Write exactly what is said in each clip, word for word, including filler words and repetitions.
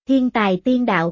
Thiên tài tiên đạo.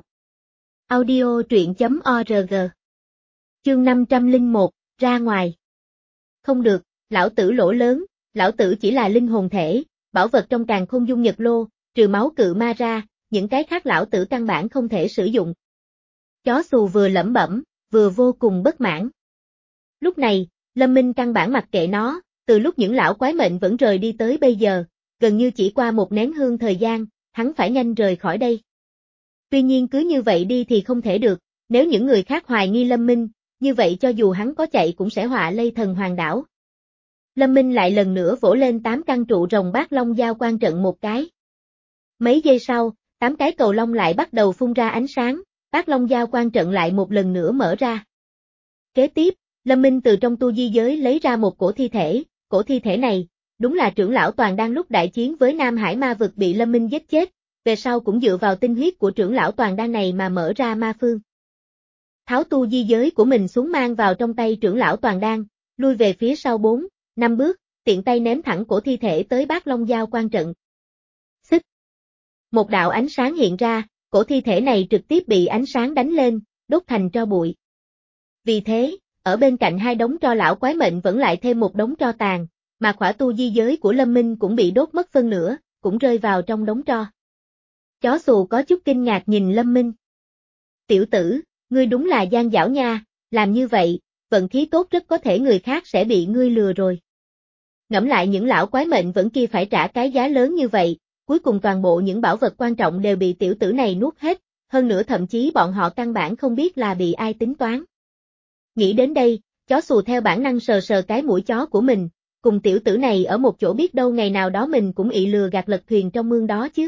Audio truyện chấm org. Chương năm trăm lẻ một, ra ngoài. Không được, lão tử lỗ lớn, lão tử chỉ là linh hồn thể, bảo vật trong càn khôn dung nhật lô, trừ máu cự ma ra, những cái khác lão tử căn bản không thể sử dụng. Chó xù vừa lẩm bẩm, vừa vô cùng bất mãn. Lúc này, Lâm Minh căn bản mặc kệ nó, từ lúc những lão quái mệnh vẫn rời đi tới bây giờ, gần như chỉ qua một nén hương thời gian, hắn phải nhanh rời khỏi đây. Tuy nhiên cứ như vậy đi thì không thể được, nếu những người khác hoài nghi Lâm Minh, như vậy cho dù hắn có chạy cũng sẽ họa lây thần hoàng đảo. Lâm Minh lại lần nữa vỗ lên tám căn trụ rồng bát long giao quan trận một cái. Mấy giây sau, tám cái cầu long lại bắt đầu phun ra ánh sáng, bát long giao quan trận lại một lần nữa mở ra. Kế tiếp, Lâm Minh từ trong tu di giới lấy ra một cổ thi thể, cổ thi thể này, đúng là trưởng lão Toàn Đan lúc đại chiến với Nam Hải ma vực bị Lâm Minh giết chết, về sau cũng dựa vào tinh huyết của trưởng lão Toàn Đan này mà mở ra ma phương. Tháo tu di giới của mình xuống mang vào trong tay trưởng lão Toàn Đan, lui về phía sau bốn, năm bước, tiện tay ném thẳng cổ thi thể tới bát long giao quan trận. Xích. Một đạo ánh sáng hiện ra, cổ thi thể này trực tiếp bị ánh sáng đánh lên, đốt thành tro bụi. Vì thế, ở bên cạnh hai đống tro lão quái mệnh vẫn lại thêm một đống tro tàn, mà khỏa tu di giới của Lâm Minh cũng bị đốt mất phân nửa, cũng rơi vào trong đống tro. Chó xù có chút kinh ngạc nhìn Lâm Minh. Tiểu tử, ngươi đúng là gian dảo nha, làm như vậy, vận khí tốt rất có thể người khác sẽ bị ngươi lừa rồi. Ngẫm lại những lão quái mệnh vẫn kia phải trả cái giá lớn như vậy, cuối cùng toàn bộ những bảo vật quan trọng đều bị tiểu tử này nuốt hết, hơn nữa thậm chí bọn họ căn bản không biết là bị ai tính toán. Nghĩ đến đây, chó xù theo bản năng sờ sờ cái mũi chó của mình, cùng tiểu tử này ở một chỗ biết đâu ngày nào đó mình cũng ị lừa gạt lật thuyền trong mương đó chứ.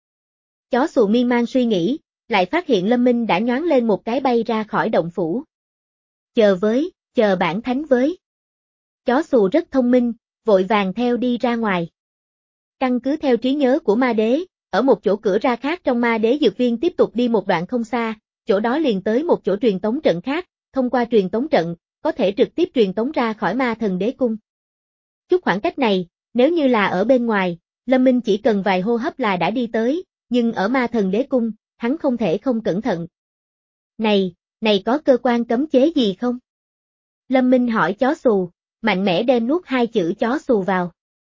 Chó xù miên man suy nghĩ, lại phát hiện Lâm Minh đã nhoáng lên một cái bay ra khỏi động phủ. Chờ với, chờ bản thánh với. Chó xù rất thông minh, vội vàng theo đi ra ngoài. Căn cứ theo trí nhớ của ma đế, ở một chỗ cửa ra khác trong ma đế dược viên tiếp tục đi một đoạn không xa, chỗ đó liền tới một chỗ truyền tống trận khác, thông qua truyền tống trận, có thể trực tiếp truyền tống ra khỏi ma thần đế cung. Chút khoảng cách này, nếu như là ở bên ngoài, Lâm Minh chỉ cần vài hô hấp là đã đi tới, nhưng ở ma thần đế cung, hắn không thể không cẩn thận. Này, này có cơ quan cấm chế gì không? Lâm Minh hỏi chó xù, mạnh mẽ đem nuốt hai chữ chó xù vào.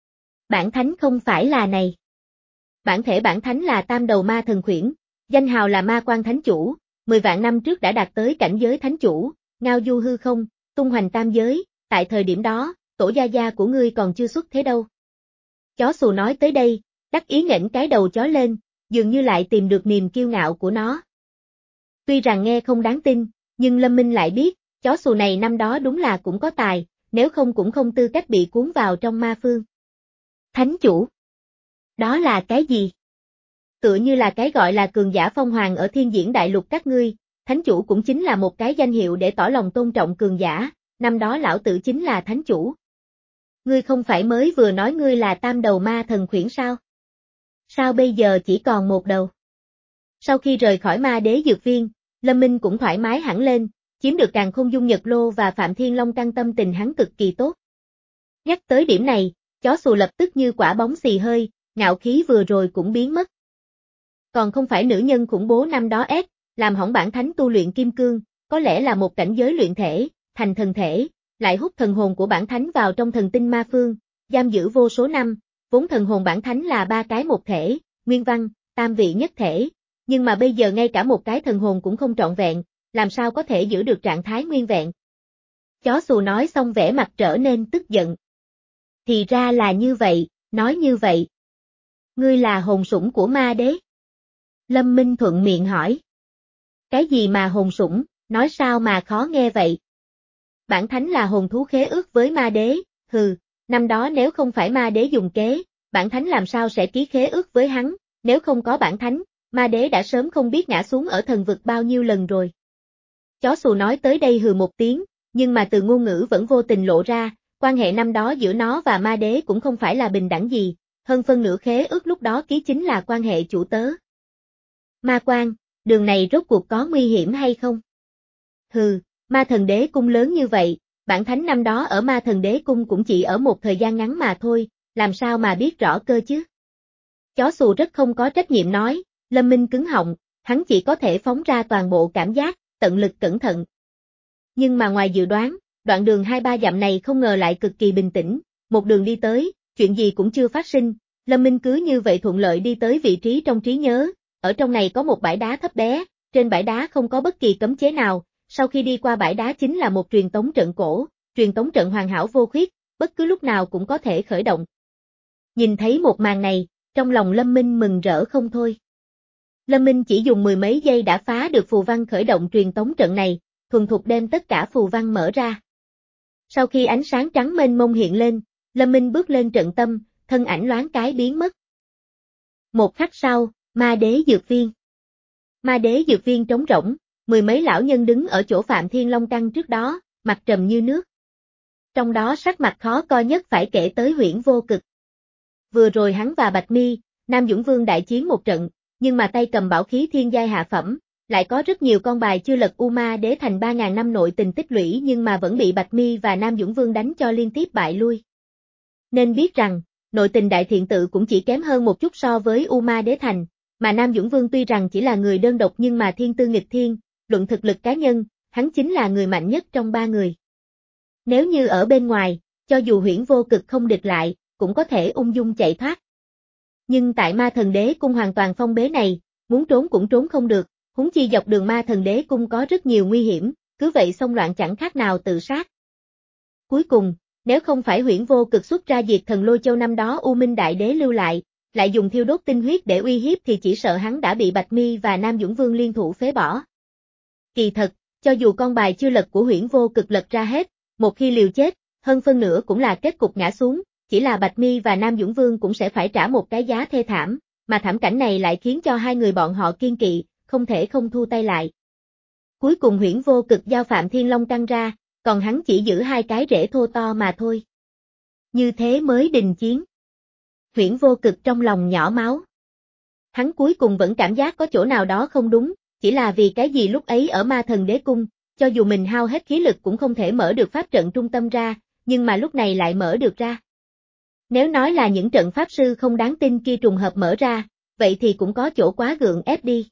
Bản thánh không phải là này. Bản thể bản thánh là tam đầu ma thần khuyển, danh hào là ma quan thánh chủ, mười vạn năm trước đã đạt tới cảnh giới thánh chủ, ngao du hư không, tung hoành tam giới, tại thời điểm đó, tổ gia gia của ngươi còn chưa xuất thế đâu. Chó xù nói tới đây, đắc ý nghển cái đầu chó lên, dường như lại tìm được niềm kiêu ngạo của nó. Tuy rằng nghe không đáng tin, nhưng Lâm Minh lại biết, chó xù này năm đó đúng là cũng có tài, nếu không cũng không tư cách bị cuốn vào trong ma phương. Thánh chủ. Đó là cái gì? Tựa như là cái gọi là cường giả phong hoàng ở thiên diễn đại lục các ngươi, thánh chủ cũng chính là một cái danh hiệu để tỏ lòng tôn trọng cường giả, năm đó lão tử chính là thánh chủ. Ngươi không phải mới vừa nói ngươi là tam đầu ma thần khuyển sao? Sao bây giờ chỉ còn một đầu? Sau khi rời khỏi ma đế dược viên, Lâm Minh cũng thoải mái hẳn lên, chiếm được càn khôn dung nhật lô và Phạm Thiên Long căn tâm tình hắn cực kỳ tốt. Nhắc tới điểm này, chó xù lập tức như quả bóng xì hơi, ngạo khí vừa rồi cũng biến mất. Còn không phải nữ nhân khủng bố năm đó ép, làm hỏng bản thánh tu luyện kim cương, có lẽ là một cảnh giới luyện thể, thành thần thể, lại hút thần hồn của bản thánh vào trong thần tinh ma phương, giam giữ vô số năm, vốn thần hồn bản thánh là ba cái một thể, nguyên văn, tam vị nhất thể, nhưng mà bây giờ ngay cả một cái thần hồn cũng không trọn vẹn, làm sao có thể giữ được trạng thái nguyên vẹn. Chó xù nói xong vẻ mặt trở nên tức giận. Thì ra là như vậy, nói như vậy. Ngươi là hồn sủng của ma đế? Lâm Minh thuận miệng hỏi. Cái gì mà hồn sủng, nói sao mà khó nghe vậy? Bản thánh là hồn thú khế ước với ma đế, hừ, năm đó nếu không phải ma đế dùng kế, bản thánh làm sao sẽ ký khế ước với hắn, nếu không có bản thánh, ma đế đã sớm không biết ngã xuống ở thần vực bao nhiêu lần rồi. Chó xù nói tới đây hừ một tiếng, nhưng mà từ ngôn ngữ vẫn vô tình lộ ra, quan hệ năm đó giữa nó và ma đế cũng không phải là bình đẳng gì, hơn phân nửa khế ước lúc đó ký chính là quan hệ chủ tớ. Ma quan, đường này rốt cuộc có nguy hiểm hay không? Hừ, ma thần đế cung lớn như vậy, bản thánh năm đó ở ma thần đế cung cũng chỉ ở một thời gian ngắn mà thôi, làm sao mà biết rõ cơ chứ? Chó xù rất không có trách nhiệm nói, Lâm Minh cứng họng, hắn chỉ có thể phóng ra toàn bộ cảm giác, tận lực cẩn thận. Nhưng mà ngoài dự đoán, đoạn đường hai ba dặm này không ngờ lại cực kỳ bình tĩnh, một đường đi tới, chuyện gì cũng chưa phát sinh, Lâm Minh cứ như vậy thuận lợi đi tới vị trí trong trí nhớ, ở trong này có một bãi đá thấp bé, trên bãi đá không có bất kỳ cấm chế nào, sau khi đi qua bãi đá chính là một truyền tống trận cổ, truyền tống trận hoàn hảo vô khuyết, bất cứ lúc nào cũng có thể khởi động. Nhìn thấy một màn này, trong lòng Lâm Minh mừng rỡ không thôi. Lâm Minh chỉ dùng mười mấy giây đã phá được phù văn khởi động truyền tống trận này, thuần thục đem tất cả phù văn mở ra. Sau khi ánh sáng trắng mênh mông hiện lên, Lâm Minh bước lên trận tâm, thân ảnh loáng cái biến mất. Một khắc sau, ma đế dược viên. Ma đế dược viên trống rỗng, mười mấy lão nhân đứng ở chỗ Phạm Thiên Long Căn trước đó, mặt trầm như nước. Trong đó sắc mặt khó coi nhất phải kể tới Huyễn Vô Cực. Vừa rồi hắn và Bạch Mi, Nam Dũng Vương đại chiến một trận, nhưng mà tay cầm bảo khí thiên giai hạ phẩm, lại có rất nhiều con bài chưa lật U Ma Đế thành ba ngàn năm nội tình tích lũy nhưng mà vẫn bị Bạch Mi và Nam Dũng Vương đánh cho liên tiếp bại lui. Nên biết rằng, nội tình đại thiện tự cũng chỉ kém hơn một chút so với U Ma Đế thành, mà Nam Dũng Vương tuy rằng chỉ là người đơn độc nhưng mà thiên tư nghịch thiên, luận thực lực cá nhân, hắn chính là người mạnh nhất trong ba người. Nếu như ở bên ngoài, cho dù Huyễn Vô Cực không địch lại, cũng có thể ung dung chạy thoát. Nhưng tại Ma Thần Đế cung hoàn toàn phong bế này, muốn trốn cũng trốn không được, huống chi dọc đường Ma Thần Đế cung có rất nhiều nguy hiểm, cứ vậy xông loạn chẳng khác nào tự sát. Cuối cùng, nếu không phải Huyễn Vô Cực xuất ra diệt thần Lôi Châu năm đó U Minh Đại Đế lưu lại, lại dùng thiêu đốt tinh huyết để uy hiếp thì chỉ sợ hắn đã bị Bạch Mi và Nam Dũng Vương liên thủ phế bỏ. Kỳ thật, cho dù con bài chưa lật của Huyễn Vô Cực lật ra hết, một khi liều chết, hơn phân nửa cũng là kết cục ngã xuống, chỉ là Bạch Mi và Nam Dũng Vương cũng sẽ phải trả một cái giá thê thảm, mà thảm cảnh này lại khiến cho hai người bọn họ kiên kỵ, không thể không thu tay lại. Cuối cùng Huyễn Vô Cực giao Phạm Thiên Long Căn ra, còn hắn chỉ giữ hai cái rễ thô to mà thôi. Như thế mới đình chiến. Huyễn Vô Cực trong lòng nhỏ máu. Hắn cuối cùng vẫn cảm giác có chỗ nào đó không đúng, chỉ là vì cái gì lúc ấy ở Ma Thần Đế Cung, cho dù mình hao hết khí lực cũng không thể mở được pháp trận trung tâm ra, nhưng mà lúc này lại mở được ra. Nếu nói là những trận pháp sư không đáng tin kia trùng hợp mở ra, vậy thì cũng có chỗ quá gượng ép đi.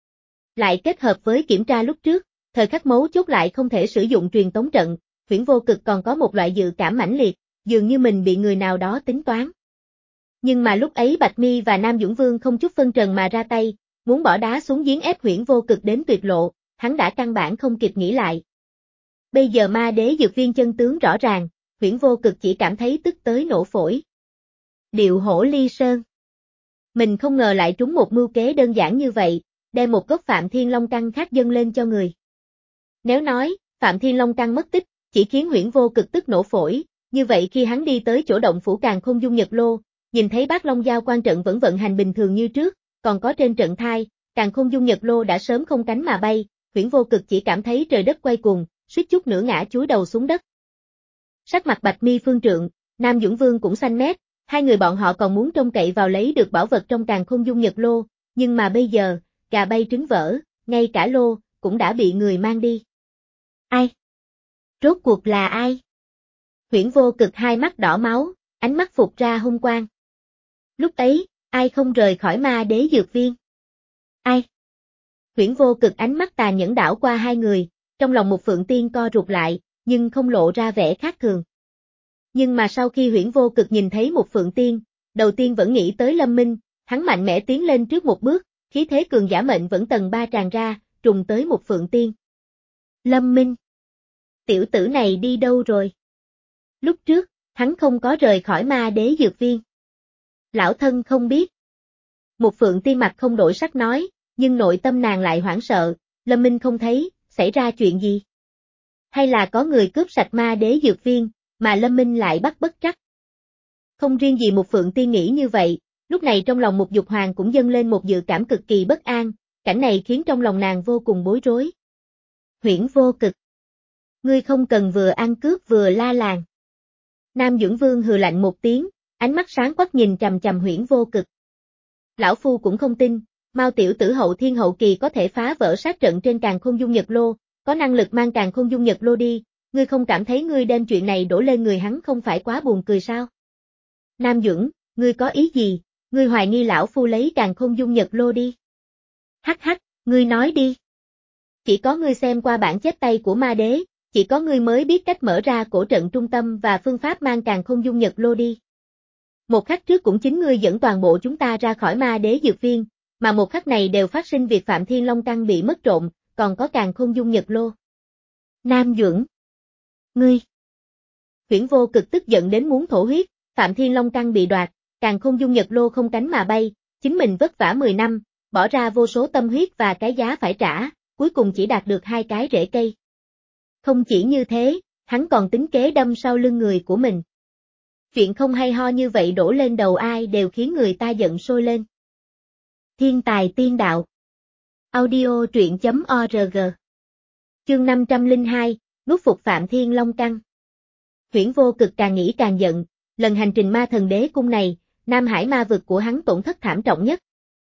Lại kết hợp với kiểm tra lúc trước, thời khắc mấu chốt lại không thể sử dụng truyền tống trận, Huyễn Vô Cực còn có một loại dự cảm mãnh liệt, dường như mình bị người nào đó tính toán. Nhưng mà lúc ấy Bạch Mi và Nam Dũng Vương không chút phân trần mà ra tay, muốn bỏ đá xuống giếng ép Huyễn Vô Cực đến tuyệt lộ, hắn đã căn bản không kịp nghĩ lại. Bây giờ ma đế dược viên chân tướng rõ ràng, Huyễn Vô Cực chỉ cảm thấy tức tới nổ phổi. Điệu hổ ly sơn. Mình không ngờ lại trúng một mưu kế đơn giản như vậy, đem một gốc Phạm Thiên Long Căn khác dâng lên cho người. Nếu nói, Phạm Thiên Long Căn mất tích, chỉ khiến Huyễn Vô Cực tức nổ phổi, như vậy khi hắn đi tới chỗ động phủ Càn Khôn Dung Nhật Lô, nhìn thấy Bát Long Giao quan trận vẫn vận hành bình thường như trước, còn có trên trận thai, Càn Khôn Dung Nhật Lô đã sớm không cánh mà bay, Huyễn Vô Cực chỉ cảm thấy trời đất quay cuồng, suýt chút nữa ngã chúi đầu xuống đất. Sắc mặt Bạch Mi Phương Trượng, Nam Dũng Vương cũng xanh mét, hai người bọn họ còn muốn trông cậy vào lấy được bảo vật trong Càn Khôn Dung Nhật Lô, nhưng mà bây giờ, gà bay trứng vỡ, ngay cả lô, cũng đã bị người mang đi. Ai? Rốt cuộc là ai? Huyễn Vô Cực hai mắt đỏ máu, ánh mắt phục ra hung quang. Lúc ấy, ai không rời khỏi ma đế dược viên? Ai? Huyễn Vô Cực ánh mắt tà nhẫn đảo qua hai người, trong lòng một Phượng Tiên co rụt lại, nhưng không lộ ra vẻ khác thường. Nhưng mà sau khi Huyễn Vô Cực nhìn thấy một Phượng Tiên, đầu tiên vẫn nghĩ tới Lâm Minh, hắn mạnh mẽ tiến lên trước một bước, khí thế cường giả mệnh vẫn tầng ba tràn ra, trùng tới một Phượng Tiên. Lâm Minh. Tiểu tử này đi đâu rồi? Lúc trước, hắn không có rời khỏi ma đế dược viên. Lão thân không biết. Một Phượng Tiên mặt không đổi sắc nói, nhưng nội tâm nàng lại hoảng sợ, Lâm Minh không thấy, xảy ra chuyện gì? Hay là có người cướp sạch ma đế dược viên, mà Lâm Minh lại bắt bất trắc? Không riêng gì một Phượng Tiên nghĩ như vậy, lúc này trong lòng một Dục Hoàng cũng dâng lên một dự cảm cực kỳ bất an, cảnh này khiến trong lòng nàng vô cùng bối rối. Huyễn Vô Cực. Ngươi không cần vừa ăn cướp vừa la làng. Nam Dũng Vương hừ lạnh một tiếng, ánh mắt sáng quắc nhìn chằm chằm Huyễn Vô Cực. Lão Phu cũng không tin, Mao tiểu tử hậu thiên hậu kỳ có thể phá vỡ sát trận trên Càn Khôn Dung Nhật Lô, có năng lực mang Càn Khôn Dung Nhật Lô đi, ngươi không cảm thấy ngươi đem chuyện này đổ lên người hắn không phải quá buồn cười sao? Nam Dũng, ngươi có ý gì, ngươi hoài nghi lão Phu lấy Càn Khôn Dung Nhật Lô đi? Hắc hắc, Ngươi nói đi. Chỉ có ngươi xem qua bản chép tay của ma đế, chỉ có ngươi mới biết cách mở ra cổ trận trung tâm và phương pháp mang càn khôn dung nhật lô đi. Một khắc trước cũng chính ngươi dẫn toàn bộ chúng ta ra khỏi ma đế dược viên, mà một khắc này đều phát sinh việc Phạm Thiên Long Căn bị mất trộm, còn có càn khôn dung nhật lô. Nam Duẩn. Ngươi. Huyễn Vô Cực tức giận đến muốn thổ huyết, Phạm Thiên Long Căn bị đoạt, càn khôn dung nhật lô không cánh mà bay, chính mình vất vả mười năm, bỏ ra vô số tâm huyết và cái giá phải trả, cuối cùng chỉ đạt được hai cái rễ cây. Không chỉ như thế, hắn còn tính kế đâm sau lưng người của mình. Chuyện không hay ho như vậy đổ lên đầu ai đều khiến người ta giận sôi lên. Thiên tài tiên đạo. Audio truyện chấm org. Chương năm trăm lẻ hai, nuốt phục Phạm Thiên Long Căn. Huyễn Vô Cực càng nghĩ càng giận, lần hành trình ma thần đế cung này, Nam Hải ma vực của hắn tổn thất thảm trọng nhất.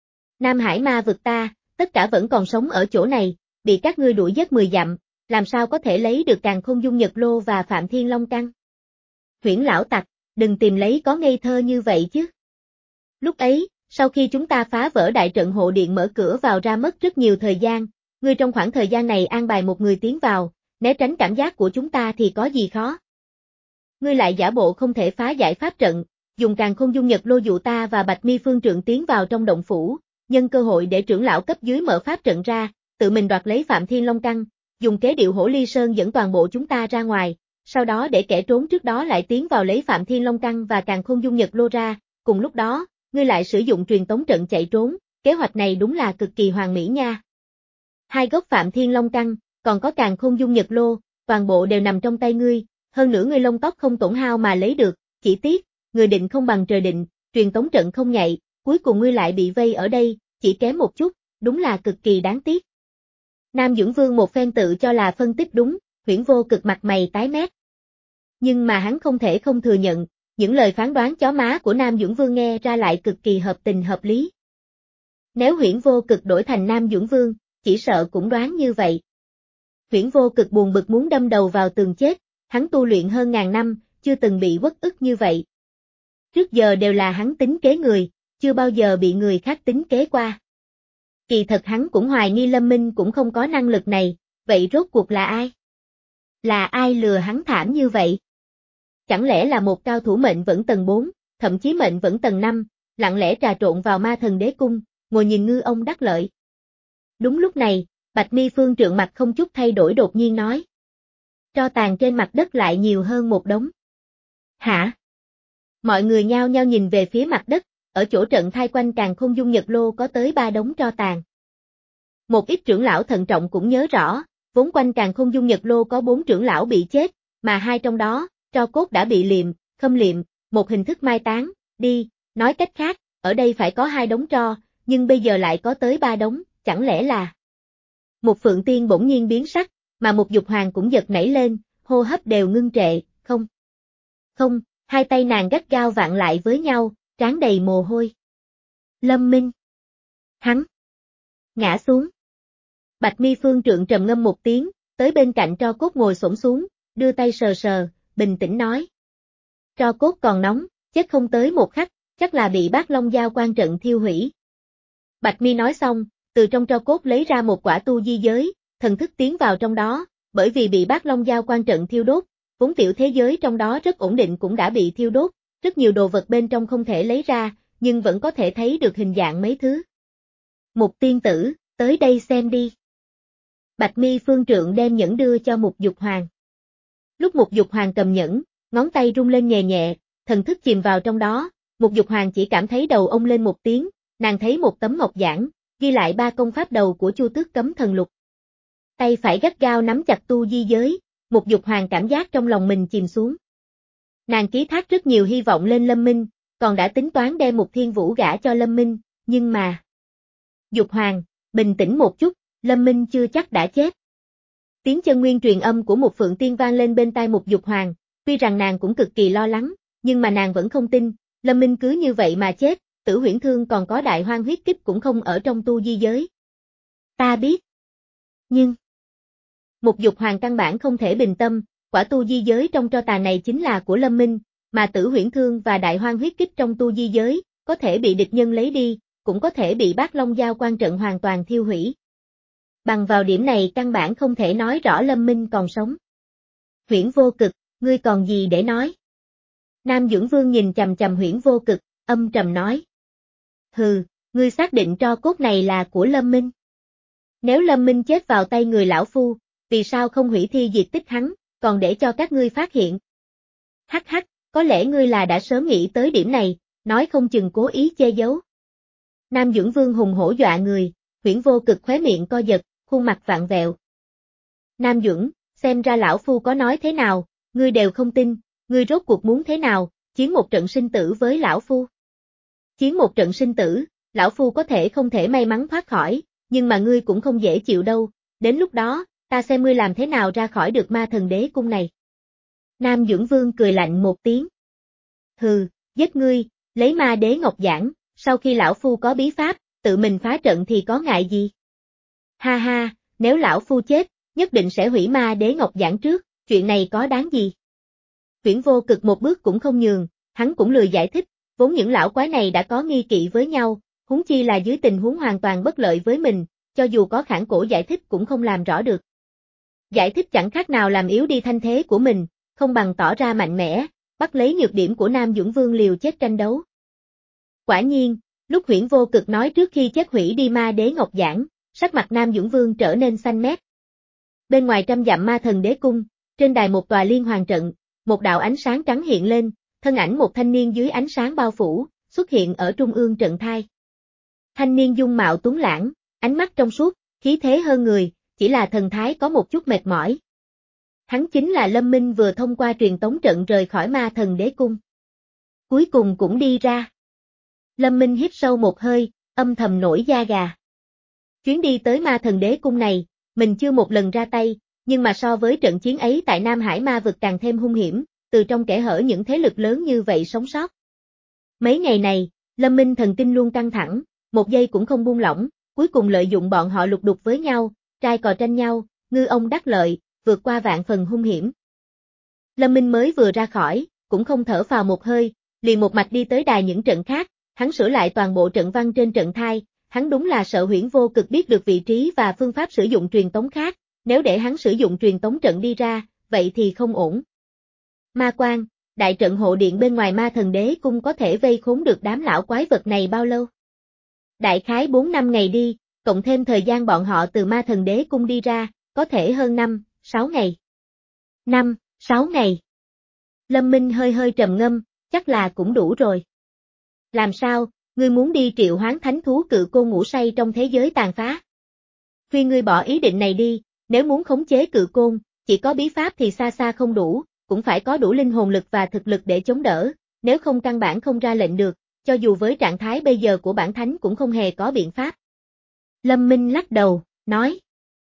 Nam Hải ma vực ta, tất cả vẫn còn sống ở chỗ này, bị các ngươi đuổi giết mười dặm, làm sao có thể lấy được càn khôn dung nhật lô và Phạm Thiên Long Căn. Huyễn lão tặc, đừng tìm lấy có ngây thơ như vậy chứ. Lúc ấy, sau khi chúng ta phá vỡ đại trận hộ điện mở cửa vào ra mất rất nhiều thời gian, ngươi trong khoảng thời gian này an bài một người tiến vào, né tránh cảm giác của chúng ta thì có gì khó. Ngươi lại giả bộ không thể phá giải pháp trận, dùng càn khôn dung nhật lô dụ ta và Bạch Mi Phương Trượng tiến vào trong động phủ, nhân cơ hội để trưởng lão cấp dưới mở pháp trận ra, tự mình đoạt lấy Phạm Thiên Long Căn, dùng kế điệu Hổ Ly Sơn dẫn toàn bộ chúng ta ra ngoài, sau đó để kẻ trốn trước đó lại tiến vào lấy Phạm Thiên Long Căn và càn khôn dung nhật lô ra, cùng lúc đó, ngươi lại sử dụng truyền tống trận chạy trốn, kế hoạch này đúng là cực kỳ hoàn mỹ nha. Hai gốc Phạm Thiên Long Căn, còn có càn khôn dung nhật lô, toàn bộ đều nằm trong tay ngươi, hơn nữa ngươi lông tóc không tổn hao mà lấy được, chỉ tiếc, người định không bằng trời định, truyền tống trận không nhạy, cuối cùng ngươi lại bị vây ở đây, chỉ kém một chút, đúng là cực kỳ đáng tiếc. Nam Dưỡng Vương một phen tự cho là phân tích đúng, Huyễn Vô Cực mặt mày tái mét. Nhưng mà hắn không thể không thừa nhận, những lời phán đoán chó má của Nam Dưỡng Vương nghe ra lại cực kỳ hợp tình hợp lý. Nếu Huyễn Vô Cực đổi thành Nam Dưỡng Vương, chỉ sợ cũng đoán như vậy. Huyễn Vô Cực buồn bực muốn đâm đầu vào tường chết, hắn tu luyện hơn ngàn năm, chưa từng bị uất ức như vậy. Trước giờ đều là hắn tính kế người, chưa bao giờ bị người khác tính kế qua. Kỳ thật hắn cũng hoài nghi Lâm Minh cũng không có năng lực này, vậy rốt cuộc là ai? Là ai lừa hắn thảm như vậy? Chẳng lẽ là một cao thủ mệnh vẫn tầng bốn, thậm chí mệnh vẫn tầng năm, lặng lẽ trà trộn vào ma thần đế cung, ngồi nhìn ngư ông đắc lợi. Đúng lúc này, Bạch Mi Phương Trượng mặt không chút thay đổi đột nhiên nói. Tro tàn trên mặt đất lại nhiều hơn một đống. Hả? Mọi người nhao nhao nhìn về phía mặt đất, ở chỗ trận thai quanh càn khôn dung nhật lô có tới ba đống tro tàn. Một ít trưởng lão thận trọng cũng nhớ rõ, vốn quanh càn khôn dung nhật lô có bốn trưởng lão bị chết, mà hai trong đó, tro cốt đã bị liệm, khâm liệm, một hình thức mai táng, đi, nói cách khác, ở đây phải có hai đống tro, nhưng bây giờ lại có tới ba đống, chẳng lẽ là... Một Phượng Tiên bỗng nhiên biến sắc, mà một Dục Hoàng cũng giật nảy lên, hô hấp đều ngưng trệ, không. Không, hai tay nàng gắt gao vặn lại với nhau, trán đầy mồ hôi. Lâm Minh. Hắn. Ngã xuống. Bạch Mi Phương Trượng trầm ngâm một tiếng, tới bên cạnh tro cốt ngồi xổm xuống, đưa tay sờ sờ, bình tĩnh nói. Tro cốt còn nóng, chết không tới một khắc, chắc là bị Bát Long Giao quan trận thiêu hủy. Bạch Mi nói xong, từ trong tro cốt lấy ra một quả tu di giới, thần thức tiến vào trong đó, bởi vì bị Bát Long Giao quan trận thiêu đốt, vốn tiểu thế giới trong đó rất ổn định cũng đã bị thiêu đốt, rất nhiều đồ vật bên trong không thể lấy ra, nhưng vẫn có thể thấy được hình dạng mấy thứ. Mục tiên tử, tới đây xem đi. Bạch Mi Phương Trượng đem nhẫn đưa cho Mục Dục Hoàng. Lúc Mục Dục Hoàng cầm nhẫn, ngón tay rung lên nhẹ nhẹ, thần thức chìm vào trong đó, Mục Dục Hoàng chỉ cảm thấy đầu ông lên một tiếng, nàng thấy một tấm ngọc giản, ghi lại ba công pháp đầu của Chu Tước Cấm Thần Lục. Tay phải gắt gao nắm chặt tu di giới, Mục Dục Hoàng cảm giác trong lòng mình chìm xuống. Nàng ký thác rất nhiều hy vọng lên Lâm Minh, còn đã tính toán đem Mục Thiên Vũ gả cho Lâm Minh, nhưng mà... Dục Hoàng, bình tĩnh một chút, Lâm Minh chưa chắc đã chết. Tiếng chân nguyên truyền âm của một Phượng Tiên vang lên bên tai Mục Dục Hoàng, tuy rằng nàng cũng cực kỳ lo lắng, nhưng mà nàng vẫn không tin, Lâm Minh cứ như vậy mà chết, Tử Huyễn Thương còn có Đại Hoang huyết kích cũng không ở trong tu di giới. Ta biết. Nhưng... Mục Dục Hoàng căn bản không thể bình tâm, quả tu di giới trong tro tàn này chính là của Lâm Minh, mà Tử Huyễn Thương và Đại Hoang huyết kích trong tu di giới, có thể bị địch nhân lấy đi, cũng có thể bị Bát Long Giao quan trận hoàn toàn thiêu hủy. Bằng vào điểm này căn bản không thể nói rõ Lâm Minh còn sống. Huyễn Vô Cực, ngươi còn gì để nói? Nam Dưỡng Vương nhìn chằm chằm Huyễn Vô Cực, âm trầm nói. Hừ, ngươi xác định tro cốt này là của Lâm Minh. Nếu Lâm Minh chết vào tay người lão phu, vì sao không hủy thi diệt tích hắn, còn để cho các ngươi phát hiện? Hắc hắc, có lẽ ngươi là đã sớm nghĩ tới điểm này, nói không chừng cố ý che giấu. Nam Dưỡng Vương hùng hổ dọa người, Huyễn Vô Cực khóe miệng co giật, khuôn mặt vặn vẹo. Nam Dưỡng, xem ra lão phu có nói thế nào, ngươi đều không tin, ngươi rốt cuộc muốn thế nào, chiến một trận sinh tử với lão phu. Chiến một trận sinh tử, lão phu có thể không thể may mắn thoát khỏi, nhưng mà ngươi cũng không dễ chịu đâu, đến lúc đó, ta xem ngươi làm thế nào ra khỏi được ma thần đế cung này. Nam Dưỡng Vương cười lạnh một tiếng. Hừ, giết ngươi, lấy ma đế ngọc giản, sau khi lão phu có bí pháp, tự mình phá trận thì có ngại gì? Ha ha, nếu lão phu chết, nhất định sẽ hủy ma đế ngọc giản trước, chuyện này có đáng gì? Huyễn Vô Cực một bước cũng không nhường, hắn cũng lười giải thích, vốn những lão quái này đã có nghi kỵ với nhau, huống chi là dưới tình huống hoàn toàn bất lợi với mình, cho dù có khản cổ giải thích cũng không làm rõ được. Giải thích chẳng khác nào làm yếu đi thanh thế của mình, không bằng tỏ ra mạnh mẽ, bắt lấy nhược điểm của Nam Dưỡng Vương liều chết tranh đấu. Quả nhiên, lúc Huyễn Vô Cực nói trước khi chết hủy đi ma đế ngọc giản, sắc mặt Nam Dưỡng Vương trở nên xanh mét. Bên ngoài trăm dặm ma thần đế cung, trên đài một tòa liên hoàng trận, một đạo ánh sáng trắng hiện lên, thân ảnh một thanh niên dưới ánh sáng bao phủ, xuất hiện ở trung ương trận thai. Thanh niên dung mạo tuấn lãng, ánh mắt trong suốt, khí thế hơn người, chỉ là thần thái có một chút mệt mỏi. Hắn chính là Lâm Minh vừa thông qua truyền tống trận rời khỏi ma thần đế cung. Cuối cùng cũng đi ra. Lâm Minh hít sâu một hơi, âm thầm nổi da gà. Chuyến đi tới ma thần đế cung này, mình chưa một lần ra tay, nhưng mà so với trận chiến ấy tại Nam Hải ma vực càng thêm hung hiểm, từ trong kẽ hở những thế lực lớn như vậy sống sót. Mấy ngày này, Lâm Minh thần kinh luôn căng thẳng, một giây cũng không buông lỏng, cuối cùng lợi dụng bọn họ lục đục với nhau, trai cò tranh nhau, ngư ông đắc lợi, vượt qua vạn phần hung hiểm. Lâm Minh mới vừa ra khỏi, cũng không thở phào một hơi, liền một mạch đi tới đài những trận khác, hắn sửa lại toàn bộ trận văn trên trận thai, hắn đúng là sợ Huyễn Vô Cực biết được vị trí và phương pháp sử dụng truyền tống khác, nếu để hắn sử dụng truyền tống trận đi ra, vậy thì không ổn. Ma Quan, đại trận hộ điện bên ngoài ma thần đế cung có thể vây khốn được đám lão quái vật này bao lâu? Đại khái bốn năm ngày đi, cộng thêm thời gian bọn họ từ ma thần đế cung đi ra, có thể hơn năm, sáu ngày. năm, sáu ngày. Lâm Minh hơi hơi trầm ngâm, chắc là cũng đủ rồi. Làm sao, ngươi muốn đi triệu hoán thánh thú cự côn ngủ say trong thế giới tàn phá? Khuyên ngươi bỏ ý định này đi, nếu muốn khống chế cự côn, chỉ có bí pháp thì xa xa không đủ, cũng phải có đủ linh hồn lực và thực lực để chống đỡ, nếu không căn bản không ra lệnh được, cho dù với trạng thái bây giờ của bản thánh cũng không hề có biện pháp. Lâm Minh lắc đầu, nói.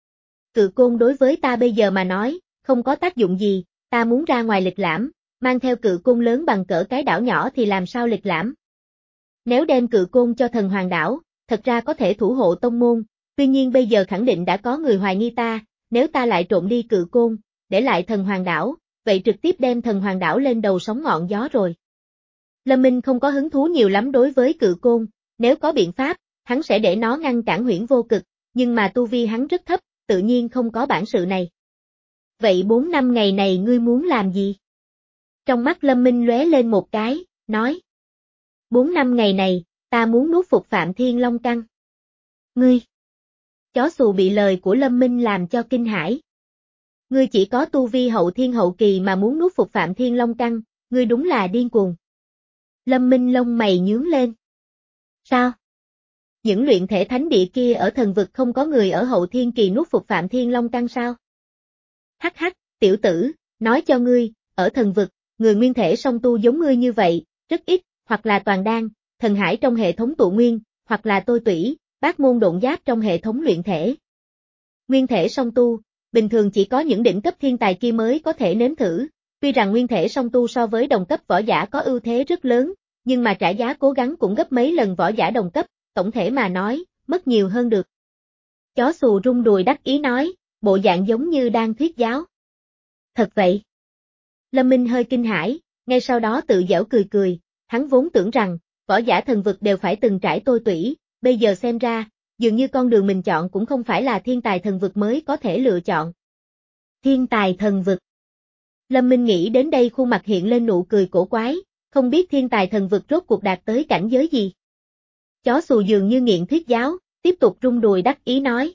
Cự côn đối với ta bây giờ mà nói, không có tác dụng gì, ta muốn ra ngoài lịch lãm, mang theo cự côn lớn bằng cỡ cái đảo nhỏ thì làm sao lịch lãm. Nếu đem cự côn cho thần hoàng đảo, thật ra có thể thủ hộ tông môn, tuy nhiên bây giờ khẳng định đã có người hoài nghi ta, nếu ta lại trộm đi cự côn, để lại thần hoàng đảo, vậy trực tiếp đem thần hoàng đảo lên đầu sóng ngọn gió rồi. Lâm Minh không có hứng thú nhiều lắm đối với cự côn, nếu có biện pháp, hắn sẽ để nó ngăn cản Huyễn Vô Cực, nhưng mà tu vi hắn rất thấp, tự nhiên không có bản sự này. Vậy bốn năm ngày này ngươi muốn làm gì? Trong mắt Lâm Minh lóe lên một cái, nói. Bốn năm ngày này, ta muốn nuốt phục Phạm Thiên Long Căn. Ngươi! Chó xù bị lời của Lâm Minh làm cho kinh hãi. Ngươi chỉ có tu vi hậu thiên hậu kỳ mà muốn nuốt phục Phạm Thiên Long Căn, ngươi đúng là điên cuồng. Lâm Minh lông mày nhướng lên. Sao? Những luyện thể thánh địa kia ở thần vực không có người ở hậu thiên kỳ nuốt phục Phạm Thiên Long Căn sao? Hắc hắc, tiểu tử, nói cho ngươi, ở thần vực, người nguyên thể song tu giống ngươi như vậy, rất ít, hoặc là toàn đan, thần hải trong hệ thống tụ nguyên, hoặc là tôi tủy, bát môn độn giáp trong hệ thống luyện thể. Nguyên thể song tu, bình thường chỉ có những đỉnh cấp thiên tài kia mới có thể nếm thử, tuy rằng nguyên thể song tu so với đồng cấp võ giả có ưu thế rất lớn, nhưng mà trả giá cố gắng cũng gấp mấy lần võ giả đồng cấp, tổng thể mà nói, mất nhiều hơn được. Chó xù rung đùi đắc ý nói, bộ dạng giống như đang thuyết giáo. Thật vậy. Lâm Minh hơi kinh hãi, ngay sau đó tự giễu cười cười, hắn vốn tưởng rằng, võ giả thần vực đều phải từng trải tôi tủy, bây giờ xem ra, dường như con đường mình chọn cũng không phải là thiên tài thần vực mới có thể lựa chọn. Thiên tài thần vực. Lâm Minh nghĩ đến đây khuôn mặt hiện lên nụ cười cổ quái, không biết thiên tài thần vực rốt cuộc đạt tới cảnh giới gì. Chó xù dường như nghiện thuyết giáo, tiếp tục rung đùi đắc ý nói.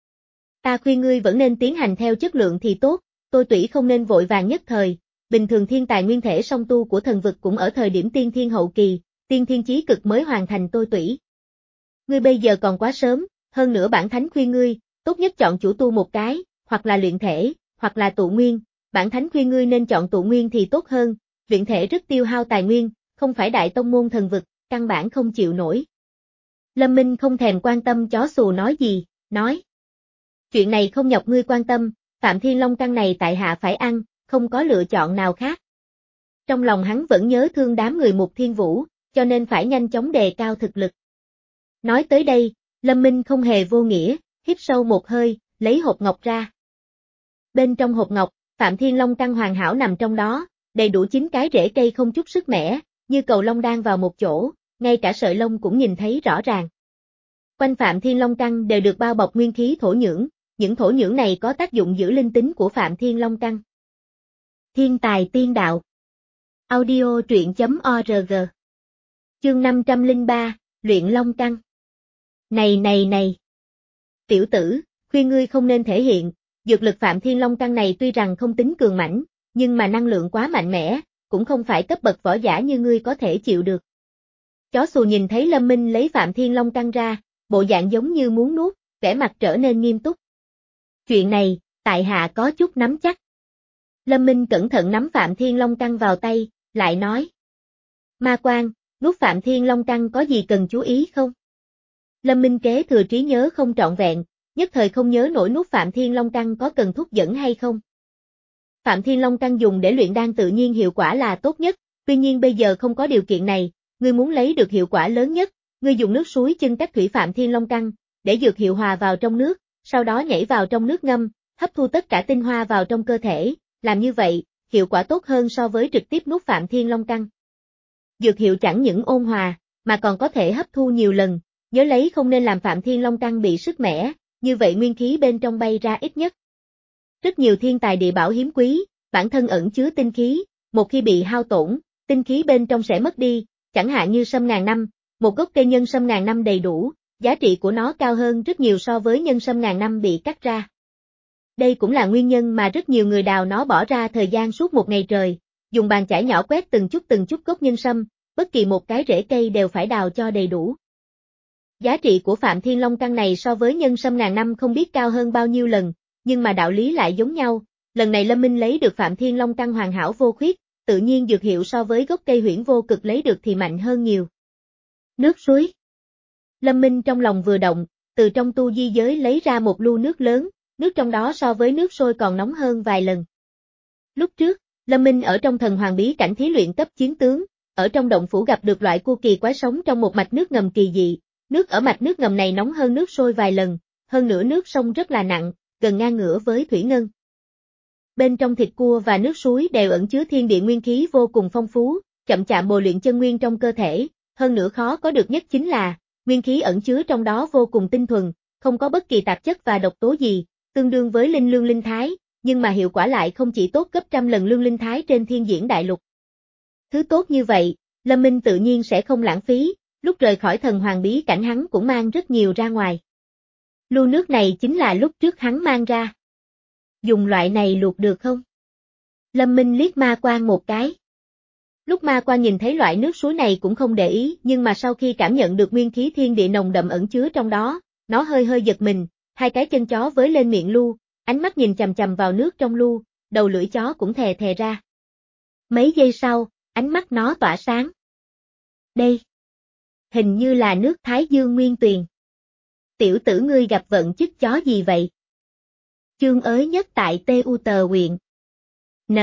Ta khuyên ngươi vẫn nên tiến hành theo chất lượng thì tốt, tôi tủy không nên vội vàng nhất thời, bình thường thiên tài nguyên thể song tu của thần vực cũng ở thời điểm tiên thiên hậu kỳ, tiên thiên chí cực mới hoàn thành tôi tủy. Ngươi bây giờ còn quá sớm, hơn nữa bản thánh khuyên ngươi, tốt nhất chọn chủ tu một cái, hoặc là luyện thể, hoặc là tụ nguyên, bản thánh khuyên ngươi nên chọn tụ nguyên thì tốt hơn, luyện thể rất tiêu hao tài nguyên, không phải đại tông môn thần vực, căn bản không chịu nổi. Lâm Minh không thèm quan tâm chó xù nói gì, nói. Chuyện này không nhọc ngươi quan tâm, Phạm Thiên Long căn này tại hạ phải ăn, không có lựa chọn nào khác. Trong lòng hắn vẫn nhớ thương đám người Mục Thiên Vũ, cho nên phải nhanh chóng đề cao thực lực. Nói tới đây, Lâm Minh không hề vô nghĩa, hít sâu một hơi, lấy hộp ngọc ra. Bên trong hộp ngọc, Phạm Thiên Long căn hoàn hảo nằm trong đó, đầy đủ chín cái rễ cây không chút sức mẻ, như cầu lông đang vào một chỗ, ngay cả sợi lông cũng nhìn thấy rõ ràng. Quanh Phạm Thiên Long căn đều được bao bọc nguyên khí thổ nhưỡng, những thổ nhưỡng này có tác dụng giữ linh tính của Phạm Thiên Long căn. Thiên tài tiên đạo. Audio truyện chấm org. Chương năm trăm lẻ ba, Luyện Long căn. Này này này. Tiểu tử, khuyên ngươi không nên thể hiện, dược lực Phạm Thiên Long căn này tuy rằng không tính cường mãnh, nhưng mà năng lượng quá mạnh mẽ, cũng không phải cấp bậc võ giả như ngươi có thể chịu được. Chó xù nhìn thấy Lâm Minh lấy Phạm Thiên Long căn ra, bộ dạng giống như muốn nuốt, vẻ mặt trở nên nghiêm túc. Chuyện này, tại hạ có chút nắm chắc. Lâm Minh cẩn thận nắm Phạm Thiên Long căn vào tay, lại nói. Ma Quan, nuốt Phạm Thiên Long căn có gì cần chú ý không? Lâm Minh kế thừa trí nhớ không trọn vẹn, nhất thời không nhớ nổi nuốt Phạm Thiên Long căn có cần thuốc dẫn hay không. Phạm Thiên Long căn dùng để luyện đan tự nhiên hiệu quả là tốt nhất, tuy nhiên bây giờ không có điều kiện này, ngươi muốn lấy được hiệu quả lớn nhất, ngươi dùng nước suối chưng cách thủy Phạm Thiên Long căn, để dược hiệu hòa vào trong nước, sau đó nhảy vào trong nước ngâm, hấp thu tất cả tinh hoa vào trong cơ thể, làm như vậy, hiệu quả tốt hơn so với trực tiếp nuốt Phạm Thiên Long căn. Dược hiệu chẳng những ôn hòa, mà còn có thể hấp thu nhiều lần, nhớ lấy không nên làm Phạm Thiên Long căn bị sức mẻ, như vậy nguyên khí bên trong bay ra ít nhất. Rất nhiều thiên tài địa bảo hiếm quý, bản thân ẩn chứa tinh khí, một khi bị hao tổn, tinh khí bên trong sẽ mất đi, chẳng hạn như sâm ngàn năm, một gốc cây nhân sâm ngàn năm đầy đủ, giá trị của nó cao hơn rất nhiều so với nhân sâm ngàn năm bị cắt ra. Đây cũng là nguyên nhân mà rất nhiều người đào nó bỏ ra thời gian suốt một ngày trời, dùng bàn chải nhỏ quét từng chút từng chút gốc nhân sâm, bất kỳ một cái rễ cây đều phải đào cho đầy đủ. Giá trị của Phạm Thiên Long căn này so với nhân sâm ngàn năm không biết cao hơn bao nhiêu lần, nhưng mà đạo lý lại giống nhau, lần này Lâm Minh lấy được Phạm Thiên Long căn hoàn hảo vô khuyết, tự nhiên dược hiệu so với gốc cây huyễn vô cực lấy được thì mạnh hơn nhiều. Nước suối. Lâm Minh trong lòng vừa động, từ trong tu di giới lấy ra một lu nước lớn, nước trong đó so với nước sôi còn nóng hơn vài lần. Lúc trước, Lâm Minh ở trong thần hoàng bí cảnh thí luyện cấp chiến tướng, ở trong động phủ gặp được loại cua kỳ quái sống trong một mạch nước ngầm kỳ dị, nước ở mạch nước ngầm này nóng hơn nước sôi vài lần, hơn nữa nước sông rất là nặng, gần ngang ngửa với thủy ngân. Bên trong thịt cua và nước suối đều ẩn chứa thiên địa nguyên khí vô cùng phong phú, chậm chạp bồi luyện chân nguyên trong cơ thể, hơn nữa khó có được nhất chính là, nguyên khí ẩn chứa trong đó vô cùng tinh thuần, không có bất kỳ tạp chất và độc tố gì, tương đương với linh lương linh thái, nhưng mà hiệu quả lại không chỉ tốt gấp trăm lần lương linh thái trên thiên diễn đại lục. Thứ tốt như vậy, Lâm Minh tự nhiên sẽ không lãng phí, lúc rời khỏi thần hoàng bí cảnh hắn cũng mang rất nhiều ra ngoài. Lu nước này chính là lúc trước hắn mang ra. Dùng loại này luộc được không? Lâm Minh liếc Ma Quan một cái. Lúc Ma Quan nhìn thấy loại nước suối này cũng không để ý, nhưng mà sau khi cảm nhận được nguyên khí thiên địa nồng đậm ẩn chứa trong đó, nó hơi hơi giật mình, hai cái chân chó với lên miệng lu, ánh mắt nhìn chằm chằm vào nước trong lu, đầu lưỡi chó cũng thè thè ra. Mấy giây sau, ánh mắt nó tỏa sáng. Đây, hình như là nước Thái Dương Nguyên Tuyền. Tiểu tử ngươi gặp vận chức chó gì vậy? Chương ới nhất tại tê u tờ huyện. N.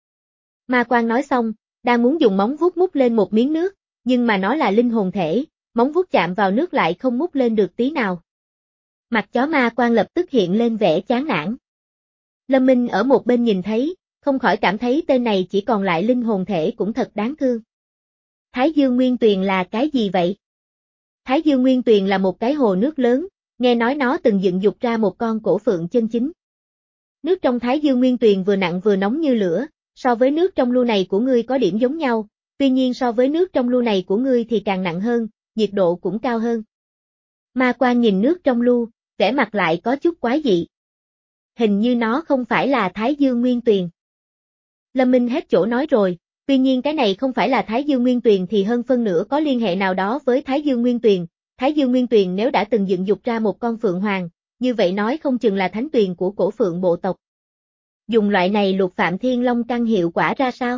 Ma Quan nói xong, đang muốn dùng móng vuốt múc lên một miếng nước, nhưng mà nó là linh hồn thể, móng vuốt chạm vào nước lại không múc lên được tí nào. Mặt chó Ma Quan lập tức hiện lên vẻ chán nản. Lâm Minh ở một bên nhìn thấy, không khỏi cảm thấy tên này chỉ còn lại linh hồn thể cũng thật đáng thương. Thái Dương Nguyên Tuyền là cái gì vậy? Thái Dương Nguyên Tuyền là một cái hồ nước lớn, Nghe nói nó từng dựng dục ra một con cổ phượng chân chính. Nước trong Thái Dương Nguyên Tuyền vừa nặng vừa nóng như lửa, so với nước trong lu này của ngươi có điểm giống nhau, tuy nhiên so với nước trong lu này của ngươi thì càng nặng hơn, nhiệt độ cũng cao hơn. Ma Quan nhìn nước trong lu, vẻ mặt lại có chút quái dị. Hình như nó không phải là Thái Dương Nguyên Tuyền. Lâm Minh hết chỗ nói rồi, tuy nhiên cái này không phải là Thái Dương Nguyên Tuyền thì hơn phân nửa có liên hệ nào đó với Thái Dương Nguyên Tuyền. Thái Dương Nguyên Tuyền nếu đã từng dựng dục ra một con phượng hoàng, như vậy nói không chừng là thánh tuyền của cổ phượng bộ tộc. Dùng loại này lục phạm thiên long căn hiệu quả ra sao?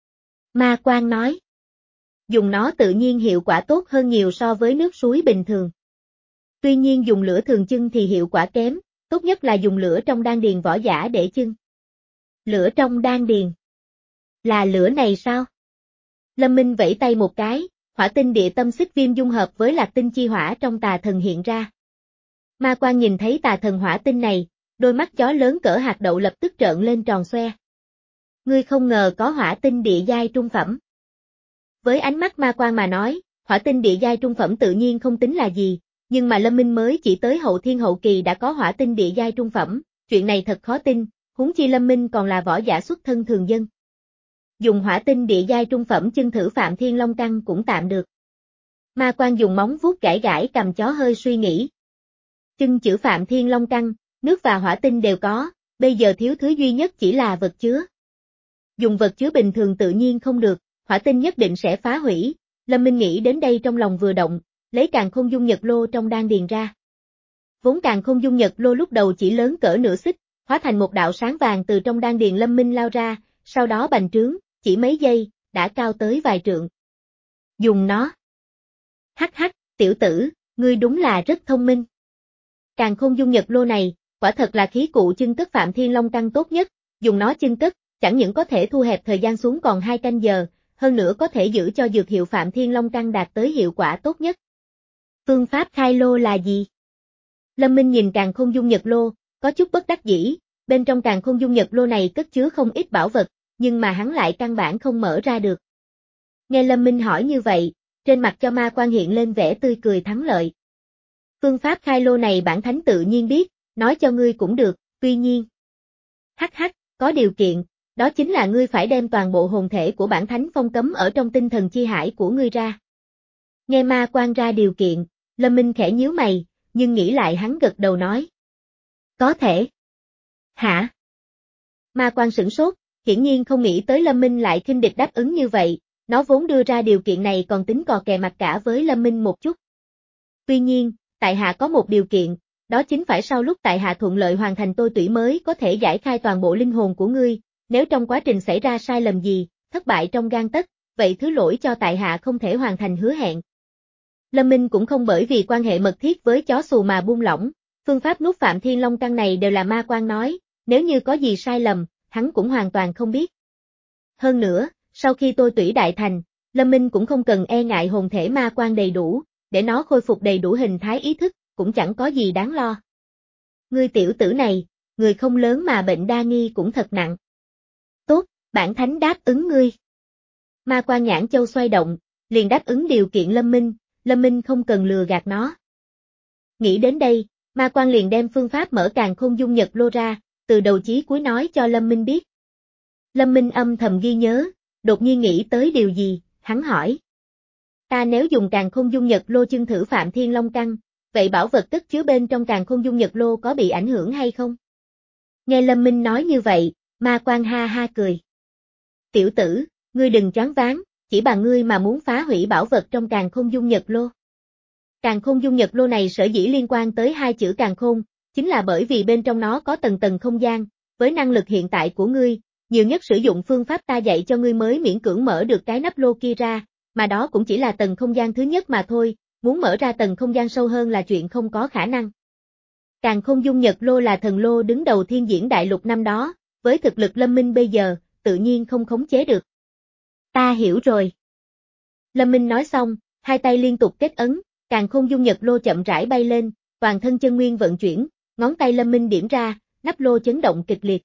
Ma Quan nói. Dùng nó tự nhiên hiệu quả tốt hơn nhiều so với nước suối bình thường. Tuy nhiên dùng lửa thường chưng thì hiệu quả kém, tốt nhất là dùng lửa trong đan điền võ giả để chưng. Lửa trong đan điền. Là lửa này sao? Lâm Minh vẫy tay một cái, hỏa tinh địa tâm xích viêm dung hợp với lạc tinh chi hỏa trong tà thần hiện ra. Ma Quan nhìn thấy tà thần hỏa tinh này, đôi mắt chó lớn cỡ hạt đậu lập tức trợn lên tròn xoe. Ngươi không ngờ có hỏa tinh địa giai trung phẩm. Với ánh mắt Ma Quan mà nói, hỏa tinh địa giai trung phẩm tự nhiên không tính là gì, nhưng mà Lâm Minh mới chỉ tới hậu thiên hậu kỳ đã có hỏa tinh địa giai trung phẩm, chuyện này thật khó tin, huống chi Lâm Minh còn là võ giả xuất thân thường dân. Dùng hỏa tinh địa giai trung phẩm chưng thử Phạm Thiên Long căn cũng tạm được. Ma Quan dùng móng vuốt gãi gãi cầm chó hơi suy nghĩ. Chưng chữ Phạm Thiên Long căn, nước và hỏa tinh đều có, bây giờ thiếu thứ duy nhất chỉ là vật chứa. Dùng vật chứa bình thường tự nhiên không được, hỏa tinh nhất định sẽ phá hủy. Lâm Minh nghĩ đến đây trong lòng vừa động, lấy càn khôn dung nhật lô trong đan điền ra. Vốn càn khôn dung nhật lô lúc đầu chỉ lớn cỡ nửa xích, hóa thành một đạo sáng vàng từ trong đan điền Lâm Minh lao ra, sau đó bành trướng, chỉ mấy giây, đã cao tới vài trượng. Dùng nó. Hắc hắc, tiểu tử, ngươi đúng là rất thông minh. Càn khôn dung nhật lô này, quả thật là khí cụ chưng cất Phạm Thiên Long căn tốt nhất, dùng nó chưng cất, chẳng những có thể thu hẹp thời gian xuống còn hai canh giờ, hơn nữa có thể giữ cho dược hiệu Phạm Thiên Long căn đạt tới hiệu quả tốt nhất. Phương pháp khai lô là gì? Lâm Minh nhìn càn khôn dung nhật lô, có chút bất đắc dĩ, bên trong càn khôn dung nhật lô này cất chứa không ít bảo vật, nhưng mà hắn lại căn bản không mở ra được. Nghe Lâm Minh hỏi như vậy, trên mặt cho Ma Quan hiện lên vẻ tươi cười thắng lợi. Phương pháp khai lô này bản thánh tự nhiên biết, nói cho ngươi cũng được, tuy nhiên. Hắc hắc, có điều kiện, đó chính là ngươi phải đem toàn bộ hồn thể của bản thánh phong cấm ở trong tinh thần chi hải của ngươi ra. Nghe Ma Quan ra điều kiện, Lâm Minh khẽ nhíu mày, nhưng nghĩ lại hắn gật đầu nói. Có thể. Hả? Ma Quan sửng sốt, hiển nhiên không nghĩ tới Lâm Minh lại khinh địch đáp ứng như vậy, nó vốn đưa ra điều kiện này còn tính cò kè mặt cả với Lâm Minh một chút. Tuy nhiên, tại hạ có một điều kiện, đó chính phải sau lúc tại hạ thuận lợi hoàn thành tôi tủy mới có thể giải khai toàn bộ linh hồn của ngươi, nếu trong quá trình xảy ra sai lầm gì, thất bại trong gang tấc, vậy thứ lỗi cho tại hạ không thể hoàn thành hứa hẹn. Lâm Minh cũng không bởi vì quan hệ mật thiết với chó xù mà buông lỏng, phương pháp nuốt Phạm Thiên Long căn này đều là Ma Quan nói, nếu như có gì sai lầm, hắn cũng hoàn toàn không biết. Hơn nữa, sau khi tôi tủy đại thành, Lâm Minh cũng không cần e ngại hồn thể Ma Quan đầy đủ, để nó khôi phục đầy đủ hình thái ý thức, cũng chẳng có gì đáng lo. Ngươi tiểu tử này, người không lớn mà bệnh đa nghi cũng thật nặng. Tốt, bản thánh đáp ứng ngươi. Ma Quan nhãn châu xoay động, liền đáp ứng điều kiện Lâm Minh, Lâm Minh không cần lừa gạt nó. Nghĩ đến đây, Ma Quan liền đem phương pháp mở càn khôn dung nhật lô ra, từ đầu chí cuối nói cho Lâm Minh biết. Lâm Minh âm thầm ghi nhớ, đột nhiên nghĩ tới điều gì, hắn hỏi. Ta nếu dùng càn khôn dung nhật lô chưng thử Phạm Thiên Long căn, vậy bảo vật cất chứa bên trong càn khôn dung nhật lô có bị ảnh hưởng hay không? Nghe Lâm Minh nói như vậy, Ma Quan ha ha cười. Tiểu tử, ngươi đừng choáng váng, chỉ bằng ngươi mà muốn phá hủy bảo vật trong càn khôn dung nhật lô. Càn khôn dung nhật lô này sở dĩ liên quan tới hai chữ càn khôn, chính là bởi vì bên trong nó có tầng tầng không gian, với năng lực hiện tại của ngươi, nhiều nhất sử dụng phương pháp ta dạy cho ngươi mới miễn cưỡng mở được cái nắp lô kia ra, mà đó cũng chỉ là tầng không gian thứ nhất mà thôi, muốn mở ra tầng không gian sâu hơn là chuyện không có khả năng. Càn khôn dung nhật lô là thần lô đứng đầu thiên diễn đại lục năm đó, với thực lực Lâm Minh bây giờ, tự nhiên không khống chế được. Ta hiểu rồi. Lâm Minh nói xong, hai tay liên tục kết ấn, càn khôn dung nhật lô chậm rãi bay lên, toàn thân chân nguyên vận chuyển, ngón tay Lâm Minh điểm ra, nắp lô chấn động kịch liệt.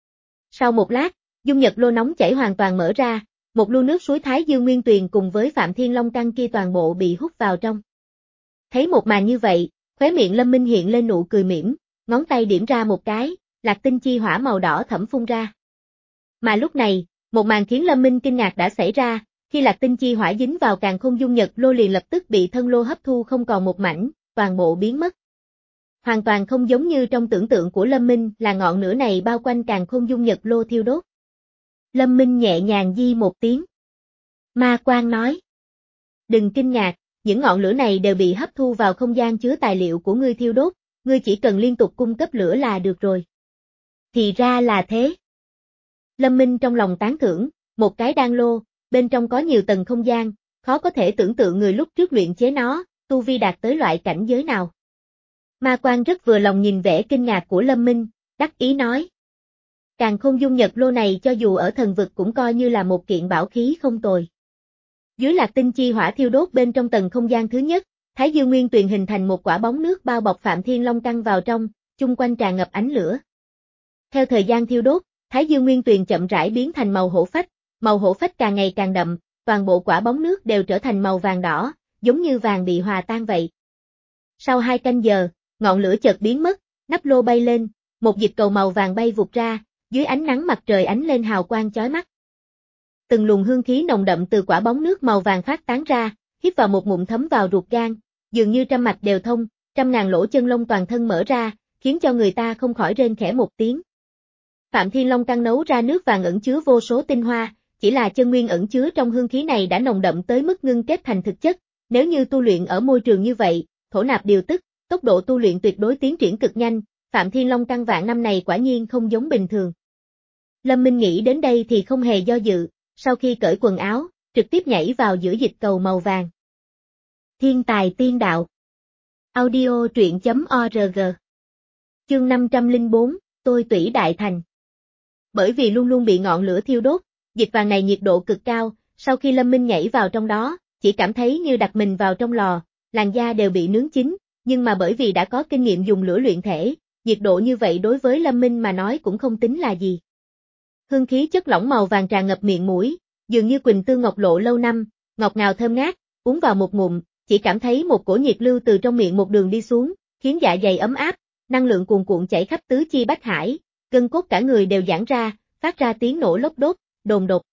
Sau một lát, dung nhật lô nóng chảy hoàn toàn mở ra, một lu nước suối Thái Dương Nguyên Tuyền cùng với Phạm Thiên Long căn kia toàn bộ bị hút vào trong. Thấy một màn như vậy, Khóe miệng Lâm Minh hiện lên nụ cười mỉm, ngón tay điểm ra một cái, lạc tinh chi hỏa màu đỏ thẫm phun ra. Mà lúc này, một màn khiến Lâm Minh kinh ngạc đã xảy ra, khi lạc tinh chi hỏa dính vào càn khôn dung nhật lô liền lập tức bị thân lô hấp thu không còn một mảnh, toàn bộ biến mất. Hoàn toàn không giống như trong tưởng tượng của Lâm Minh là ngọn lửa này bao quanh càn khôn dung nhật lô thiêu đốt. Lâm Minh nhẹ nhàng di một tiếng. Ma Quang nói. Đừng kinh ngạc, những ngọn lửa này đều bị hấp thu vào không gian chứa tài liệu của ngươi thiêu đốt, ngươi chỉ cần liên tục cung cấp lửa là được rồi. Thì ra là thế. Lâm Minh trong lòng tán thưởng, một cái đan lô, bên trong có nhiều tầng không gian, khó có thể tưởng tượng người lúc trước luyện chế nó, tu vi đạt tới loại cảnh giới nào. Ma Quang rất vừa lòng nhìn vẻ kinh ngạc của Lâm Minh, đắc ý nói. Càn khôn dung nhật lô này cho dù ở thần vực cũng coi như là một kiện bảo khí không tồi. Dưới lạc tinh chi hỏa thiêu đốt bên trong tầng không gian thứ nhất, Thái Dương Nguyên Tuyền hình thành một quả bóng nước bao bọc Phạm Thiên Long Căn vào trong, chung quanh tràn ngập ánh lửa. Theo thời gian thiêu đốt, Thái Dương Nguyên Tuyền chậm rãi biến thành màu hổ phách, màu hổ phách càng ngày càng đậm, toàn bộ quả bóng nước đều trở thành màu vàng đỏ, giống như vàng bị hòa tan vậy. Sau hai canh giờ, ngọn lửa chợt biến mất, nắp lô bay lên, một dịch cầu màu vàng bay vụt ra, dưới ánh nắng mặt trời ánh lên hào quang chói mắt. Từng luồng hương khí nồng đậm từ quả bóng nước màu vàng phát tán ra, hít vào một ngụm thấm vào ruột gan, dường như trăm mạch đều thông, trăm ngàn lỗ chân lông toàn thân mở ra, khiến cho người ta không khỏi rên khẽ một tiếng. Phạm Thiên Long Căn nấu ra nước vàng ẩn chứa vô số tinh hoa, chỉ là chân nguyên ẩn chứa trong hương khí này đã nồng đậm tới mức ngưng kết thành thực chất, nếu như tu luyện ở môi trường như vậy, thổ nạp điều tức, tốc độ tu luyện tuyệt đối tiến triển cực nhanh, Phạm Thiên Long Căn vạn năm này quả nhiên không giống bình thường. Lâm Minh nghĩ đến đây thì không hề do dự, sau khi cởi quần áo, trực tiếp nhảy vào giữa dịch cầu màu vàng. Thiên tài tiên đạo. Audio truyện chấm org. Chương năm trăm lẻ bốn, tôi tủy đại thành. Bởi vì luôn luôn bị ngọn lửa thiêu đốt, dịch vàng này nhiệt độ cực cao, sau khi Lâm Minh nhảy vào trong đó, chỉ cảm thấy như đặt mình vào trong lò, làn da đều bị nướng chín, nhưng mà bởi vì đã có kinh nghiệm dùng lửa luyện thể, nhiệt độ như vậy đối với Lâm Minh mà nói cũng không tính là gì. Hương khí chất lỏng màu vàng tràn ngập miệng mũi, dường như quỳnh tương ngọc lộ lâu năm, ngọt ngào thơm ngát, uống vào một ngụm, chỉ cảm thấy một cổ nhiệt lưu từ trong miệng một đường đi xuống, khiến dạ dày ấm áp, năng lượng cuồn cuộn chảy khắp tứ chi bách hải, gân cốt cả người đều giãn ra, phát ra tiếng nổ lốp đốt, đồn đột.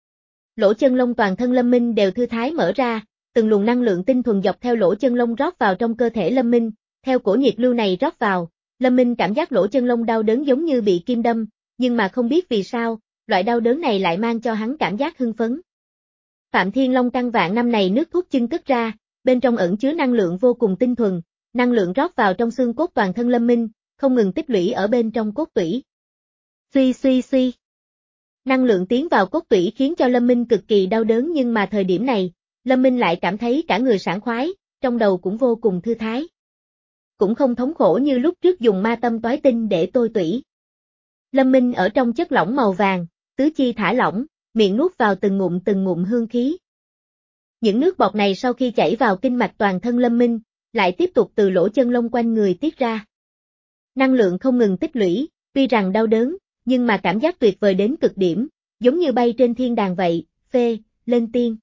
Lỗ chân lông toàn thân Lâm Minh đều thư thái mở ra, từng luồng năng lượng tinh thuần dọc theo lỗ chân lông rót vào trong cơ thể Lâm Minh, theo cổ nhiệt lưu này rót vào, Lâm Minh cảm giác lỗ chân lông đau đớn giống như bị kim đâm, nhưng mà không biết vì sao, loại đau đớn này lại mang cho hắn cảm giác hưng phấn. Phạm Thiên Long Căn vạn năm này nước thuốc chưng cất ra, bên trong ẩn chứa năng lượng vô cùng tinh thuần, năng lượng rót vào trong xương cốt toàn thân Lâm Minh, không ngừng tích lũy ở bên trong cốt tủy. Suy suy suy. Năng lượng tiến vào cốt tủy khiến cho Lâm Minh cực kỳ đau đớn nhưng mà thời điểm này, Lâm Minh lại cảm thấy cả người sảng khoái, trong đầu cũng vô cùng thư thái. Cũng không thống khổ như lúc trước dùng ma tâm toái tinh để tôi tủy. Lâm Minh ở trong chất lỏng màu vàng, tứ chi thả lỏng, miệng nuốt vào từng ngụm từng ngụm hương khí. Những nước bọt này sau khi chảy vào kinh mạch toàn thân Lâm Minh, lại tiếp tục từ lỗ chân lông quanh người tiết ra. Năng lượng không ngừng tích lũy, tuy rằng đau đớn, nhưng mà cảm giác tuyệt vời đến cực điểm, giống như bay trên thiên đàng vậy, phê, lên tiên.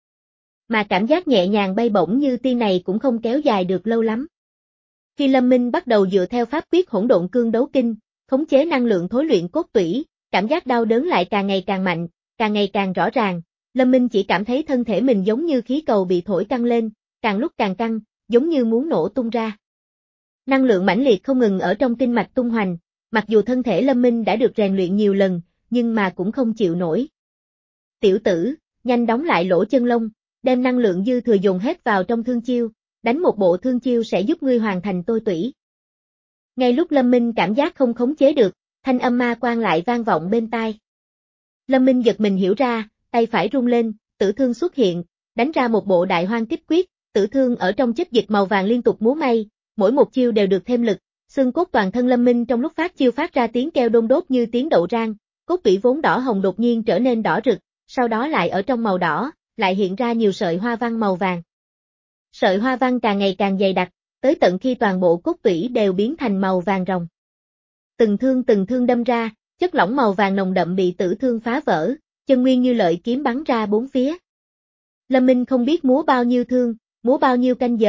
Mà cảm giác nhẹ nhàng bay bổng như tiên này cũng không kéo dài được lâu lắm. Khi Lâm Minh bắt đầu dựa theo pháp quyết hỗn độn cương đấu kinh, khống chế năng lượng thối luyện cốt tủy, cảm giác đau đớn lại càng ngày càng mạnh, càng ngày càng rõ ràng, Lâm Minh chỉ cảm thấy thân thể mình giống như khí cầu bị thổi căng lên, càng lúc càng căng, giống như muốn nổ tung ra. Năng lượng mãnh liệt không ngừng ở trong kinh mạch tung hoành, mặc dù thân thể Lâm Minh đã được rèn luyện nhiều lần, nhưng mà cũng không chịu nổi. Tiểu tử, nhanh đóng lại lỗ chân lông, đem năng lượng dư thừa dồn hết vào trong thương chiêu, đánh một bộ thương chiêu sẽ giúp ngươi hoàn thành tôi tủy. Ngay lúc Lâm Minh cảm giác không khống chế được, thanh âm ma quang lại vang vọng bên tai. Lâm Minh giật mình hiểu ra, tay phải rung lên, tử thương xuất hiện, đánh ra một bộ đại hoang kích quyết, tử thương ở trong chất dịch màu vàng liên tục múa may, mỗi một chiêu đều được thêm lực, xương cốt toàn thân Lâm Minh trong lúc phát chiêu phát ra tiếng kêu đôn đốt như tiếng đậu rang, cốt tủy vốn đỏ hồng đột nhiên trở nên đỏ rực, sau đó lại ở trong màu đỏ, lại hiện ra nhiều sợi hoa văn màu vàng. Sợi hoa văn càng ngày càng dày đặc, tới tận khi toàn bộ cốt tủy đều biến thành màu vàng ròng. Từng thương từng thương đâm ra, chất lỏng màu vàng nồng đậm bị tử thương phá vỡ, chân nguyên như lợi kiếm bắn ra bốn phía. Lâm Minh không biết múa bao nhiêu thương, múa bao nhiêu canh giờ,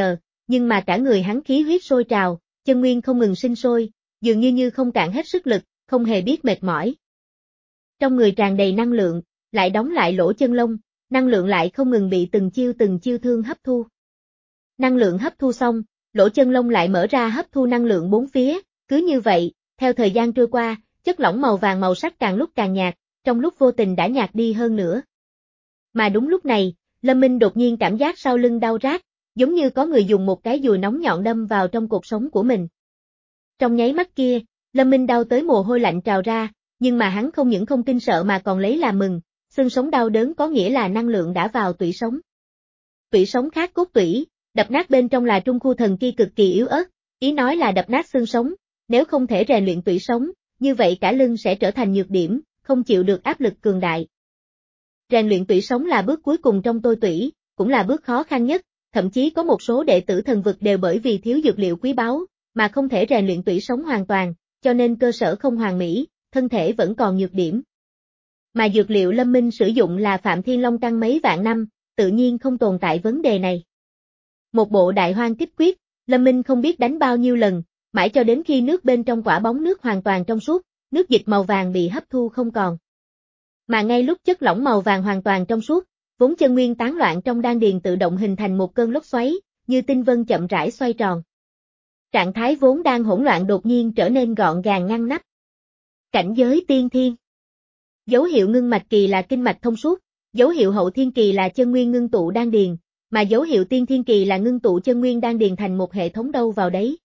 nhưng mà cả người hắn khí huyết sôi trào, chân nguyên không ngừng sinh sôi, dường như như không cạn hết sức lực, không hề biết mệt mỏi. Trong người tràn đầy năng lượng, lại đóng lại lỗ chân lông, năng lượng lại không ngừng bị từng chiêu từng chiêu thương hấp thu. Năng lượng hấp thu xong, lỗ chân lông lại mở ra hấp thu năng lượng bốn phía, cứ như vậy, theo thời gian trôi qua, chất lỏng màu vàng màu sắc càng lúc càng nhạt, trong lúc vô tình đã nhạt đi hơn nữa. Mà đúng lúc này, Lâm Minh đột nhiên cảm giác sau lưng đau rát, giống như có người dùng một cái dùi nóng nhọn đâm vào trong cột sống của mình. Trong nháy mắt kia, Lâm Minh đau tới mồ hôi lạnh trào ra, nhưng mà hắn không những không kinh sợ mà còn lấy làm mừng, xương sống đau đớn có nghĩa là năng lượng đã vào tủy sống. Tủy sống khác cốt tủy, đập nát bên trong là trung khu thần kỳ cực kỳ yếu ớt, ý nói là đập nát xương sống, nếu không thể rèn luyện tủy sống, như vậy cả lưng sẽ trở thành nhược điểm, không chịu được áp lực cường đại. Rèn luyện tủy sống là bước cuối cùng trong tôi tủy, cũng là bước khó khăn nhất, thậm chí có một số đệ tử thần vực đều bởi vì thiếu dược liệu quý báu, mà không thể rèn luyện tủy sống hoàn toàn, cho nên cơ sở không hoàn mỹ, thân thể vẫn còn nhược điểm. Mà dược liệu Lâm Minh sử dụng là Phạm Thiên Long Căn mấy vạn năm, tự nhiên không tồn tại vấn đề này. Một bộ đại hoang kích quyết, Lâm Minh không biết đánh bao nhiêu lần, mãi cho đến khi nước bên trong quả bóng nước hoàn toàn trong suốt, nước dịch màu vàng bị hấp thu không còn. Mà ngay lúc chất lỏng màu vàng hoàn toàn trong suốt, vốn chân nguyên tán loạn trong đan điền tự động hình thành một cơn lốc xoáy, như tinh vân chậm rãi xoay tròn. Trạng thái vốn đang hỗn loạn đột nhiên trở nên gọn gàng ngăn nắp. Cảnh giới tiên thiên. Dấu hiệu ngưng mạch kỳ là kinh mạch thông suốt, dấu hiệu hậu thiên kỳ là chân nguyên ngưng tụ đan điền, mà dấu hiệu tiên thiên kỳ là ngưng tụ chân nguyên đan điền thành một hệ thống đâu vào đấy.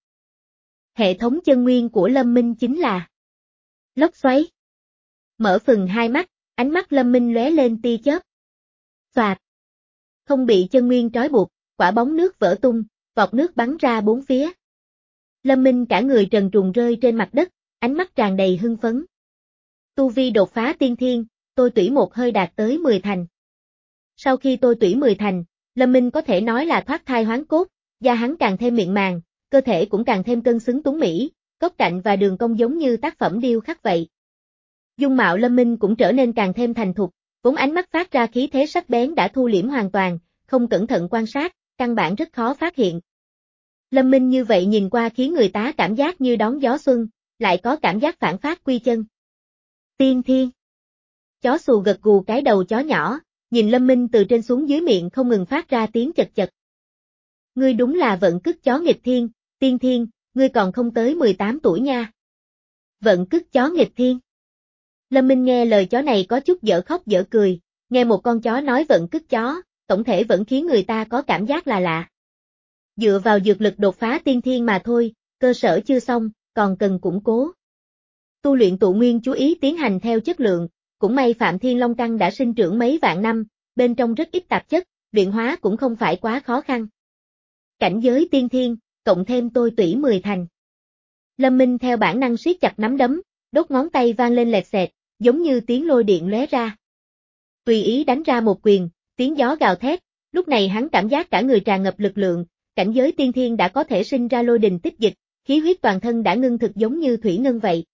Hệ thống chân nguyên của Lâm Minh chính là lốc xoáy. Mở phừng hai mắt, ánh mắt Lâm Minh lóe lên tia chớp. Xoạt. Không bị chân nguyên trói buộc, quả bóng nước vỡ tung, vọt nước bắn ra bốn phía. Lâm Minh cả người trần truồng rơi trên mặt đất, ánh mắt tràn đầy hưng phấn. Tu vi đột phá tiên thiên, tôi tủy một hơi đạt tới mười thành. Sau khi tôi tủy mười thành, Lâm Minh có thể nói là thoát thai hoán cốt, da hắn càng thêm mịn màng, cơ thể cũng càng thêm cân xứng tuấn mỹ, góc cạnh và đường cong giống như tác phẩm điêu khắc vậy. Dung mạo Lâm Minh cũng trở nên càng thêm thành thục, vốn ánh mắt phát ra khí thế sắc bén đã thu liễm hoàn toàn, không cẩn thận quan sát, căn bản rất khó phát hiện. Lâm Minh như vậy nhìn qua khiến người ta cảm giác như đón gió xuân, lại có cảm giác phản phát quy chân. Tiên thiên. Chó xù gật gù cái đầu chó nhỏ, nhìn Lâm Minh từ trên xuống dưới miệng không ngừng phát ra tiếng chật chật. Ngươi đúng là vận cứt chó nghịch thiên, tiên thiên, ngươi còn không tới mười tám tuổi nha. Vận cứt chó nghịch thiên. Lâm Minh nghe lời chó này có chút dở khóc dở cười, nghe một con chó nói vận cứt chó, tổng thể vẫn khiến người ta có cảm giác là lạ. Dựa vào dược lực đột phá tiên thiên mà thôi, cơ sở chưa xong, còn cần củng cố. Tu luyện tụ nguyên chú ý tiến hành theo chất lượng, cũng may Phạm Thiên Long Căn đã sinh trưởng mấy vạn năm, bên trong rất ít tạp chất, luyện hóa cũng không phải quá khó khăn. Cảnh giới tiên thiên, cộng thêm tôi tủy mười thành. Lâm Minh theo bản năng siết chặt nắm đấm, đốt ngón tay vang lên lẹt xẹt, giống như tiếng lôi điện lóe ra. Tùy ý đánh ra một quyền, tiếng gió gào thét, lúc này hắn cảm giác cả người tràn ngập lực lượng, cảnh giới tiên thiên đã có thể sinh ra lôi đình tích dịch, khí huyết toàn thân đã ngưng thực giống như thủy ngân vậy.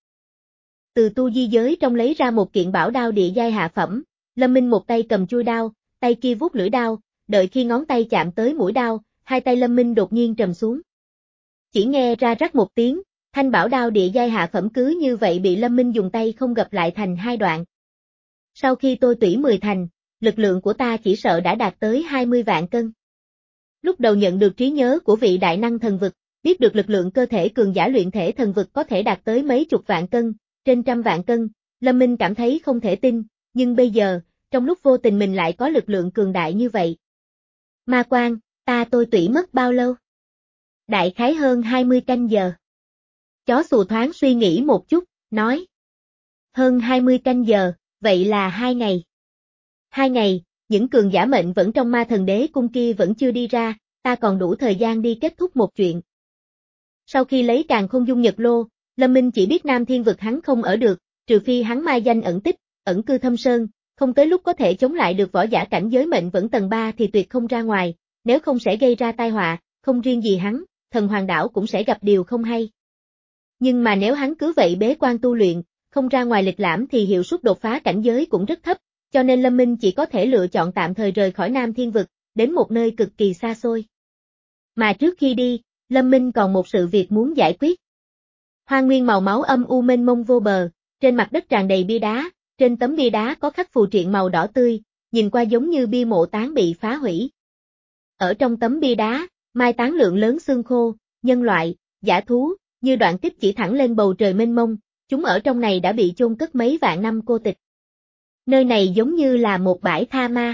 Từ tu di giới trong lấy ra một kiện bảo đao địa giai hạ phẩm, Lâm Minh một tay cầm chuôi đao, tay kia vuốt lưỡi đao, đợi khi ngón tay chạm tới mũi đao, hai tay Lâm Minh đột nhiên trầm xuống. Chỉ nghe ra rắc một tiếng, thanh bảo đao địa giai hạ phẩm cứ như vậy bị Lâm Minh dùng tay không gập lại thành hai đoạn. Sau khi tôi tủy mười thành, lực lượng của ta chỉ sợ đã đạt tới hai mươi vạn cân. Lúc đầu nhận được trí nhớ của vị đại năng thần vực, biết được lực lượng cơ thể cường giả luyện thể thần vực có thể đạt tới mấy chục vạn cân, trên trăm vạn cân, Lâm Minh cảm thấy không thể tin, nhưng bây giờ, trong lúc vô tình mình lại có lực lượng cường đại như vậy. Ma Quan, ta tôi tủy mất bao lâu? Đại khái hơn hai mươi canh giờ. Chó xù thoáng suy nghĩ một chút, nói. Hơn hai mươi canh giờ, vậy là hai ngày. Hai ngày, những cường giả mệnh vẫn trong ma thần đế cung kia vẫn chưa đi ra, ta còn đủ thời gian đi kết thúc một chuyện. Sau khi lấy càn khôn dung nhật lô, Lâm Minh chỉ biết Nam Thiên vực hắn không ở được, trừ phi hắn mai danh ẩn tích, ẩn cư thâm sơn, không tới lúc có thể chống lại được võ giả cảnh giới mệnh vẫn tầng ba thì tuyệt không ra ngoài, nếu không sẽ gây ra tai họa, không riêng gì hắn, thần hoàng đảo cũng sẽ gặp điều không hay. Nhưng mà nếu hắn cứ vậy bế quan tu luyện, không ra ngoài lịch lãm thì hiệu suất đột phá cảnh giới cũng rất thấp, cho nên Lâm Minh chỉ có thể lựa chọn tạm thời rời khỏi Nam Thiên vực, đến một nơi cực kỳ xa xôi. Mà trước khi đi, Lâm Minh còn một sự việc muốn giải quyết. Hoang nguyên màu máu âm u mênh mông vô bờ, trên mặt đất tràn đầy bia đá, trên tấm bia đá có khắc phù triện màu đỏ tươi, nhìn qua giống như bia mộ táng bị phá hủy. Ở trong tấm bia đá, mai táng lượng lớn xương khô, nhân loại, dã thú, như đoạn tích chỉ thẳng lên bầu trời mênh mông, chúng ở trong này đã bị chôn cất mấy vạn năm cô tịch. Nơi này giống như là một bãi tha ma.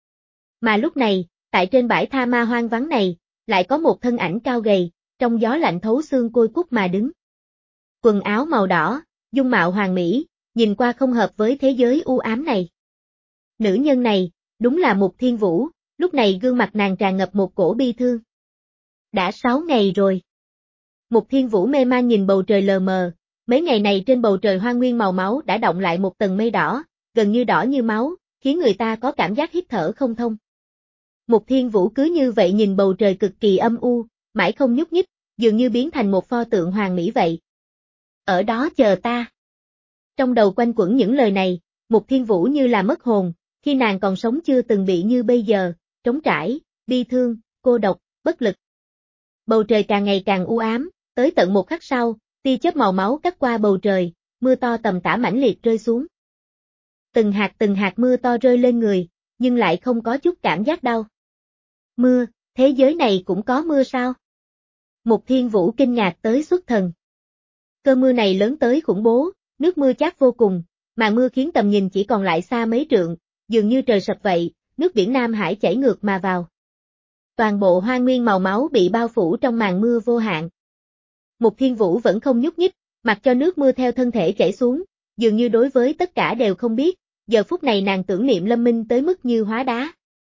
Mà lúc này, tại trên bãi tha ma hoang vắng này, lại có một thân ảnh cao gầy, trong gió lạnh thấu xương côi cút mà đứng. Quần áo màu đỏ, dung mạo hoàn mỹ, nhìn qua không hợp với thế giới u ám này. Nữ nhân này, đúng là Mục Thiên Vũ, lúc này gương mặt nàng tràn ngập một cổ bi thương. Đã sáu ngày rồi. Mục Thiên Vũ mê man nhìn bầu trời lờ mờ, mấy ngày này trên bầu trời hoang nguyên màu máu đã đọng lại một tầng mây đỏ, gần như đỏ như máu, khiến người ta có cảm giác hít thở không thông. Mục Thiên Vũ cứ như vậy nhìn bầu trời cực kỳ âm u, mãi không nhúc nhích, dường như biến thành một pho tượng hoàn mỹ vậy. Ở đó chờ ta. Trong đầu quanh quẩn những lời này, Mục Thiên Vũ như là mất hồn, khi nàng còn sống chưa từng bị như bây giờ, trống trải, bi thương, cô độc, bất lực. Bầu trời càng ngày càng u ám, tới tận một khắc sau, tia chớp màu máu cắt qua bầu trời, mưa to tầm tã mãnh liệt rơi xuống. Từng hạt từng hạt mưa to rơi lên người, nhưng lại không có chút cảm giác đau. Mưa, thế giới này cũng có mưa sao? Mục Thiên Vũ kinh ngạc tới xuất thần. Cơn mưa này lớn tới khủng bố, nước mưa chát vô cùng, màn mưa khiến tầm nhìn chỉ còn lại xa mấy trượng, dường như trời sập vậy, nước biển Nam Hải chảy ngược mà vào. Toàn bộ hoang nguyên màu máu bị bao phủ trong màn mưa vô hạn. Mục Thiên Vũ vẫn không nhúc nhích, mặc cho nước mưa theo thân thể chảy xuống, dường như đối với tất cả đều không biết, giờ phút này nàng tưởng niệm Lâm Minh tới mức như hóa đá.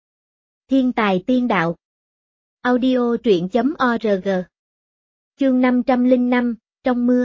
Thiên tài tiên đạo. Audio truyện chấm org. Chương năm trăm lẻ năm, trong mưa.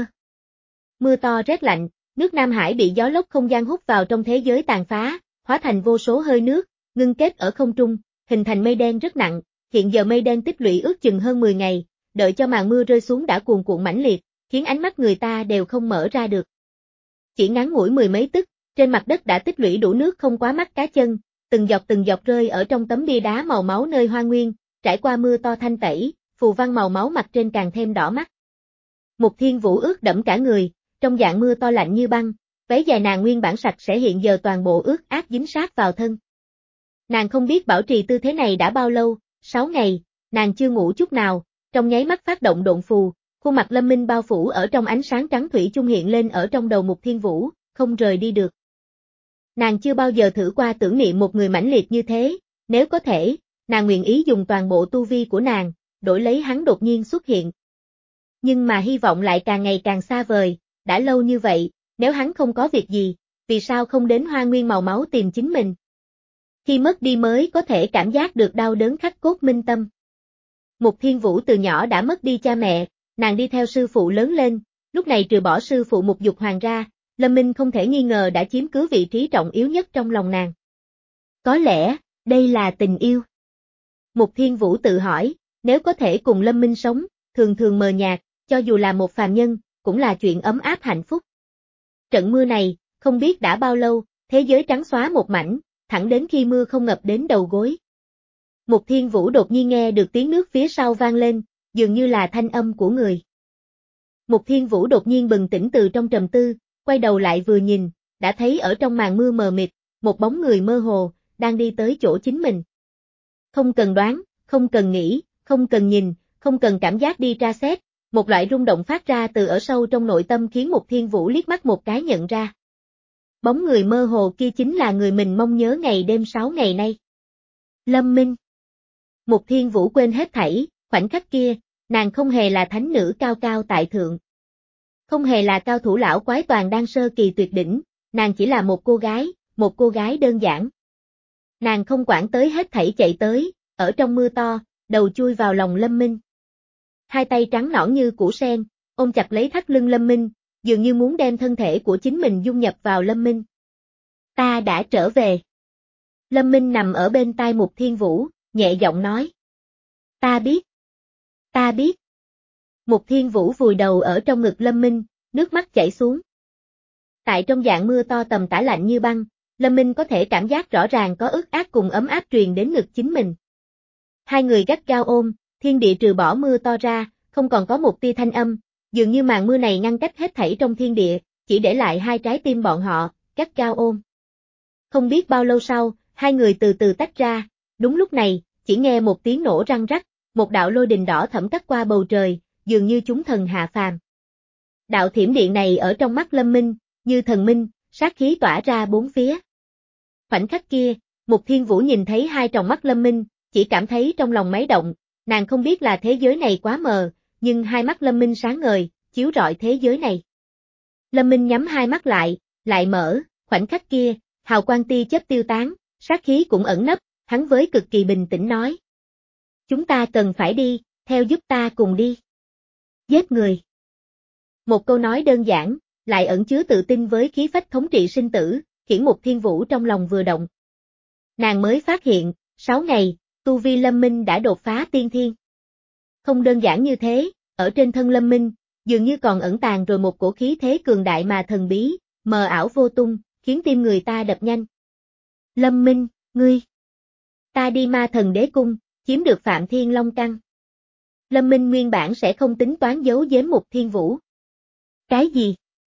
Mưa to rét lạnh, nước Nam Hải bị gió lốc không gian hút vào trong thế giới tàn phá, hóa thành vô số hơi nước, ngưng kết ở không trung, hình thành mây đen rất nặng, hiện giờ mây đen tích lũy ước chừng hơn mười ngày, đợi cho màn mưa rơi xuống đã cuồn cuộn mãnh liệt, khiến ánh mắt người ta đều không mở ra được. Chỉ ngắn ngủi mười mấy tức, trên mặt đất đã tích lũy đủ nước không quá mắt cá chân, từng giọt từng giọt rơi ở trong tấm bia đá màu máu nơi hoang nguyên, trải qua mưa to thanh tẩy, phù văn màu máu mặt trên càng thêm đỏ mắt. Mục Thiên Vũ ướt đẫm cả người, trong dạng mưa to lạnh như băng, váy dài nàng nguyên bản sạch sẽ hiện giờ toàn bộ ướt át dính sát vào thân. Nàng không biết bảo trì tư thế này đã bao lâu, sáu ngày, nàng chưa ngủ chút nào, trong nháy mắt phát động độn phù, khuôn mặt Lâm Minh bao phủ ở trong ánh sáng trắng thủy chung hiện lên ở trong đầu Mục Thiên Vũ, không rời đi được. Nàng chưa bao giờ thử qua tưởng niệm một người mãnh liệt như thế, nếu có thể, nàng nguyện ý dùng toàn bộ tu vi của nàng, đổi lấy hắn đột nhiên xuất hiện. Nhưng mà hy vọng lại càng ngày càng xa vời, đã lâu như vậy, nếu hắn không có việc gì, vì sao không đến hoang nguyên màu máu tìm chính mình? Khi mất đi mới có thể cảm giác được đau đớn khắc cốt minh tâm. Mục Thiên Vũ từ nhỏ đã mất đi cha mẹ, nàng đi theo sư phụ lớn lên, lúc này trừ bỏ sư phụ Mục Dục Hoàng ra, Lâm Minh không thể nghi ngờ đã chiếm cứ vị trí trọng yếu nhất trong lòng nàng. Có lẽ, đây là tình yêu. Mục Thiên Vũ tự hỏi, nếu có thể cùng Lâm Minh sống, thường thường mờ nhạt, cho dù là một phàm nhân, cũng là chuyện ấm áp hạnh phúc. Trận mưa này, không biết đã bao lâu, thế giới trắng xóa một mảnh, thẳng đến khi mưa không ngập đến đầu gối. Mục Thiên Vũ đột nhiên nghe được tiếng nước phía sau vang lên, dường như là thanh âm của người. Mục Thiên Vũ đột nhiên bừng tỉnh từ trong trầm tư, quay đầu lại vừa nhìn, đã thấy ở trong màn mưa mờ mịt, một bóng người mơ hồ, đang đi tới chỗ chính mình. Không cần đoán, không cần nghĩ, không cần nhìn, không cần cảm giác đi tra xét, một loại rung động phát ra từ ở sâu trong nội tâm khiến Mục Thiên Vũ liếc mắt một cái nhận ra. Bóng người mơ hồ kia chính là người mình mong nhớ ngày đêm sáu ngày nay. Lâm Minh. Mục Thiên Vũ quên hết thảy, khoảnh khắc kia, nàng không hề là thánh nữ cao cao tại thượng. Không hề là cao thủ lão quái toàn đang sơ kỳ tuyệt đỉnh, nàng chỉ là một cô gái, một cô gái đơn giản. Nàng không quản tới hết thảy chạy tới, ở trong mưa to, đầu chui vào lòng Lâm Minh. Hai tay trắng nõn như củ sen, ôm chặt lấy thắt lưng Lâm Minh, dường như muốn đem thân thể của chính mình dung nhập vào Lâm Minh. Ta đã trở về. Lâm Minh nằm ở bên tai Mục Thiên Vũ, nhẹ giọng nói. Ta biết. Ta biết. Mục Thiên Vũ vùi đầu ở trong ngực Lâm Minh, nước mắt chảy xuống. Tại trong dạng mưa to tầm tã lạnh như băng, Lâm Minh có thể cảm giác rõ ràng có ướt át cùng ấm áp truyền đến ngực chính mình. Hai người gắt gao ôm, thiên địa trừ bỏ mưa to ra, không còn có một tia thanh âm, dường như màn mưa này ngăn cách hết thảy trong thiên địa, chỉ để lại hai trái tim bọn họ, gắt gao ôm. Không biết bao lâu sau, hai người từ từ tách ra, đúng lúc này, chỉ nghe một tiếng nổ răng rắc, một đạo lôi đình đỏ thẫm cắt qua bầu trời, dường như chúng thần hạ phàm. Đạo thiểm điện này ở trong mắt Lâm Minh, như thần minh, sát khí tỏa ra bốn phía. Khoảnh khắc kia, Mục Thiên Vũ nhìn thấy hai tròng mắt Lâm Minh, chỉ cảm thấy trong lòng máy động, nàng không biết là thế giới này quá mờ, nhưng hai mắt Lâm Minh sáng ngời, chiếu rọi thế giới này. Lâm Minh nhắm hai mắt lại, lại mở, khoảnh khắc kia, hào quang tia chớp tiêu tán, sát khí cũng ẩn nấp, hắn với cực kỳ bình tĩnh nói. Chúng ta cần phải đi, theo giúp ta cùng đi. Giết người. Một câu nói đơn giản, lại ẩn chứa tự tin với khí phách thống trị sinh tử, khiến Mục Thiên Vũ trong lòng vừa động. Nàng mới phát hiện, sáu ngày, tu vi Lâm Minh đã đột phá tiên thiên. Không đơn giản như thế, ở trên thân Lâm Minh, dường như còn ẩn tàng rồi một cổ khí thế cường đại mà thần bí, mờ ảo vô tung, khiến tim người ta đập nhanh. Lâm Minh, ngươi. Ta đi Ma Thần Đế Cung, chiếm được Phạm Thiên Long Căn. Lâm Minh nguyên bản sẽ không tính toán giấu giếm Mục Thiên Vũ. Cái gì?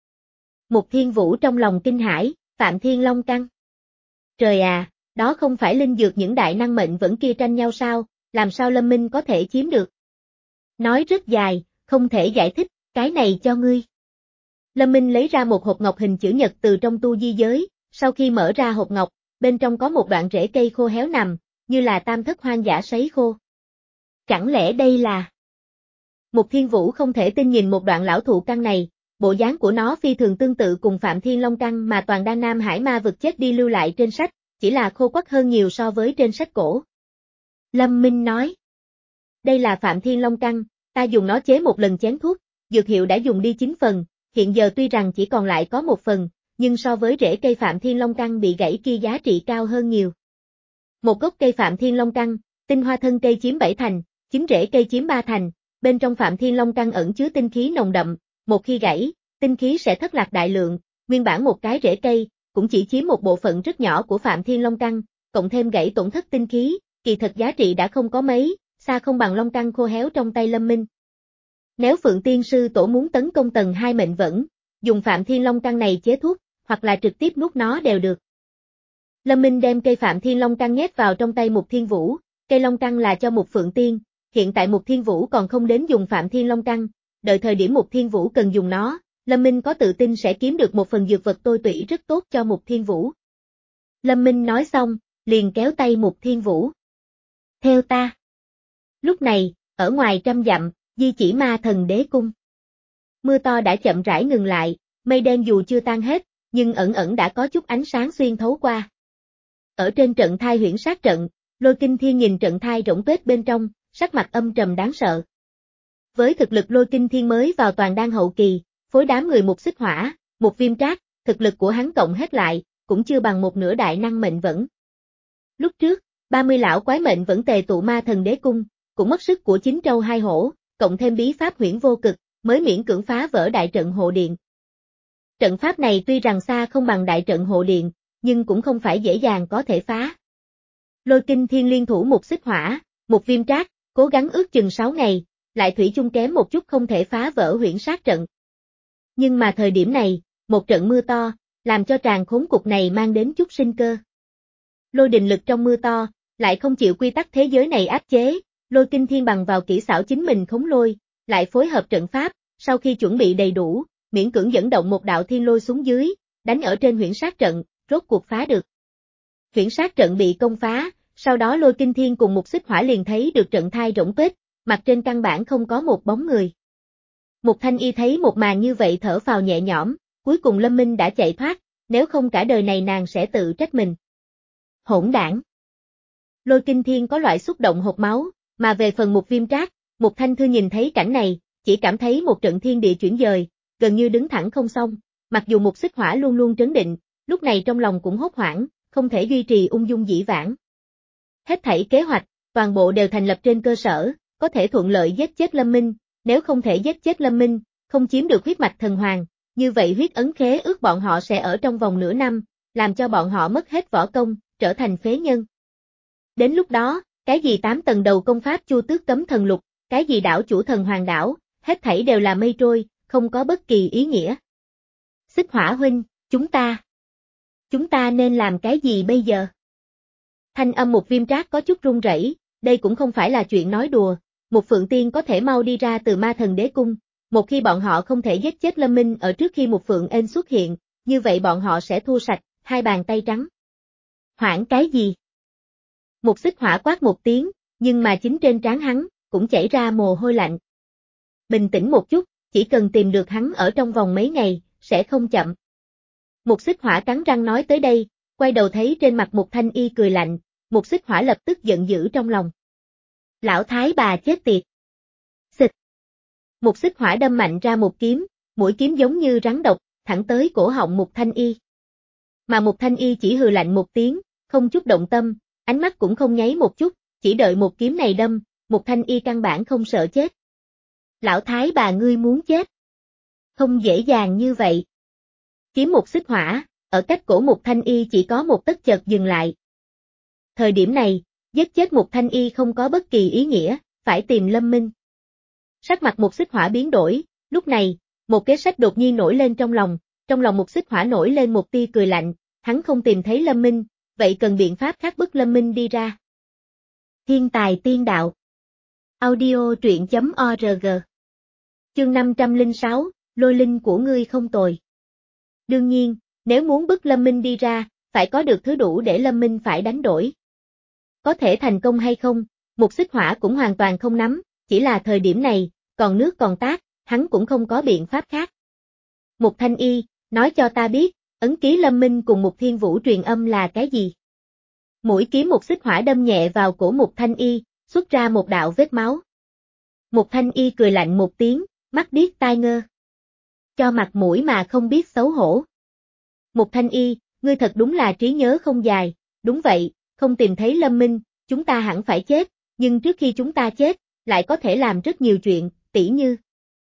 Mục Thiên Vũ trong lòng kinh hãi, Phạm Thiên Long Căn. Trời à, đó không phải linh dược những đại năng mệnh vẫn kia tranh nhau sao, làm sao Lâm Minh có thể chiếm được? Nói rất dài, không thể giải thích, cái này cho ngươi. Lâm Minh lấy ra một hộp ngọc hình chữ nhật từ trong tu di giới, sau khi mở ra hộp ngọc, bên trong có một đoạn rễ cây khô héo nằm, như là tam thất hoang dã sấy khô. Chẳng lẽ đây là... Mục Thiên Vũ không thể tin nhìn một đoạn lão thụ căn này, bộ dáng của nó phi thường tương tự cùng Phạm Thiên Long Căn mà toàn đa Nam Hải ma vực chết đi lưu lại trên sách, chỉ là khô quắt hơn nhiều so với trên sách cổ. Lâm Minh nói, đây là Phạm Thiên Long Căn, ta dùng nó chế một lần chén thuốc, dược hiệu đã dùng đi chín phần, hiện giờ tuy rằng chỉ còn lại có một phần, nhưng so với rễ cây Phạm Thiên Long Căn bị gãy kia giá trị cao hơn nhiều. Một gốc cây Phạm Thiên Long Căn, tinh hoa thân cây chiếm bảy thành, chính rễ cây chiếm ba thành, bên trong Phạm Thiên Long Căn ẩn chứa tinh khí nồng đậm, một khi gãy, tinh khí sẽ thất lạc đại lượng, nguyên bản một cái rễ cây, cũng chỉ chiếm một bộ phận rất nhỏ của Phạm Thiên Long Căn, cộng thêm gãy tổn thất tinh khí, kỳ thật giá trị đã không có mấy, xa không bằng Long Căn khô héo trong tay Lâm Minh. Nếu Phượng Tiên Sư Tổ muốn tấn công tầng hai mệnh vẫn, dùng Phạm Thiên Long Căn này chế thuốc, hoặc là trực tiếp nuốt nó đều được. Lâm Minh đem cây Phạm Thiên Long Căn nhét vào trong tay Mục Thiên Vũ, cây Long Căn là cho Mục Phượng Tiên, hiện tại Mục Thiên Vũ còn không đến dùng Phạm Thiên Long Căn, đợi thời điểm Mục Thiên Vũ cần dùng nó, Lâm Minh có tự tin sẽ kiếm được một phần dược vật tôi tủy rất tốt cho Mục Thiên Vũ. Lâm Minh nói xong, liền kéo tay Mục Thiên Vũ. Theo ta. Lúc này, ở ngoài trăm dặm, di chỉ Ma Thần Đế Cung. Mưa to đã chậm rãi ngừng lại, mây đen dù chưa tan hết, nhưng ẩn ẩn đã có chút ánh sáng xuyên thấu qua. Ở trên trận thai huyễn sát trận, Lôi Kinh Thiên nhìn trận thai rỗng tuếch bên trong, sắc mặt âm trầm đáng sợ. Với thực lực Lôi Kinh Thiên mới vào toàn đan hậu kỳ, phối đám người Mục Xích Hỏa, Mục Viêm Trác, thực lực của hắn cộng hết lại, cũng chưa bằng một nửa đại năng mệnh vẫn. Lúc trước, ba mươi lão quái mệnh vẫn tề tụ Ma Thần Đế Cung, cũng mất sức của chín trâu hai hổ, cộng thêm bí pháp huyễn vô cực, mới miễn cưỡng phá vỡ đại trận hộ điện. Trận pháp này tuy rằng xa không bằng đại trận hộ điện, nhưng cũng không phải dễ dàng có thể phá. Lôi Kinh Thiên liên thủ Mục Xích Hỏa, Mục Viêm Trác, cố gắng ước chừng sáu ngày, lại thủy chung kém một chút không thể phá vỡ huyễn sát trận. Nhưng mà thời điểm này, một trận mưa to, làm cho tràng khốn cục này mang đến chút sinh cơ. Lôi đình lực trong mưa to, lại không chịu quy tắc thế giới này áp chế, Lôi Kinh Thiên bằng vào kỹ xảo chính mình khống lôi, lại phối hợp trận pháp, sau khi chuẩn bị đầy đủ, miễn cưỡng dẫn động một đạo thiên lôi xuống dưới, đánh ở trên huyễn sát trận, rốt cuộc phá được. Huyễn sát trận bị công phá, sau đó Lôi Kinh Thiên cùng Mục Xích Hỏa liền thấy được trận thai rỗng tuếch, mặt trên căn bản không có một bóng người. Mục Thanh Y thấy một màn như vậy thở phào nhẹ nhõm, cuối cùng Lâm Minh đã chạy thoát, nếu không cả đời này nàng sẽ tự trách mình. Hỗn đảng. Lôi Kinh Thiên có loại xúc động hộc máu, mà về phần Mục Viêm Trác, Mục Thanh Thư nhìn thấy cảnh này, chỉ cảm thấy một trận thiên địa chuyển dời, gần như đứng thẳng không xong, mặc dù Mục Xích Hỏa luôn luôn trấn định, lúc này trong lòng cũng hốt hoảng, không thể duy trì ung dung dĩ vãng. Hết thảy kế hoạch, toàn bộ đều thành lập trên cơ sở, có thể thuận lợi giết chết Lâm Minh, nếu không thể giết chết Lâm Minh, không chiếm được huyết mạch thần hoàng, như vậy huyết ấn khế ước bọn họ sẽ ở trong vòng nửa năm, làm cho bọn họ mất hết võ công, trở thành phế nhân. Đến lúc đó, Cái gì tám tầng đầu công pháp Chu Tước Cấm Thần Lục, cái gì đảo chủ thần hoàng đảo, hết thảy đều là mây trôi, không có bất kỳ ý nghĩa. Xích Hỏa huynh, chúng ta, chúng ta nên làm cái gì bây giờ? Thanh âm Một Viêm Trác có chút run rẩy, đây cũng không phải là chuyện nói đùa, Một Phượng Tiên có thể mau đi ra từ Ma Thần Đế Cung, một khi bọn họ không thể giết chết Lâm Minh ở trước khi Một Phượng Ên xuất hiện, như vậy bọn họ sẽ thua sạch, hai bàn tay trắng. Hoảng cái gì? Một Xích Hỏa quát một tiếng, nhưng mà chính trên trán hắn, cũng chảy ra mồ hôi lạnh. Bình tĩnh một chút, chỉ cần tìm được hắn ở trong vòng mấy ngày, sẽ không chậm. Một Xích Hỏa cắn răng nói tới đây, quay đầu thấy trên mặt Một Thanh Y cười lạnh, Một Xích Hỏa lập tức giận dữ trong lòng. Lão thái bà chết tiệt. Xịt. Một Xích Hỏa đâm mạnh ra một kiếm, mũi kiếm giống như rắn độc, thẳng tới cổ họng Một Thanh Y. Mà Một Thanh Y chỉ hừ lạnh một tiếng, không chút động tâm, ánh mắt cũng không nháy một chút, chỉ đợi một kiếm này đâm, Một Thanh Y căn bản không sợ chết. Lão thái bà ngươi muốn chết. Không dễ dàng như vậy. Kiếm Một Xích Hỏa, ở cách cổ Một Thanh Y chỉ có một tấc chợt dừng lại. Thời điểm này, giết chết Một Thanh Y không có bất kỳ ý nghĩa, phải tìm Lâm Minh. Sắc mặt Một Xích Hỏa biến đổi, lúc này, một kế sách đột nhiên nổi lên trong lòng, trong lòng Một Xích Hỏa nổi lên một tia cười lạnh, hắn không tìm thấy Lâm Minh, vậy cần biện pháp khác bức Lâm Minh đi ra. Thiên tài tiên đạo. Audio truyện chấm org. Chương năm trăm lẻ sáu, Lôi linh của ngươi không tồi. Đương nhiên, nếu muốn bức Lâm Minh đi ra, phải có được thứ đủ để Lâm Minh phải đánh đổi. Có thể thành công hay không, Một Xích Hỏa cũng hoàn toàn không nắm, chỉ là thời điểm này, còn nước còn tát, hắn cũng không có biện pháp khác. Một Thanh Y, nói cho ta biết, ấn ký Lâm Minh cùng Một Thiên Vũ truyền âm là cái gì? Mũi kiếm Một Xích Hỏa đâm nhẹ vào cổ Một Thanh Y, xuất ra một đạo vết máu. Một Thanh Y cười lạnh một tiếng, mắt điếc tai ngơ. Cho mặt mũi mà không biết xấu hổ. Một Thanh Y, ngươi thật đúng là trí nhớ không dài, đúng vậy, không tìm thấy Lâm Minh, chúng ta hẳn phải chết, nhưng trước khi chúng ta chết, lại có thể làm rất nhiều chuyện, tỉ như.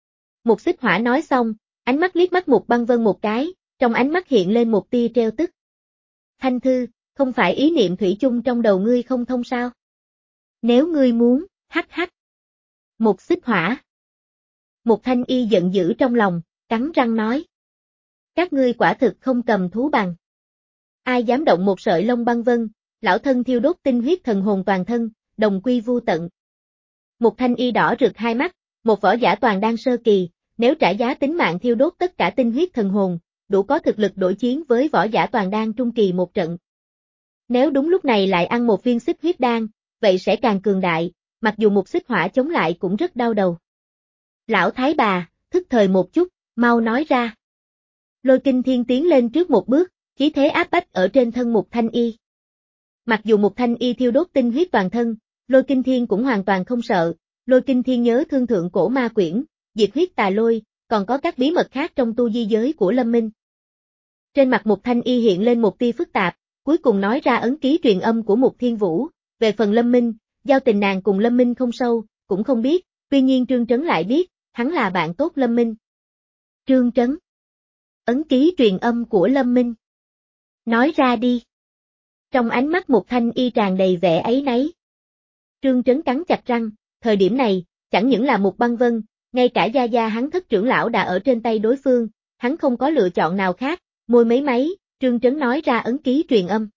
Một Xích Hỏa nói xong, ánh mắt liếc mắt Một Băng Vân một cái, trong ánh mắt hiện lên một tia treo tức. Thanh Thư, không phải ý niệm thủy chung trong đầu ngươi không thông sao? Nếu ngươi muốn, hắc hắc. Một Xích Hỏa. Một Thanh Y giận dữ trong lòng, cắn răng nói. Các ngươi quả thực không cầm thú bằng. Ai dám động một sợi lông băng vân, lão thân thiêu đốt tinh huyết thần hồn toàn thân, đồng quy vu tận. Một Thanh Y đỏ rực hai mắt, một võ giả toàn đang sơ kỳ, nếu trả giá tính mạng thiêu đốt tất cả tinh huyết thần hồn, đủ có thực lực đối chiến với võ giả toàn đang trung kỳ một trận. Nếu đúng lúc này lại ăn một viên xích huyết đan, vậy sẽ càng cường đại, mặc dù Một Xích Hỏa chống lại cũng rất đau đầu. Lão thái bà, thức thời một chút, mau nói ra. Lôi Kinh Thiên tiến lên trước một bước, khí thế áp bách ở trên thân Một Thanh Y. Mặc dù Một Thanh Y thiêu đốt tinh huyết toàn thân, Lôi Kinh Thiên cũng hoàn toàn không sợ, Lôi Kinh Thiên nhớ thương thượng cổ ma quyển, diệt huyết tà lôi, còn có các bí mật khác trong tu di giới của Lâm Minh. Trên mặt Một Thanh Y hiện lên một tia phức tạp, cuối cùng nói ra ấn ký truyền âm của Một Thiên Vũ, về phần Lâm Minh, giao tình nàng cùng Lâm Minh không sâu, cũng không biết, tuy nhiên Trương Trấn lại biết, hắn là bạn tốt Lâm Minh. Trương Trấn. Ấn ký truyền âm của Lâm Minh. Nói ra đi. Trong ánh mắt Một Thanh Y tràn đầy vẻ áy náy. Trương Trấn cắn chặt răng, thời điểm này, chẳng những là Một Băng Vân, ngay cả gia gia hắn Thất trưởng lão đã ở trên tay đối phương, hắn không có lựa chọn nào khác, môi mấy máy, Trương Trấn nói ra ấn ký truyền âm.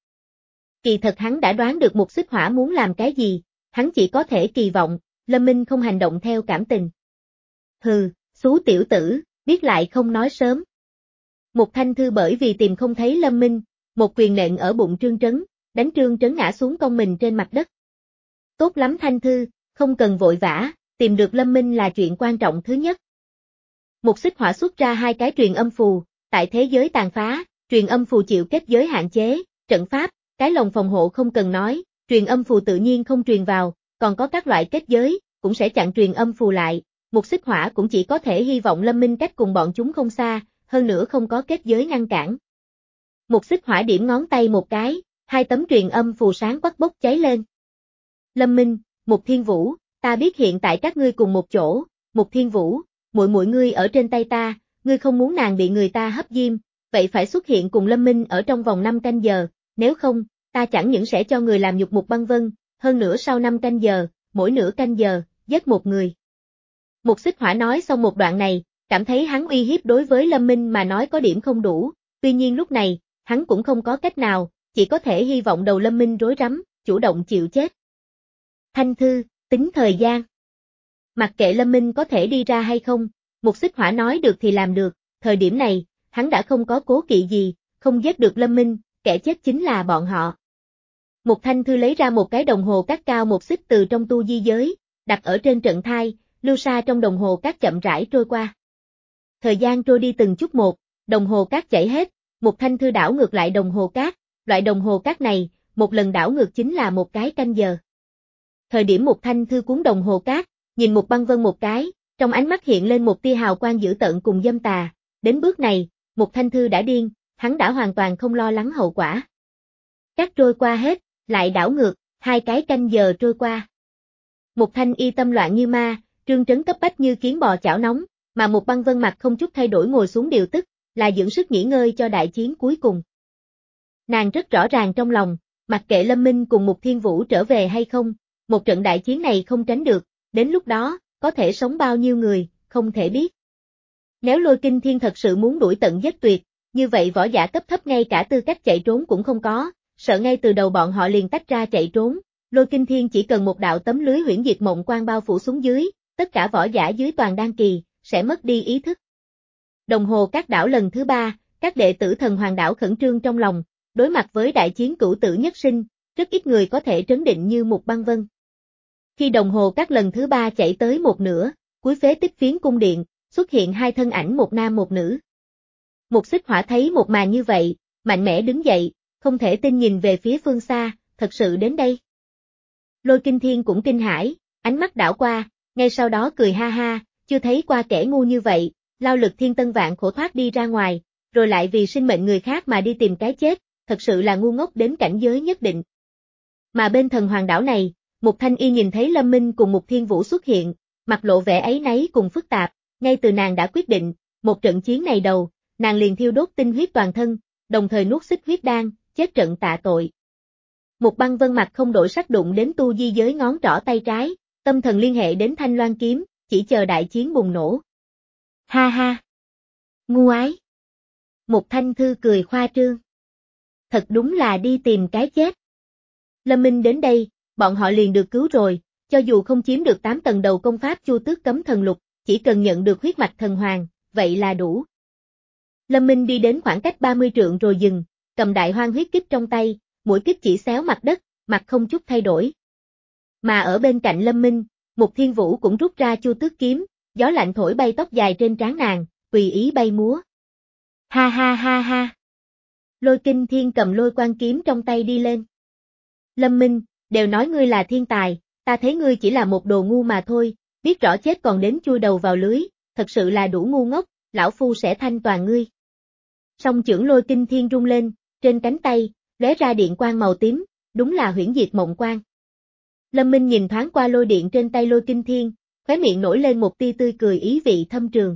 Kỳ thật hắn đã đoán được Một Xích Hỏa muốn làm cái gì, hắn chỉ có thể kỳ vọng, Lâm Minh không hành động theo cảm tình. Hừ, xú tiểu tử, biết lại không nói sớm. Một Thanh Thư bởi vì tìm không thấy Lâm Minh, một quyền nện ở bụng Trương Trấn, đánh Trương Trấn ngã xuống cong mình trên mặt đất. Tốt lắm Thanh Thư, không cần vội vã, tìm được Lâm Minh là chuyện quan trọng thứ nhất. Một Xích Hỏa xuất ra hai cái truyền âm phù, tại thế giới tàn phá, truyền âm phù chịu kết giới hạn chế, trận pháp, cái lồng phòng hộ không cần nói, truyền âm phù tự nhiên không truyền vào, còn có các loại kết giới, cũng sẽ chặn truyền âm phù lại. Một Xích Hỏa cũng chỉ có thể hy vọng Lâm Minh cách cùng bọn chúng không xa, hơn nữa không có kết giới ngăn cản. Một Xích Hỏa điểm ngón tay một cái, hai tấm truyền âm phù sáng quắc bốc cháy lên. Lâm Minh, Một Thiên Vũ, ta biết hiện tại các ngươi cùng một chỗ, Một Thiên Vũ, muội muội ngươi ở trên tay ta, ngươi không muốn nàng bị người ta hấp diêm, vậy phải xuất hiện cùng Lâm Minh ở trong vòng năm canh giờ, nếu không, ta chẳng những sẽ cho người làm nhục Một Băng Vân, hơn nữa sau năm canh giờ, mỗi nửa canh giờ, giết một người. Mục Xích Hỏa nói xong một đoạn này, cảm thấy hắn uy hiếp đối với Lâm Minh mà nói có điểm không đủ, tuy nhiên lúc này, hắn cũng không có cách nào, chỉ có thể hy vọng đầu Lâm Minh rối rắm, chủ động chịu chết. Thanh thư, tính thời gian. Mặc kệ Lâm Minh có thể đi ra hay không, Mục Xích Hỏa nói được thì làm được, thời điểm này, hắn đã không có cố kỵ gì, không giết được Lâm Minh, kẻ chết chính là bọn họ. Mục Thanh Thư lấy ra một cái đồng hồ cát cao một xích từ trong tu di giới, đặt ở trên trận thai, lưu sa trong đồng hồ cát chậm rãi trôi qua. Thời gian trôi đi từng chút một, đồng hồ cát chảy hết, Mục Thanh Thư đảo ngược lại đồng hồ cát, loại đồng hồ cát này, một lần đảo ngược chính là một cái canh giờ. Thời điểm Mục Thanh Thư cuốn đồng hồ cát, nhìn Mục Băng Vân một cái, trong ánh mắt hiện lên một tia hào quang dữ tợn cùng dâm tà, đến bước này, Mục Thanh Thư đã điên, hắn đã hoàn toàn không lo lắng hậu quả. Cát trôi qua hết, lại đảo ngược, hai cái canh giờ trôi qua. Mục Thanh Y tâm loạn như ma, Trương Trấn cấp bách như kiến bò chảo nóng, mà Mục Băng Vân mặt không chút thay đổi ngồi xuống điều tức, là dưỡng sức nghỉ ngơi cho đại chiến cuối cùng. Nàng rất rõ ràng trong lòng, mặc kệ Lâm Minh cùng Mục Thiên Vũ trở về hay không, một trận đại chiến này không tránh được, đến lúc đó, có thể sống bao nhiêu người, không thể biết. Nếu Lôi Kinh Thiên thật sự muốn đuổi tận giết tuyệt, như vậy võ giả cấp thấp ngay cả tư cách chạy trốn cũng không có, sợ ngay từ đầu bọn họ liền tách ra chạy trốn, Lôi Kinh Thiên chỉ cần một đạo tấm lưới huyễn diệt mộng quang bao phủ xuống dưới, tất cả võ giả dưới toàn đan kỳ, sẽ mất đi ý thức. Đồng hồ các đảo lần thứ ba, các đệ tử thần hoàng đảo khẩn trương trong lòng, đối mặt với đại chiến cửu tử nhất sinh, rất ít người có thể trấn định như Mục Băng Vân. Khi đồng hồ các lần thứ ba chạy tới một nửa, cuối phế tích phiến cung điện, xuất hiện hai thân ảnh một nam một nữ. Mục Xích Hỏa thấy một màn như vậy, mạnh mẽ đứng dậy, không thể tin nhìn về phía phương xa, thật sự đến đây. Lôi Kinh Thiên cũng kinh hãi, ánh mắt đảo qua, ngay sau đó cười ha ha, chưa thấy qua kẻ ngu như vậy, lao lực thiên tân vạn khổ thoát đi ra ngoài, rồi lại vì sinh mệnh người khác mà đi tìm cái chết, thật sự là ngu ngốc đến cảnh giới nhất định. Mà bên thần hoàng đảo này, Mục Thanh Y nhìn thấy Lâm Minh cùng Mục Thiên Vũ xuất hiện, mặt lộ vẻ áy náy cùng phức tạp, ngay từ nàng đã quyết định, một trận chiến này đầu, nàng liền thiêu đốt tinh huyết toàn thân, đồng thời nuốt xích huyết đan, chết trận tạ tội. Mục Băng Vân mặt không đổi sắc đụng đến tu di giới ngón trỏ tay trái, tâm thần liên hệ đến thanh loan kiếm, chỉ chờ đại chiến bùng nổ. Ha ha! Ngu ái! Mục Thanh Thư cười khoa trương. Thật đúng là đi tìm cái chết. Lâm Minh đến đây, bọn họ liền được cứu rồi, cho dù không chiếm được tám tầng đầu công pháp Chu Tước Cấm Thần Lục, chỉ cần nhận được huyết mạch thần hoàng, vậy là đủ. Lâm Minh đi đến khoảng cách ba mươi trượng rồi dừng, cầm đại hoang huyết kích trong tay, mũi kích chỉ xéo mặt đất, mặt không chút thay đổi. Mà ở bên cạnh Lâm Minh, Mục Thiên Vũ cũng rút ra Chu Tước kiếm, gió lạnh thổi bay tóc dài trên trán nàng, tùy ý bay múa. Ha ha ha ha. Lôi Kinh Thiên cầm lôi quan kiếm trong tay đi lên. Lâm Minh, đều nói ngươi là thiên tài, ta thấy ngươi chỉ là một đồ ngu mà thôi, biết rõ chết còn đến chui đầu vào lưới, thật sự là đủ ngu ngốc, lão phu sẽ thanh toàn ngươi. Song chưởng Lôi Kinh Thiên rung lên, trên cánh tay, lóe ra điện quang màu tím, đúng là huyễn diệt mộng quang. Lâm Minh nhìn thoáng qua lôi điện trên tay Lôi Kinh Thiên, khóe miệng nổi lên một tia tươi cười ý vị thâm trường.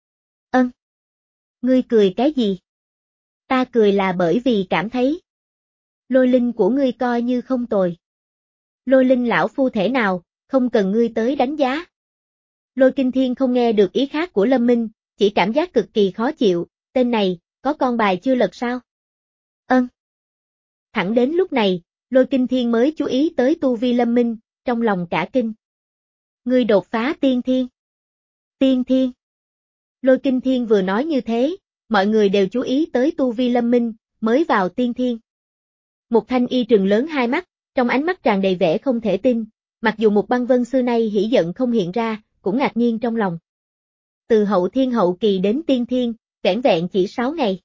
Ân. Ngươi cười cái gì? Ta cười là bởi vì cảm thấy lôi linh của ngươi coi như không tồi. Lôi linh lão phu thể nào, không cần ngươi tới đánh giá. Lôi Kinh Thiên không nghe được ý khác của Lâm Minh, chỉ cảm giác cực kỳ khó chịu, tên này, có con bài chưa lật sao? Ân. Thẳng đến lúc này, Lôi Kinh Thiên mới chú ý tới tu vi Lâm Minh, trong lòng cả kinh. Ngươi đột phá tiên thiên. Tiên thiên. Lôi Kinh Thiên vừa nói như thế, mọi người đều chú ý tới tu vi Lâm Minh, mới vào tiên thiên. Mục Thanh Y trừng lớn hai mắt, trong ánh mắt tràn đầy vẻ không thể tin, mặc dù Mục Băng Vân xưa nay hỉ giận không hiện ra, cũng ngạc nhiên trong lòng. Từ hậu thiên hậu kỳ đến tiên thiên, vẻn vẹn chỉ sáu ngày.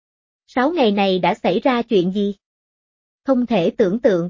Sáu ngày này đã xảy ra chuyện gì? Không thể tưởng tượng.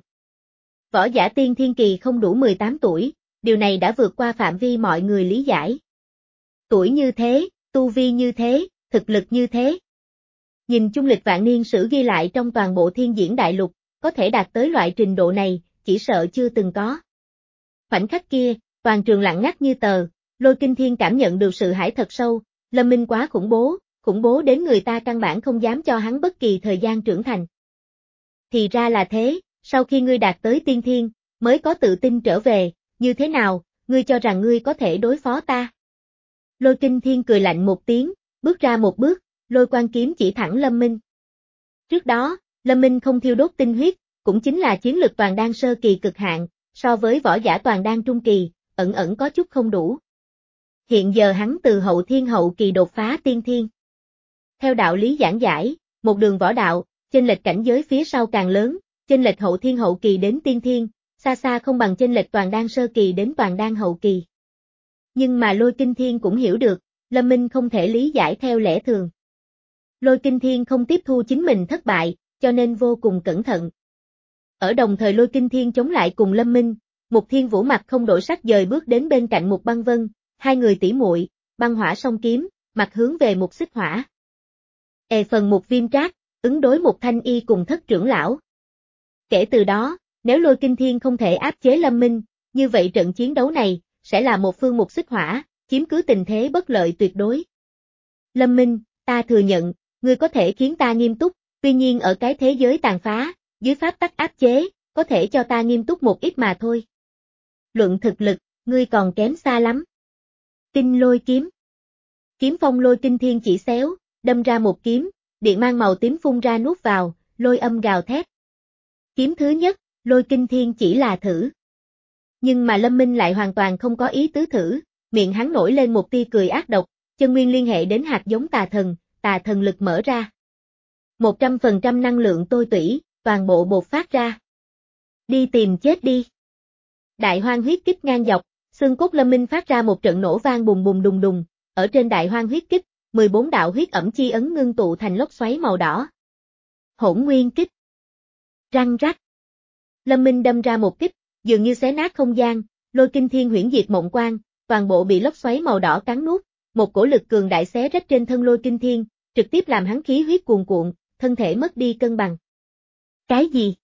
Võ giả tiên thiên kỳ không đủ mười tám tuổi, điều này đã vượt qua phạm vi mọi người lý giải. Tuổi như thế, tu vi như thế, thực lực như thế. Nhìn chung lịch vạn niên sử ghi lại trong toàn bộ thiên diễn đại lục, có thể đạt tới loại trình độ này, chỉ sợ chưa từng có. Khoảnh khắc kia, toàn trường lặng ngắt như tờ, Lôi Kinh Thiên cảm nhận được sự hãi thật sâu, Lâm Minh quá khủng bố, khủng bố đến người ta căn bản không dám cho hắn bất kỳ thời gian trưởng thành. Thì ra là thế, sau khi ngươi đạt tới tiên thiên, mới có tự tin trở về, như thế nào, ngươi cho rằng ngươi có thể đối phó ta? Lôi Kinh Thiên cười lạnh một tiếng, bước ra một bước, lôi quan kiếm chỉ thẳng Lâm Minh. Trước đó, Lâm Minh không thiêu đốt tinh huyết, cũng chính là chiến lực toàn đan sơ kỳ cực hạn, so với võ giả toàn đan trung kỳ, ẩn ẩn có chút không đủ. Hiện giờ hắn từ hậu thiên hậu kỳ đột phá tiên thiên. Theo đạo lý giảng giải, một đường võ đạo, chênh lệch cảnh giới phía sau càng lớn, chênh lệch hậu thiên hậu kỳ đến tiên thiên, xa xa không bằng chênh lệch toàn đan sơ kỳ đến toàn đan hậu kỳ. Nhưng mà Lôi Kinh Thiên cũng hiểu được, Lâm Minh không thể lý giải theo lẽ thường. Lôi Kinh Thiên không tiếp thu chính mình thất bại, cho nên vô cùng cẩn thận. Ở đồng thời Lôi Kinh Thiên chống lại cùng Lâm Minh, Mục Thiên Vũ mặt không đổi sắc dời bước đến bên cạnh Mục Băng Vân, hai người tỉ muội, băng hỏa song kiếm, mặt hướng về Mục Xích Hỏa. Ề phần Mục Viêm Trác, ứng đối Mục Thanh Y cùng thất trưởng lão. Kể từ đó, nếu Lôi Kinh Thiên không thể áp chế Lâm Minh, như vậy trận chiến đấu này, sẽ là một phương Mục Xích Hỏa, chiếm cứ tình thế bất lợi tuyệt đối. Lâm Minh, ta thừa nhận, ngươi có thể khiến ta nghiêm túc, tuy nhiên ở cái thế giới tàn phá, dưới pháp tắc áp chế, có thể cho ta nghiêm túc một ít mà thôi. Luận thực lực, ngươi còn kém xa lắm. Tinh lôi kiếm. Kiếm phong Lôi Kinh Thiên chỉ xéo, đâm ra một kiếm, điện mang màu tím phun ra nuốt vào, lôi âm gào thét. Kiếm thứ nhất, Lôi Kinh Thiên chỉ là thử. Nhưng mà Lâm Minh lại hoàn toàn không có ý tứ thử, miệng hắn nổi lên một tia cười ác độc, chân nguyên liên hệ đến hạt giống tà thần, tà thần lực mở ra. một trăm phần trăm năng lượng tôi tủy, toàn bộ bột phát ra. Đi tìm chết đi. Đại hoang huyết kích ngang dọc, xương cốt Lâm Minh phát ra một trận nổ vang bùng bùng đùng đùng, ở trên đại hoang huyết kích, mười bốn đạo huyết ẩm chi ấn ngưng tụ thành lốc xoáy màu đỏ. Hỗn nguyên kích. Răng rắc. Lâm Minh đâm ra một kích, dường như xé nát không gian, Lôi Kinh Thiên huyễn diệt mộng quang, toàn bộ bị lốc xoáy màu đỏ cắn nuốt, một cổ lực cường đại xé rách trên thân Lôi Kinh Thiên, trực tiếp làm hắn khí huyết cuồn cuộn, thân thể mất đi cân bằng. Cái gì?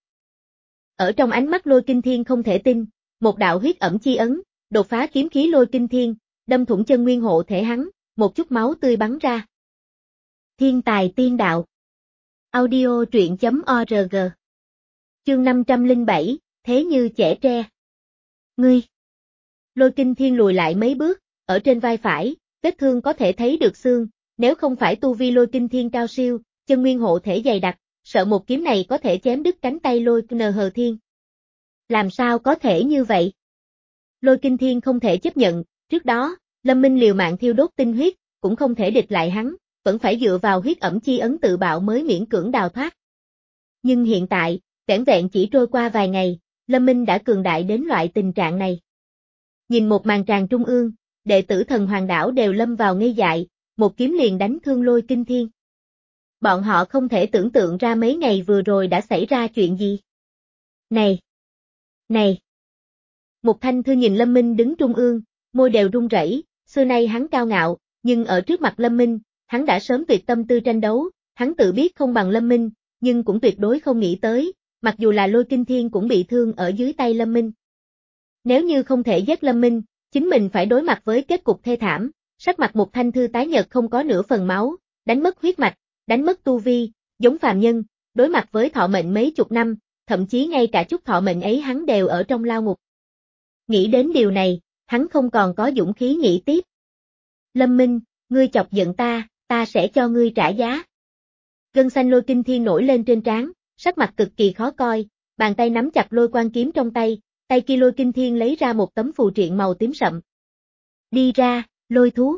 Ở trong ánh mắt Lôi Kinh Thiên không thể tin, một đạo huyết ẩm chi ấn, đột phá kiếm khí Lôi Kinh Thiên, đâm thủng chân nguyên hộ thể hắn, một chút máu tươi bắn ra. Thiên tài tiên đạo. Audio truyện chấm org. Chương năm trăm lẻ bảy, thế như trẻ tre. Ngươi. Lôi Kinh Thiên lùi lại mấy bước, ở trên vai phải, vết thương có thể thấy được xương, nếu không phải tu vi Lôi Kinh Thiên cao siêu, chân nguyên hộ thể dày đặc, sợ một kiếm này có thể chém đứt cánh tay Lôi N Hờ Thiên. Làm sao có thể như vậy? Lôi Kinh Thiên không thể chấp nhận, trước đó, Lâm Minh liều mạng thiêu đốt tinh huyết, cũng không thể địch lại hắn, vẫn phải dựa vào huyết ẩm chi ấn tự bạo mới miễn cưỡng đào thoát. Nhưng hiện tại, vẻn vẹn chỉ trôi qua vài ngày, Lâm Minh đã cường đại đến loại tình trạng này. Nhìn một màn tràng trung ương, đệ tử Thần Hoàng Đảo đều lâm vào ngây dại, một kiếm liền đánh thương Lôi Kinh Thiên. Bọn họ không thể tưởng tượng ra mấy ngày vừa rồi đã xảy ra chuyện gì. Này! Này! Mục Thanh Thư nhìn Lâm Minh đứng trung ương, môi đều run rẩy, xưa nay hắn cao ngạo, nhưng ở trước mặt Lâm Minh, hắn đã sớm tuyệt tâm tư tranh đấu, hắn tự biết không bằng Lâm Minh, nhưng cũng tuyệt đối không nghĩ tới, mặc dù là Lôi Kinh Thiên cũng bị thương ở dưới tay Lâm Minh. Nếu như không thể giết Lâm Minh, chính mình phải đối mặt với kết cục thê thảm, sắc mặt Mục Thanh Thư tái nhợt không có nửa phần máu, đánh mất huyết mạch, đánh mất tu vi, giống phàm nhân, đối mặt với thọ mệnh mấy chục năm, thậm chí ngay cả chút thọ mệnh ấy hắn đều ở trong lao ngục. Nghĩ đến điều này, hắn không còn có dũng khí nghĩ tiếp. Lâm Minh, ngươi chọc giận ta, ta sẽ cho ngươi trả giá. Gân xanh Lôi Kinh Thiên nổi lên trên trán, sắc mặt cực kỳ khó coi, bàn tay nắm chặt lôi quan kiếm trong tay, tay kia Lôi Kinh Thiên lấy ra một tấm phù triện màu tím sậm. Đi ra, lôi thú.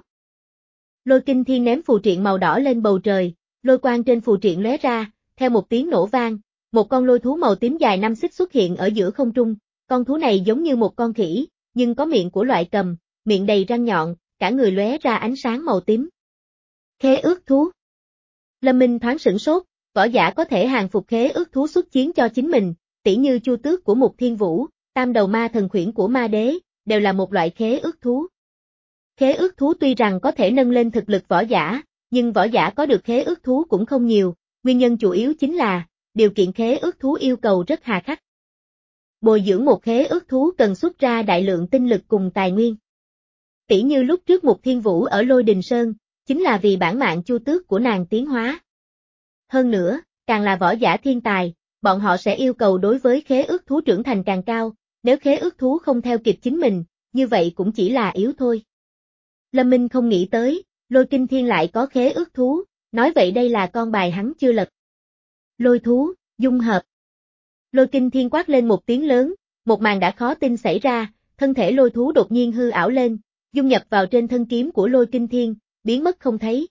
Lôi Kinh Thiên ném phù triện màu đỏ lên bầu trời, lôi quang trên phù triện lóe ra, theo một tiếng nổ vang, một con lôi thú màu tím dài năm xích xuất hiện ở giữa không trung, con thú này giống như một con khỉ, nhưng có miệng của loại cầm, miệng đầy răng nhọn, cả người lóe ra ánh sáng màu tím. Khế ước thú. Lâm Minh thoáng sửng sốt, võ giả có thể hàng phục khế ước thú xuất chiến cho chính mình, tỉ như Chu Tước của Mục Thiên Vũ, Tam Đầu Ma Thần Khuyển của Ma Đế, đều là một loại khế ước thú. Khế ước thú tuy rằng có thể nâng lên thực lực võ giả, nhưng võ giả có được khế ước thú cũng không nhiều, nguyên nhân chủ yếu chính là, điều kiện khế ước thú yêu cầu rất hà khắc. Bồi dưỡng một khế ước thú cần xuất ra đại lượng tinh lực cùng tài nguyên. Tỉ như lúc trước Mục Thiên Vũ ở Lôi Đình Sơn, chính là vì bản mạng Chu Tước của nàng tiến hóa. Hơn nữa, càng là võ giả thiên tài, bọn họ sẽ yêu cầu đối với khế ước thú trưởng thành càng cao, nếu khế ước thú không theo kịp chính mình, như vậy cũng chỉ là yếu thôi. Lâm Minh không nghĩ tới, Lôi Kinh Thiên lại có khế ước thú, nói vậy đây là con bài hắn chưa lật. Lôi thú, dung hợp. Lôi Kinh Thiên quát lên một tiếng lớn, một màn đã khó tin xảy ra, thân thể lôi thú đột nhiên hư ảo lên, dung nhập vào trên thân kiếm của Lôi Kinh Thiên, biến mất không thấy.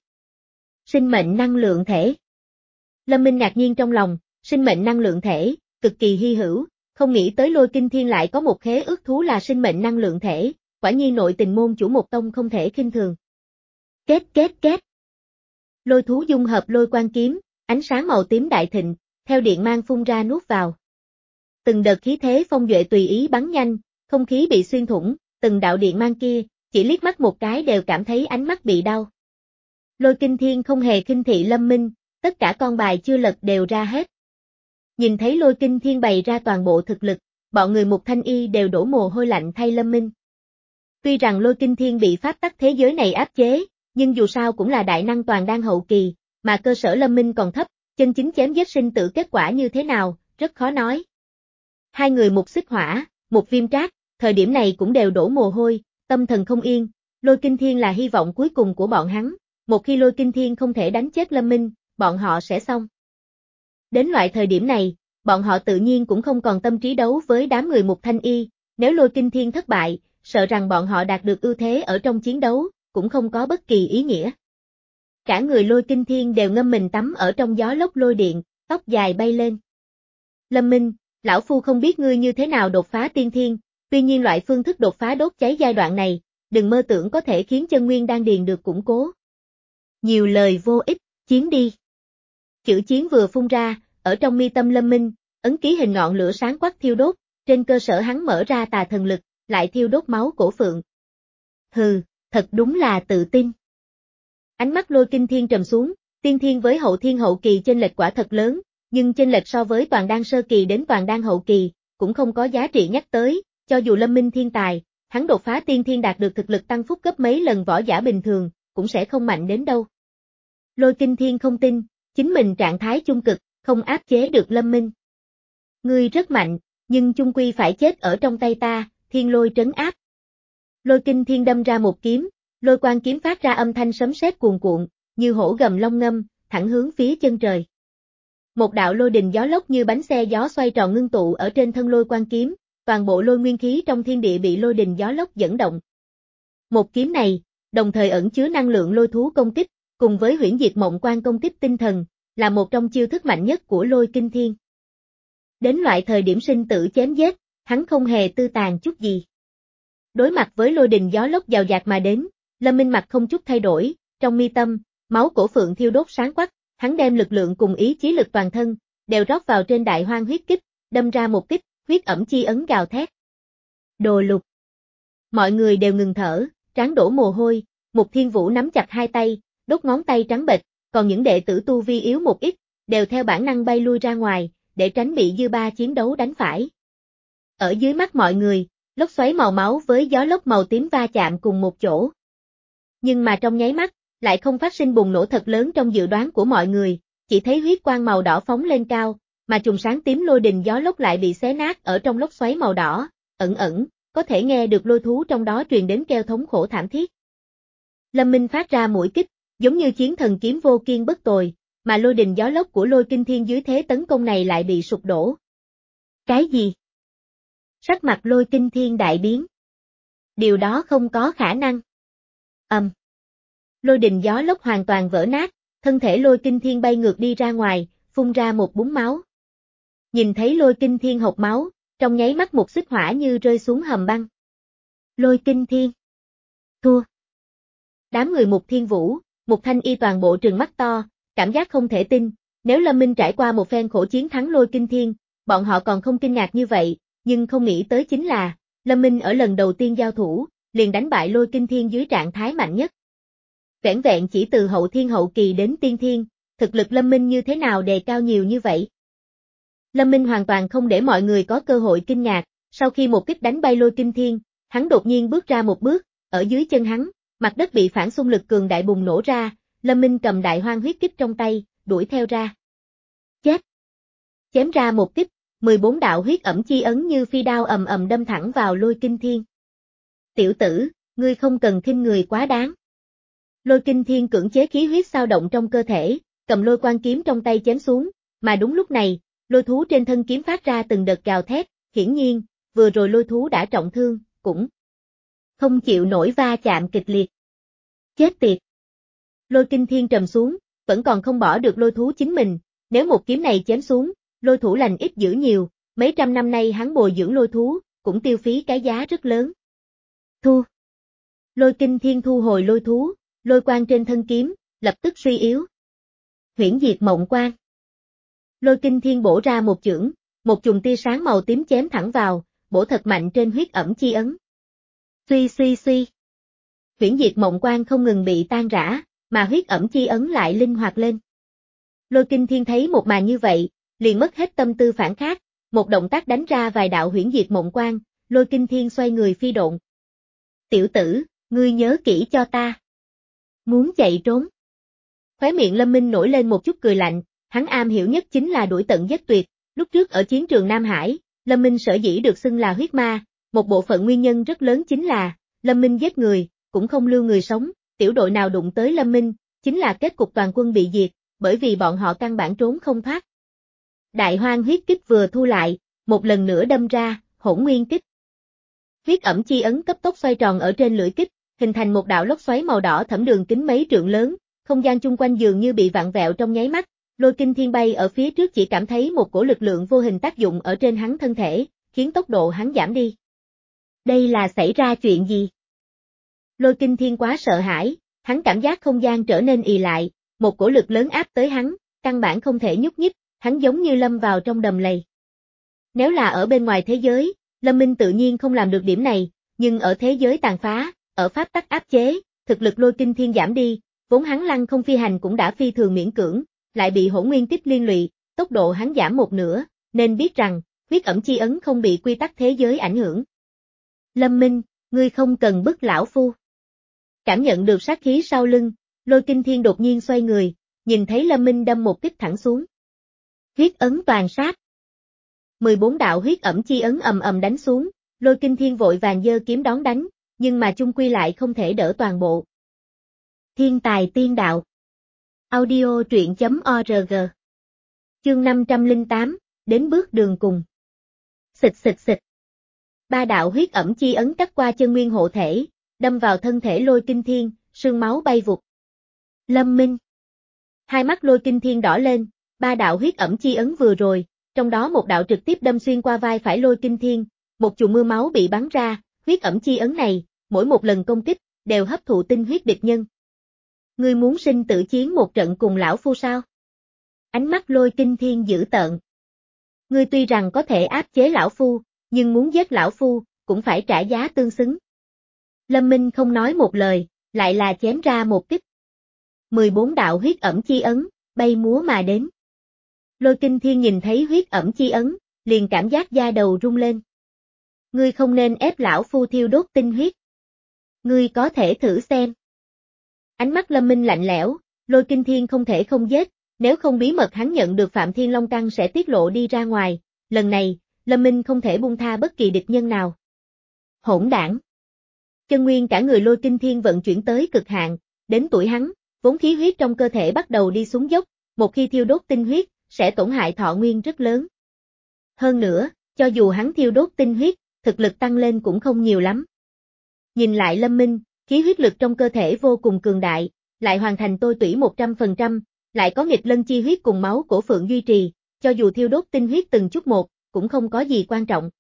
Sinh mệnh năng lượng thể. Lâm Minh ngạc nhiên trong lòng, sinh mệnh năng lượng thể, cực kỳ hy hữu, không nghĩ tới Lôi Kinh Thiên lại có một khế ước thú là sinh mệnh năng lượng thể, quả nhiên nội tình môn chủ một tông không thể khinh thường. Két két két. Lôi thú dung hợp lôi quan kiếm, ánh sáng màu tím đại thịnh, theo điện mang phun ra nuốt vào. Từng đợt khí thế phong duệ tùy ý bắn nhanh, không khí bị xuyên thủng, từng đạo điện mang kia, chỉ liếc mắt một cái đều cảm thấy ánh mắt bị đau. Lôi Kinh Thiên không hề khinh thị Lâm Minh, tất cả con bài chưa lật đều ra hết. Nhìn thấy Lôi Kinh Thiên bày ra toàn bộ thực lực, bọn người Mục Thanh Y đều đổ mồ hôi lạnh thay Lâm Minh. Tuy rằng Lôi Kinh Thiên bị pháp tắc thế giới này áp chế, nhưng dù sao cũng là đại năng toàn đan hậu kỳ, mà cơ sở Lâm Minh còn thấp, chân chính chém giết sinh tử kết quả như thế nào, rất khó nói. Hai người Mục Xích Hỏa, Mục Viêm Trác, thời điểm này cũng đều đổ mồ hôi, tâm thần không yên, Lôi Kinh Thiên là hy vọng cuối cùng của bọn hắn, một khi Lôi Kinh Thiên không thể đánh chết Lâm Minh, bọn họ sẽ xong. Đến loại thời điểm này, bọn họ tự nhiên cũng không còn tâm trí đấu với đám người Mục Thanh Y, nếu Lôi Kinh Thiên thất bại, sợ rằng bọn họ đạt được ưu thế ở trong chiến đấu, cũng không có bất kỳ ý nghĩa. Cả người Lôi Kinh Thiên đều ngâm mình tắm ở trong gió lốc lôi điện, tóc dài bay lên. Lâm Minh, lão phu không biết ngươi như thế nào đột phá tiên thiên, tuy nhiên loại phương thức đột phá đốt cháy giai đoạn này, đừng mơ tưởng có thể khiến chân nguyên đan điền được củng cố. Nhiều lời vô ích, chiến đi. Chữ chiến vừa phun ra, ở trong mi tâm Lâm Minh, ấn ký hình ngọn lửa sáng quắc thiêu đốt, trên cơ sở hắn mở ra tà thần lực, lại thiêu đốt máu cổ phượng. Hừ, thật đúng là tự tin. Ánh mắt Lôi Kinh Thiên trầm xuống, tiên thiên với hậu thiên hậu kỳ chênh lệch quả thật lớn, nhưng chênh lệch so với toàn đan sơ kỳ đến toàn đan hậu kỳ, cũng không có giá trị nhắc tới, cho dù Lâm Minh thiên tài, hắn đột phá tiên thiên đạt được thực lực tăng phúc gấp mấy lần võ giả bình thường, cũng sẽ không mạnh đến đâu. Lôi Kinh Thiên không tin, chính mình trạng thái chung cực, không áp chế được Lâm Minh. Ngươi rất mạnh, nhưng chung quy phải chết ở trong tay ta, thiên lôi trấn áp. Lôi Kinh Thiên đâm ra một kiếm, lôi quang kiếm phát ra âm thanh sấm sét cuồn cuộn, như hổ gầm long ngâm, thẳng hướng phía chân trời. Một đạo lôi đình gió lốc như bánh xe gió xoay tròn ngưng tụ ở trên thân lôi quang kiếm, toàn bộ lôi nguyên khí trong thiên địa bị lôi đình gió lốc dẫn động. Một kiếm này, đồng thời ẩn chứa năng lượng lôi thú công kích, cùng với huyễn diệt mộng quan công kích tinh thần, là một trong chiêu thức mạnh nhất của Lôi Kinh Thiên. Đến loại thời điểm sinh tử chém giết, hắn không hề tư tàn chút gì. Đối mặt với lôi đình gió lốc dào dạt mà đến, Lâm Minh mặt không chút thay đổi, trong mi tâm, máu cổ phượng thiêu đốt sáng quắc, hắn đem lực lượng cùng ý chí lực toàn thân, đều rót vào trên đại hoang huyết kích, đâm ra một kích, huyết ẩm chi ấn gào thét. Đồ lục. Mọi người đều ngừng thở, trán đổ mồ hôi, Mục Thiên Vũ nắm chặt hai tay, đốt ngón tay trắng bệch, còn những đệ tử tu vi yếu một ít, đều theo bản năng bay lui ra ngoài, để tránh bị dư ba chiến đấu đánh phải. Ở dưới mắt mọi người, lốc xoáy màu máu với gió lốc màu tím va chạm cùng một chỗ. Nhưng mà trong nháy mắt, lại không phát sinh bùng nổ thật lớn trong dự đoán của mọi người, chỉ thấy huyết quang màu đỏ phóng lên cao, mà chùm sáng tím lôi đình gió lốc lại bị xé nát ở trong lốc xoáy màu đỏ, ẩn ẩn, có thể nghe được lôi thú trong đó truyền đến kêu thống khổ thảm thiết. Lâm Minh phát ra mũi kích, giống như chiến thần kiếm vô kiên bất tồi, mà lôi đình gió lốc của Lôi Kinh Thiên dưới thế tấn công này lại bị sụp đổ. Cái gì? Sắc mặt Lôi Kinh Thiên đại biến. Điều đó không có khả năng. Ầm. Um. Lôi đình gió lốc hoàn toàn vỡ nát, thân thể Lôi Kinh Thiên bay ngược đi ra ngoài, phun ra một búng máu. Nhìn thấy Lôi Kinh Thiên hộc máu, trong nháy mắt Mục Xích Hỏa như rơi xuống hầm băng. Lôi Kinh Thiên. Thua. Đám người Mục Thiên Vũ, Mục Thanh Y toàn bộ trừng mắt to, cảm giác không thể tin, nếu Lâm Minh trải qua một phen khổ chiến thắng Lôi Kinh Thiên, bọn họ còn không kinh ngạc như vậy, nhưng không nghĩ tới chính là, Lâm Minh ở lần đầu tiên giao thủ, liền đánh bại Lôi Kinh Thiên dưới trạng thái mạnh nhất. Vẻn vẹn chỉ từ hậu thiên hậu kỳ đến tiên thiên, thực lực Lâm Minh như thế nào đề cao nhiều như vậy? Lâm Minh hoàn toàn không để mọi người có cơ hội kinh ngạc, sau khi một kích đánh bay Lôi Kinh Thiên, hắn đột nhiên bước ra một bước, ở dưới chân hắn, mặt đất bị phản xung lực cường đại bùng nổ ra, Lâm Minh cầm đại hoang huyết kích trong tay, đuổi theo ra. Chết! Chém ra một kích, mười bốn đạo huyết ẩm chi ấn như phi đao ầm ầm đâm thẳng vào Lôi Kinh Thiên. Tiểu tử, ngươi không cần khinh người quá đáng. Lôi Kinh Thiên cưỡng chế khí huyết xao động trong cơ thể, cầm lôi quan kiếm trong tay chém xuống, mà đúng lúc này, lôi thú trên thân kiếm phát ra từng đợt gào thét, hiển nhiên, vừa rồi lôi thú đã trọng thương, cũng không chịu nổi va chạm kịch liệt. Chết tiệt! Lôi Kinh Thiên trầm xuống, vẫn còn không bỏ được lôi thú chính mình, nếu một kiếm này chém xuống, lôi thủ lành ít dữ nhiều, mấy trăm năm nay hắn bồi dưỡng lôi thú, cũng tiêu phí cái giá rất lớn. Thu! Lôi Kinh Thiên thu hồi lôi thú, lôi quang trên thân kiếm, lập tức suy yếu. Huyễn diệt mộng quang. Lôi Kinh Thiên bổ ra một chưởng, một chùm tia sáng màu tím chém thẳng vào, bổ thật mạnh trên huyết ẩm chi ấn. Suy suy suy. Huyễn diệt mộng quang không ngừng bị tan rã, mà huyết ẩm chi ấn lại linh hoạt lên. Lôi Kinh Thiên thấy một màn như vậy, liền mất hết tâm tư phản kháng, một động tác đánh ra vài đạo huyễn diệt mộng quang, Lôi Kinh Thiên xoay người phi độn. Tiểu tử, ngươi nhớ kỹ cho ta. Muốn chạy trốn. Khóe miệng Lâm Minh nổi lên một chút cười lạnh, hắn am hiểu nhất chính là đuổi tận giết tuyệt, lúc trước ở chiến trường Nam Hải, Lâm Minh sở dĩ được xưng là huyết ma, một bộ phận nguyên nhân rất lớn chính là, Lâm Minh giết người, cũng không lưu người sống, tiểu đội nào đụng tới Lâm Minh, chính là kết cục toàn quân bị diệt, bởi vì bọn họ căn bản trốn không thoát. Đại hoang huyết kích vừa thu lại, một lần nữa đâm ra, hỗn nguyên kích. Huyết ẩm chi ấn cấp tốc xoay tròn ở trên lưỡi kích, hình thành một đạo lốc xoáy màu đỏ thẫm đường kính mấy trượng lớn, không gian chung quanh dường như bị vặn vẹo trong nháy mắt, Lôi Kinh Thiên bay ở phía trước chỉ cảm thấy một cổ lực lượng vô hình tác dụng ở trên hắn thân thể, khiến tốc độ hắn giảm đi. Đây là xảy ra chuyện gì? Lôi Kinh Thiên quá sợ hãi, hắn cảm giác không gian trở nên ì lại, một cổ lực lớn áp tới hắn, căn bản không thể nhúc nhích, hắn giống như lâm vào trong đầm lầy. Nếu là ở bên ngoài thế giới, Lâm Minh tự nhiên không làm được điểm này, nhưng ở thế giới tàn phá, ở pháp tắc áp chế, thực lực Lôi Kinh Thiên giảm đi, vốn hắn lăng không phi hành cũng đã phi thường miễn cưỡng, lại bị hỗn nguyên kích liên lụy, tốc độ hắn giảm một nửa, nên biết rằng, huyết ẩm chi ấn không bị quy tắc thế giới ảnh hưởng. Lâm Minh, ngươi không cần bức lão phu. Cảm nhận được sát khí sau lưng, Lôi Kinh Thiên đột nhiên xoay người, nhìn thấy Lâm Minh đâm một kích thẳng xuống. Huyết ấn toàn sát. mười bốn đạo huyết ẩm chi ấn ầm ầm đánh xuống, Lôi Kinh Thiên vội vàng giơ kiếm đón đánh, nhưng mà chung quy lại không thể đỡ toàn bộ. Thiên tài tiên đạo. Audio truyện chấm org. Chương năm trăm lẻ tám, đến bước đường cùng. Xịt xịt xịt. Ba đạo huyết ẩm chi ấn cắt qua chân nguyên hộ thể, đâm vào thân thể Lôi Kinh Thiên, sương máu bay vụt. Lâm Minh. Hai mắt Lôi Kinh Thiên đỏ lên, ba đạo huyết ẩm chi ấn vừa rồi, trong đó một đạo trực tiếp đâm xuyên qua vai phải Lôi Kinh Thiên, một chùm mưa máu bị bắn ra, huyết ẩm chi ấn này, mỗi một lần công kích, đều hấp thụ tinh huyết địch nhân. Ngươi muốn sinh tử chiến một trận cùng lão phu sao? Ánh mắt Lôi Kinh Thiên dữ tợn. Ngươi tuy rằng có thể áp chế lão phu, nhưng muốn giết lão phu, cũng phải trả giá tương xứng. Lâm Minh không nói một lời, lại là chém ra một kích. mười bốn đạo huyết ẩm chi ấn, bay múa mà đến. Lôi Kinh Thiên nhìn thấy huyết ẩm chi ấn, liền cảm giác da đầu rung lên. Ngươi không nên ép lão phu thiêu đốt tinh huyết. Ngươi có thể thử xem. Ánh mắt Lâm Minh lạnh lẽo, Lôi Kinh Thiên không thể không giết, nếu không bí mật hắn nhận được Phạm Thiên Long Căn sẽ tiết lộ đi ra ngoài, lần này, Lâm Minh không thể buông tha bất kỳ địch nhân nào. Hỗn đảng. Chân nguyên cả người Lôi Kinh Thiên vận chuyển tới cực hạn, đến tuổi hắn, vốn khí huyết trong cơ thể bắt đầu đi xuống dốc, một khi thiêu đốt tinh huyết, sẽ tổn hại thọ nguyên rất lớn. Hơn nữa, cho dù hắn thiêu đốt tinh huyết, thực lực tăng lên cũng không nhiều lắm. Nhìn lại Lâm Minh, khí huyết lực trong cơ thể vô cùng cường đại, lại hoàn thành tôi tủy một trăm phần trăm, lại có nghịch lân chi huyết cùng máu cổ phượng duy trì, cho dù thiêu đốt tinh huyết từng chút một, cũng không có gì quan trọng.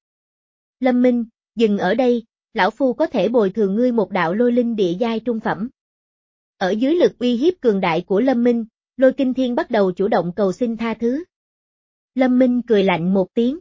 Lâm Minh, dừng ở đây, lão phu có thể bồi thường ngươi một đạo lôi linh địa giai trung phẩm. Ở dưới lực uy hiếp cường đại của Lâm Minh, Lôi Kinh Thiên bắt đầu chủ động cầu xin tha thứ. Lâm Minh cười lạnh một tiếng.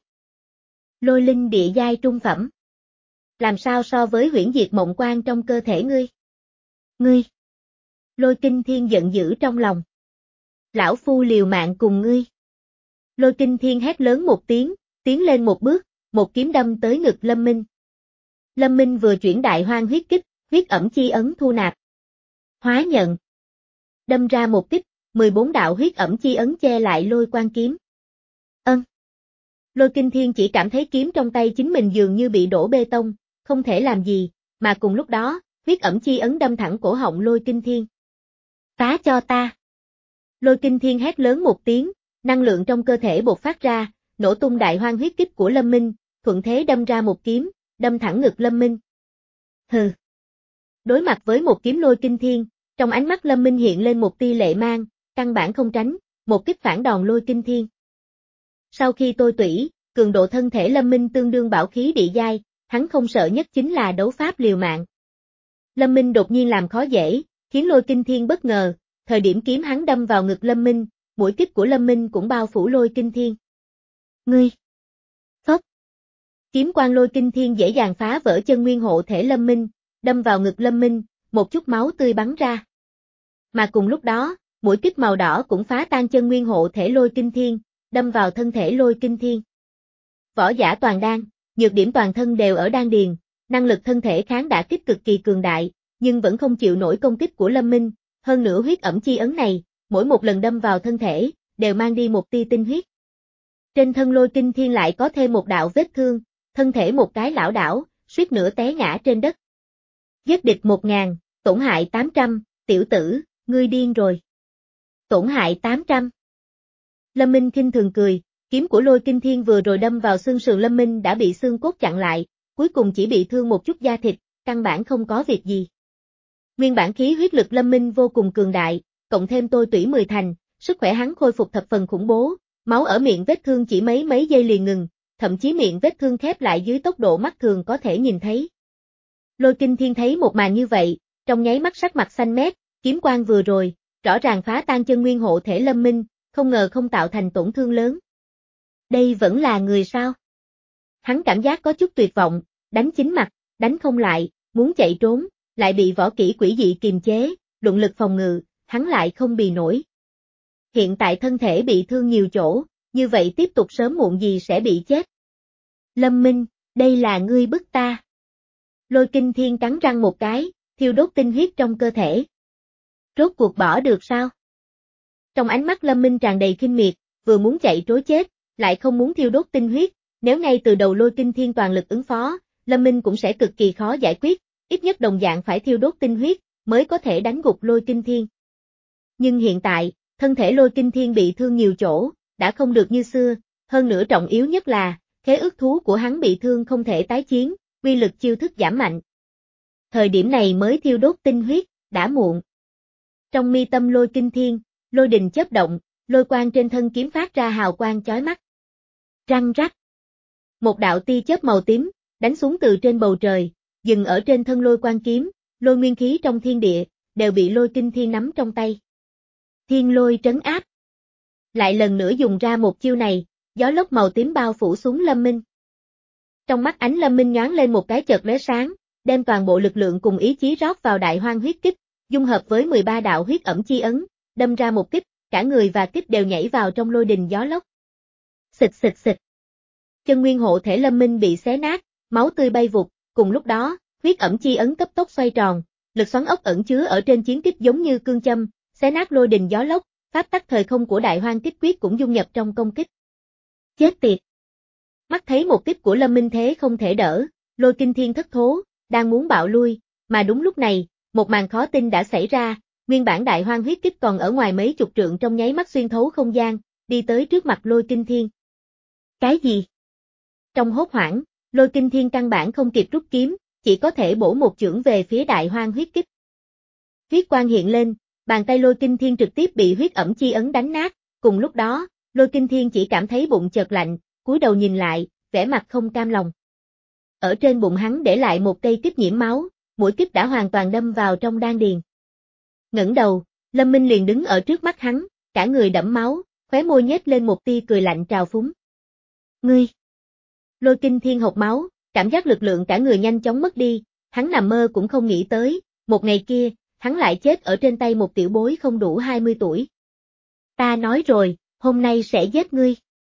Lôi linh địa giai trung phẩm. Làm sao so với huyễn diệt mộng quang trong cơ thể ngươi? Ngươi! Lôi Kinh Thiên giận dữ trong lòng. Lão phu liều mạng cùng ngươi. Lôi Kinh Thiên hét lớn một tiếng, tiến lên một bước, một kiếm đâm tới ngực Lâm Minh. Lâm Minh vừa chuyển đại hoang huyết kích, huyết ẩm chi ấn thu nạp. Hóa nhận. Đâm ra một kích, mười bốn đạo huyết ẩm chi ấn che lại lôi quan kiếm. Ân. Lôi Kinh Thiên chỉ cảm thấy kiếm trong tay chính mình dường như bị đổ bê tông, không thể làm gì, mà cùng lúc đó, huyết ẩm chi ấn đâm thẳng cổ họng Lôi Kinh Thiên. Phá cho ta! Lôi Kinh Thiên hét lớn một tiếng, năng lượng trong cơ thể bộc phát ra, nổ tung đại hoang huyết kích của Lâm Minh, thuận thế đâm ra một kiếm, đâm thẳng ngực Lâm Minh. Hừ! Đối mặt với một kiếm Lôi Kinh Thiên, trong ánh mắt Lâm Minh hiện lên một tia lệ mang, căn bản không tránh, một kích phản đòn Lôi Kinh Thiên. Sau khi tôi tủy, cường độ thân thể Lâm Minh tương đương bảo khí địa giai, hắn không sợ nhất chính là đấu pháp liều mạng. Lâm Minh đột nhiên làm khó dễ, khiến Lôi Kinh Thiên bất ngờ, thời điểm kiếm hắn đâm vào ngực Lâm Minh, mũi kích của Lâm Minh cũng bao phủ Lôi Kinh Thiên. Ngươi! Phốc! Kiếm quang Lôi Kinh Thiên dễ dàng phá vỡ chân nguyên hộ thể Lâm Minh, đâm vào ngực Lâm Minh, một chút máu tươi bắn ra. Mà cùng lúc đó, mũi kích màu đỏ cũng phá tan chân nguyên hộ thể Lôi Kinh Thiên, đâm vào thân thể Lôi Kinh Thiên. Võ giả toàn đan, nhược điểm toàn thân đều ở đan điền, năng lực thân thể kháng đả kích cực kỳ cường đại, nhưng vẫn không chịu nổi công kích của Lâm Minh, hơn nữa huyết ẩm chi ấn này, mỗi một lần đâm vào thân thể, đều mang đi một tia tinh huyết. Trên thân Lôi Kinh Thiên lại có thêm một đạo vết thương, thân thể một cái lảo đảo, suýt nữa té ngã trên đất. Giết địch một ngàn, tổn hại tám trăm, tiểu tử, ngươi điên rồi. Tổn hại tám trăm. Lâm Minh khinh thường cười, kiếm của Lôi Kinh Thiên vừa rồi đâm vào xương sườn Lâm Minh đã bị xương cốt chặn lại, cuối cùng chỉ bị thương một chút da thịt, căn bản không có việc gì. Nguyên bản khí huyết lực Lâm Minh vô cùng cường đại, cộng thêm tôi tủy mười thành, sức khỏe hắn khôi phục thập phần khủng bố, máu ở miệng vết thương chỉ mấy mấy giây liền ngừng, thậm chí miệng vết thương khép lại dưới tốc độ mắt thường có thể nhìn thấy. Lôi Kinh Thiên thấy một màn như vậy, trong nháy mắt sắc mặt xanh mét, kiếm quang vừa rồi, rõ ràng phá tan chân nguyên hộ thể Lâm Minh, không ngờ không tạo thành tổn thương lớn. Đây vẫn là người sao? Hắn cảm giác có chút tuyệt vọng, đánh chính mặt, đánh không lại, muốn chạy trốn, lại bị võ kỹ quỷ dị kiềm chế, luận lực phòng ngự, hắn lại không bì nổi. Hiện tại thân thể bị thương nhiều chỗ, như vậy tiếp tục sớm muộn gì sẽ bị chết. Lâm Minh, đây là ngươi bức ta. Lôi Kinh Thiên cắn răng một cái, thiêu đốt tinh huyết trong cơ thể. Rốt cuộc bỏ được sao? Trong ánh mắt Lâm Minh tràn đầy khinh miệt, vừa muốn chạy trối chết, lại không muốn thiêu đốt tinh huyết, nếu ngay từ đầu Lôi Kinh Thiên toàn lực ứng phó, Lâm Minh cũng sẽ cực kỳ khó giải quyết, ít nhất đồng dạng phải thiêu đốt tinh huyết, mới có thể đánh gục Lôi Kinh Thiên. Nhưng hiện tại, thân thể Lôi Kinh Thiên bị thương nhiều chỗ, đã không được như xưa, hơn nữa trọng yếu nhất là, khế ước thú của hắn bị thương không thể tái chiến, uy lực chiêu thức giảm mạnh. Thời điểm này mới thiêu đốt tinh huyết, đã muộn. Trong mi tâm Lôi Kinh Thiên, lôi đình chớp động, lôi quang trên thân kiếm phát ra hào quang chói mắt. Răng rắc. Một đạo tia chớp màu tím, đánh xuống từ trên bầu trời, dừng ở trên thân lôi quang kiếm, lôi nguyên khí trong thiên địa, đều bị Lôi Kinh Thiên nắm trong tay. Thiên lôi trấn áp. Lại lần nữa dùng ra một chiêu này, gió lốc màu tím bao phủ xuống Lâm Minh. Trong mắt ánh Lâm Minh nhoáng lên một cái chợt lóe sáng, đem toàn bộ lực lượng cùng ý chí rót vào đại hoang huyết kích, dung hợp với mười ba đạo huyết ẩm chi ấn, đâm ra một kích, cả người và kích đều nhảy vào trong lôi đình gió lốc. Xịt xịt xịt. Chân nguyên hộ thể Lâm Minh bị xé nát, máu tươi bay vụt, cùng lúc đó, huyết ẩm chi ấn cấp tốc xoay tròn, lực xoắn ốc ẩn chứa ở trên chiến kích giống như cương châm, xé nát lôi đình gió lốc, pháp tắc thời không của đại hoang kích quyết cũng dung nhập trong công kích. Chết tiệt. Mắt thấy một kích của Lâm Minh thế không thể đỡ, Lôi Kinh Thiên thất thố, đang muốn bạo lui, mà đúng lúc này, một màn khó tin đã xảy ra, nguyên bản đại hoang huyết kích còn ở ngoài mấy chục trượng trong nháy mắt xuyên thấu không gian, đi tới trước mặt Lôi Kinh Thiên. Cái gì? Trong hốt hoảng, Lôi Kinh Thiên căn bản không kịp rút kiếm, chỉ có thể bổ một chưởng về phía đại hoang huyết kích. Huyết quang hiện lên, bàn tay Lôi Kinh Thiên trực tiếp bị huyết ẩm chi ấn đánh nát, cùng lúc đó, Lôi Kinh Thiên chỉ cảm thấy bụng chợt lạnh, cúi đầu nhìn lại, vẻ mặt không cam lòng. Ở trên bụng hắn để lại một cây kích nhiễm máu, mũi kích đã hoàn toàn đâm vào trong đan điền. Ngẩng đầu, Lâm Minh liền đứng ở trước mắt hắn, cả người đẫm máu, khóe môi nhếch lên một tia cười lạnh trào phúng. Ngươi! Lôi Kinh Thiên hộc máu, cảm giác lực lượng cả người nhanh chóng mất đi, hắn nằm mơ cũng không nghĩ tới, một ngày kia, hắn lại chết ở trên tay một tiểu bối không đủ hai mươi tuổi. Ta nói rồi, hôm nay sẽ giết ngươi.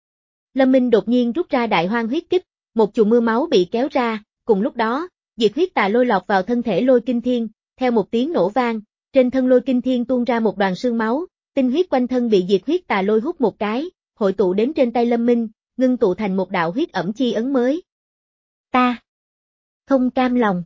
Lâm Minh đột nhiên rút ra đại hoang huyết kích, một chùm mưa máu bị kéo ra, cùng lúc đó, diệt huyết tà lôi lọt vào thân thể Lôi Kinh Thiên, theo một tiếng nổ vang, trên thân Lôi Kinh Thiên tuôn ra một đoàn sương máu, tinh huyết quanh thân bị diệt huyết tà lôi hút một cái, hội tụ đến trên tay Lâm Minh, ngưng tụ thành một đạo huyết ẩm chi ấn mới. Ta không cam lòng.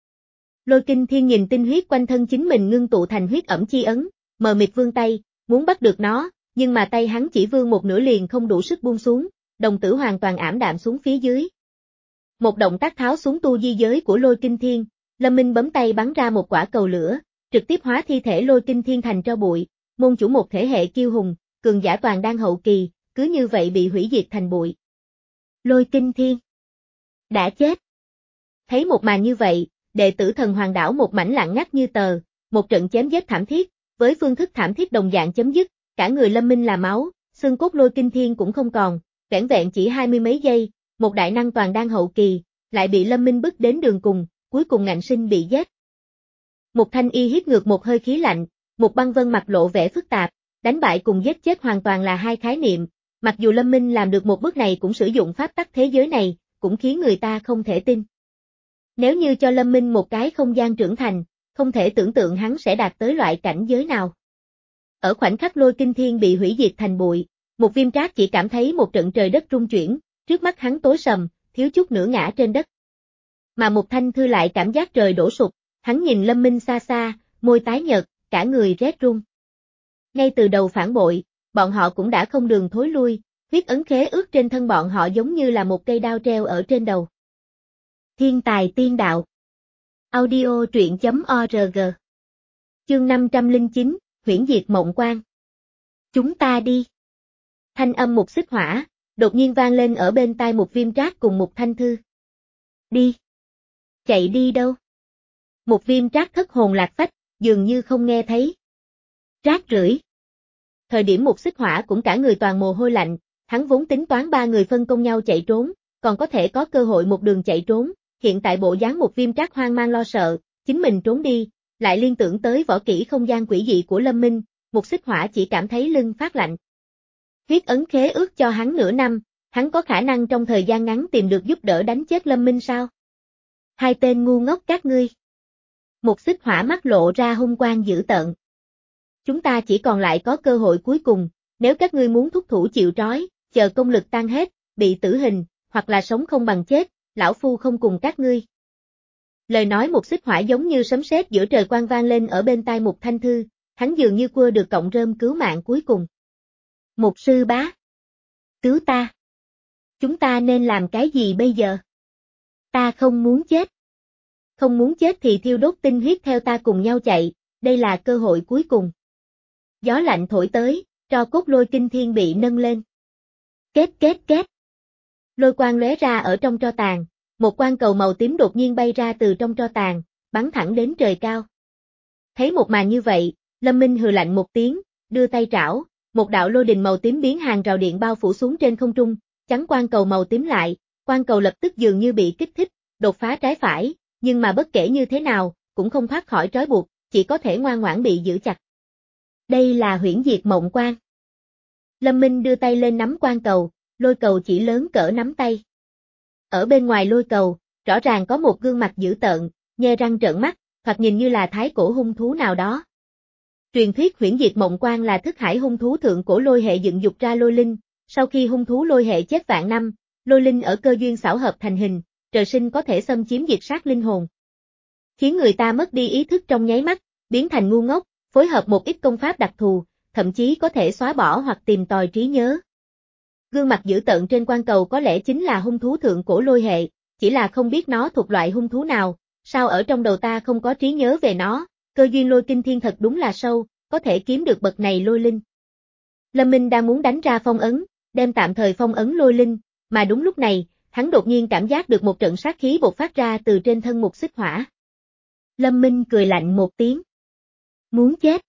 Lôi Kinh Thiên nhìn tinh huyết quanh thân chính mình ngưng tụ thành huyết ẩm chi ấn, mờ mịt vươn tay, muốn bắt được nó, nhưng mà tay hắn chỉ vươn một nửa liền không đủ sức buông xuống, đồng tử hoàn toàn ảm đạm xuống phía dưới. Một động tác tháo xuống tu di giới của Lôi Kinh Thiên, Lâm Minh bấm tay bắn ra một quả cầu lửa, trực tiếp hóa thi thể Lôi Kinh Thiên thành tro bụi, môn chủ một thể hệ kiêu hùng, cường giả toàn đan hậu kỳ, cứ như vậy bị hủy diệt thành bụi. Lôi Kinh Thiên đã chết. Thấy một màn như vậy, đệ tử Thần Hoàng đảo một mảnh lặng ngắt như tờ, một trận chém giết thảm thiết, với phương thức thảm thiết đồng dạng chấm dứt, cả người Lâm Minh là máu, xương cốt Lôi Kinh Thiên cũng không còn, vẻn vẹn chỉ hai mươi mấy giây, một đại năng toàn đan hậu kỳ, lại bị Lâm Minh bức đến đường cùng, cuối cùng ngạnh sinh bị giết. Một Thanh Y hít ngược một hơi khí lạnh, một Băng Vân mặt lộ vẻ phức tạp, đánh bại cùng giết chết hoàn toàn là hai khái niệm, mặc dù Lâm Minh làm được một bước này cũng sử dụng pháp tắc thế giới này, cũng khiến người ta không thể tin. Nếu như cho Lâm Minh một cái không gian trưởng thành, không thể tưởng tượng hắn sẽ đạt tới loại cảnh giới nào. Ở khoảnh khắc Lôi Kinh Thiên bị hủy diệt thành bụi, một Viêm Trác chỉ cảm thấy một trận trời đất rung chuyển, trước mắt hắn tối sầm, thiếu chút nữa ngã trên đất. Mà một Thanh Thư lại cảm giác trời đổ sụp, hắn nhìn Lâm Minh xa xa, môi tái nhợt, cả người rét run. Ngay từ đầu phản bội, bọn họ cũng đã không đường thối lui, huyết ấn khế ước trên thân bọn họ giống như là một cây đao treo ở trên đầu. Thiên tài tiên đạo. Audio truyện chấm org. Chương năm trăm lẻ chín, Huyễn Diệt Mộng Quan. Chúng ta đi. Thanh âm một xích hỏa, đột nhiên vang lên ở bên tai một Viêm Trác cùng một Thanh Thư. Đi. Chạy đi đâu? Một Viêm Trác thất hồn lạc phách, dường như không nghe thấy. Rác rưởi. Thời điểm một xích hỏa cũng cả người toàn mồ hôi lạnh, hắn vốn tính toán ba người phân công nhau chạy trốn, còn có thể có cơ hội một đường chạy trốn, hiện tại bộ dáng một Viêm Trác hoang mang lo sợ, chính mình trốn đi, lại liên tưởng tới võ kỹ không gian quỷ dị của Lâm Minh, một xích hỏa chỉ cảm thấy lưng phát lạnh. Huyết ấn khế ước cho hắn nửa năm, hắn có khả năng trong thời gian ngắn tìm được giúp đỡ đánh chết Lâm Minh sao? Hai tên ngu ngốc các ngươi. Một xích hỏa mắt lộ ra hung quang dữ tợn. Chúng ta chỉ còn lại có cơ hội cuối cùng, nếu các ngươi muốn thúc thủ chịu trói, chờ công lực tan hết, bị tử hình, hoặc là sống không bằng chết, lão phu không cùng các ngươi. Lời nói một xích hỏa giống như sấm sét giữa trời quang vang lên ở bên tai một Thanh Thư, hắn dường như cua được cọng rơm cứu mạng cuối cùng. Một sư bá. Cứu ta. Chúng ta nên làm cái gì bây giờ? Ta không muốn chết. Không muốn chết thì thiêu đốt tinh huyết theo ta cùng nhau chạy, đây là cơ hội cuối cùng. Gió lạnh thổi tới, tro cốt Lôi Kinh Thiên bị nâng lên. Kết kết kết. Lôi quang lóe ra ở trong tro tàn, một quan cầu màu tím đột nhiên bay ra từ trong tro tàn, bắn thẳng đến trời cao. Thấy một màn như vậy, Lâm Minh hừ lạnh một tiếng, đưa tay trảo, một đạo lôi đình màu tím biến hàng rào điện bao phủ xuống trên không trung, chắn quan cầu màu tím lại, quan cầu lập tức dường như bị kích thích, đột phá trái phải, nhưng mà bất kể như thế nào, cũng không thoát khỏi trói buộc, chỉ có thể ngoan ngoãn bị giữ chặt. Đây là Huyễn Diệt Mộng Quan. Lâm Minh đưa tay lên nắm quan cầu, lôi cầu chỉ lớn cỡ nắm tay. Ở bên ngoài lôi cầu, rõ ràng có một gương mặt dữ tợn, nhe răng trợn mắt, thoạt nhìn như là thái cổ hung thú nào đó. Truyền thuyết Huyễn Diệt Mộng Quan là thức hải hung thú thượng cổ lôi hệ dựng dục ra lôi linh, sau khi hung thú lôi hệ chết vạn năm, lôi linh ở cơ duyên xảo hợp thành hình, trời sinh có thể xâm chiếm diệt sát linh hồn. Khiến người ta mất đi ý thức trong nháy mắt, biến thành ngu ngốc, phối hợp một ít công pháp đặc thù, thậm chí có thể xóa bỏ hoặc tìm tòi trí nhớ. Gương mặt dữ tợn trên quan cầu có lẽ chính là hung thú thượng cổ lôi hệ, chỉ là không biết nó thuộc loại hung thú nào, sao ở trong đầu ta không có trí nhớ về nó, cơ duyên Lôi Kinh Thiên thật đúng là sâu, có thể kiếm được bậc này lôi linh. Lâm Minh đang muốn đánh ra phong ấn, đem tạm thời phong ấn lôi linh, mà đúng lúc này, hắn đột nhiên cảm giác được một trận sát khí bộc phát ra từ trên thân một xích hỏa. Lâm Minh cười lạnh một tiếng. Muốn chết.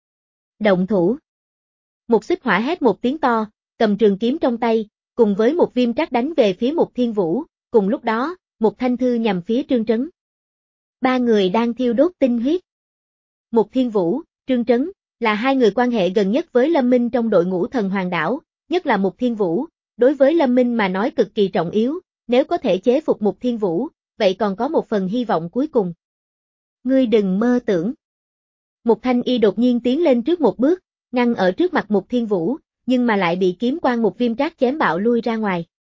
Động thủ. Một xích hỏa hét một tiếng to, cầm trường kiếm trong tay, cùng với một Viêm Trác đánh về phía một Thiên Vũ, cùng lúc đó, một Thanh Thư nhằm phía Trương Trấn. Ba người đang thiêu đốt tinh huyết. Một Thiên Vũ, Trương Trấn, là hai người quan hệ gần nhất với Lâm Minh trong đội ngũ Thần Hoàng đảo, nhất là một Thiên Vũ, đối với Lâm Minh mà nói cực kỳ trọng yếu, nếu có thể chế phục một Thiên Vũ, vậy còn có một phần hy vọng cuối cùng. Ngươi đừng mơ tưởng. Một Thanh Y đột nhiên tiến lên trước một bước, ngăn ở trước mặt một Thiên Vũ, nhưng mà lại bị kiếm quang một Viêm Trác chém bạo lui ra ngoài.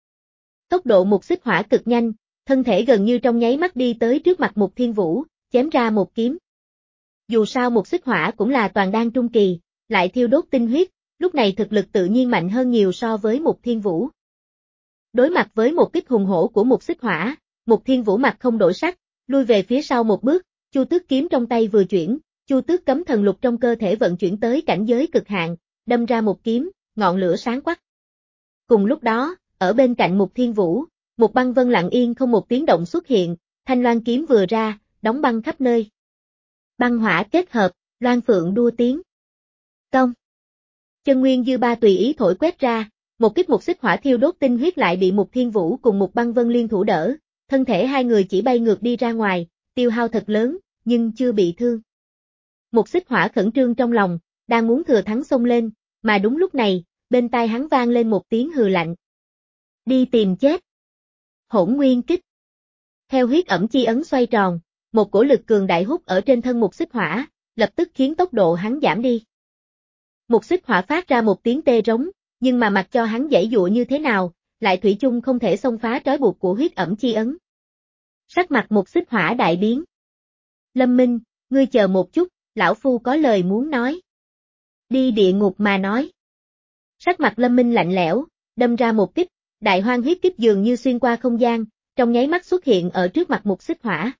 Tốc độ Mục Xích Hỏa cực nhanh, thân thể gần như trong nháy mắt đi tới trước mặt Mục Thiên Vũ, chém ra một kiếm. Dù sao Mục Xích Hỏa cũng là toàn đan trung kỳ, lại thiêu đốt tinh huyết, lúc này thực lực tự nhiên mạnh hơn nhiều so với Mục Thiên Vũ. Đối mặt với một kích hùng hổ của Mục Xích Hỏa, Mục Thiên Vũ mặt không đổi sắc, lui về phía sau một bước, Chu Tước kiếm trong tay vừa chuyển, Chu Tước cấm thần lục trong cơ thể vận chuyển tới cảnh giới cực hạn, đâm ra một kiếm, ngọn lửa sáng quắc. Cùng lúc đó, ở bên cạnh Mục Thiên Vũ, một băng vân lặng yên không một tiếng động xuất hiện, thanh loan kiếm vừa ra, đóng băng khắp nơi. Băng hỏa kết hợp, loan phượng đua tiếng. Công. Chân nguyên dư ba tùy ý thổi quét ra, một kích Mục Xích Hỏa thiêu đốt tinh huyết lại bị Mục Thiên Vũ cùng một băng vân liên thủ đỡ, thân thể hai người chỉ bay ngược đi ra ngoài, tiêu hao thật lớn, nhưng chưa bị thương. Mục Xích Hỏa khẩn trương trong lòng, đang muốn thừa thắng xông lên, mà đúng lúc này, bên tai hắn vang lên một tiếng hừ lạnh. Đi tìm chết. Hỗn nguyên kích. Theo huyết ẩm chi ấn xoay tròn, một cổ lực cường đại hút ở trên thân Mục Xích Hỏa, lập tức khiến tốc độ hắn giảm đi. Mục Xích Hỏa phát ra một tiếng tê rống, nhưng mà mặc cho hắn giãy giụa như thế nào, lại thủy chung không thể xông phá trói buộc của huyết ẩm chi ấn. Sắc mặt Mục Xích Hỏa đại biến. Lâm Minh, ngươi chờ một chút, lão phu có lời muốn nói. Đi địa ngục mà nói. Sắc mặt Lâm Minh lạnh lẽo, đâm ra một kích, đại hoang huyết kích dường như xuyên qua không gian, trong nháy mắt xuất hiện ở trước mặt Mục Xích Hỏa.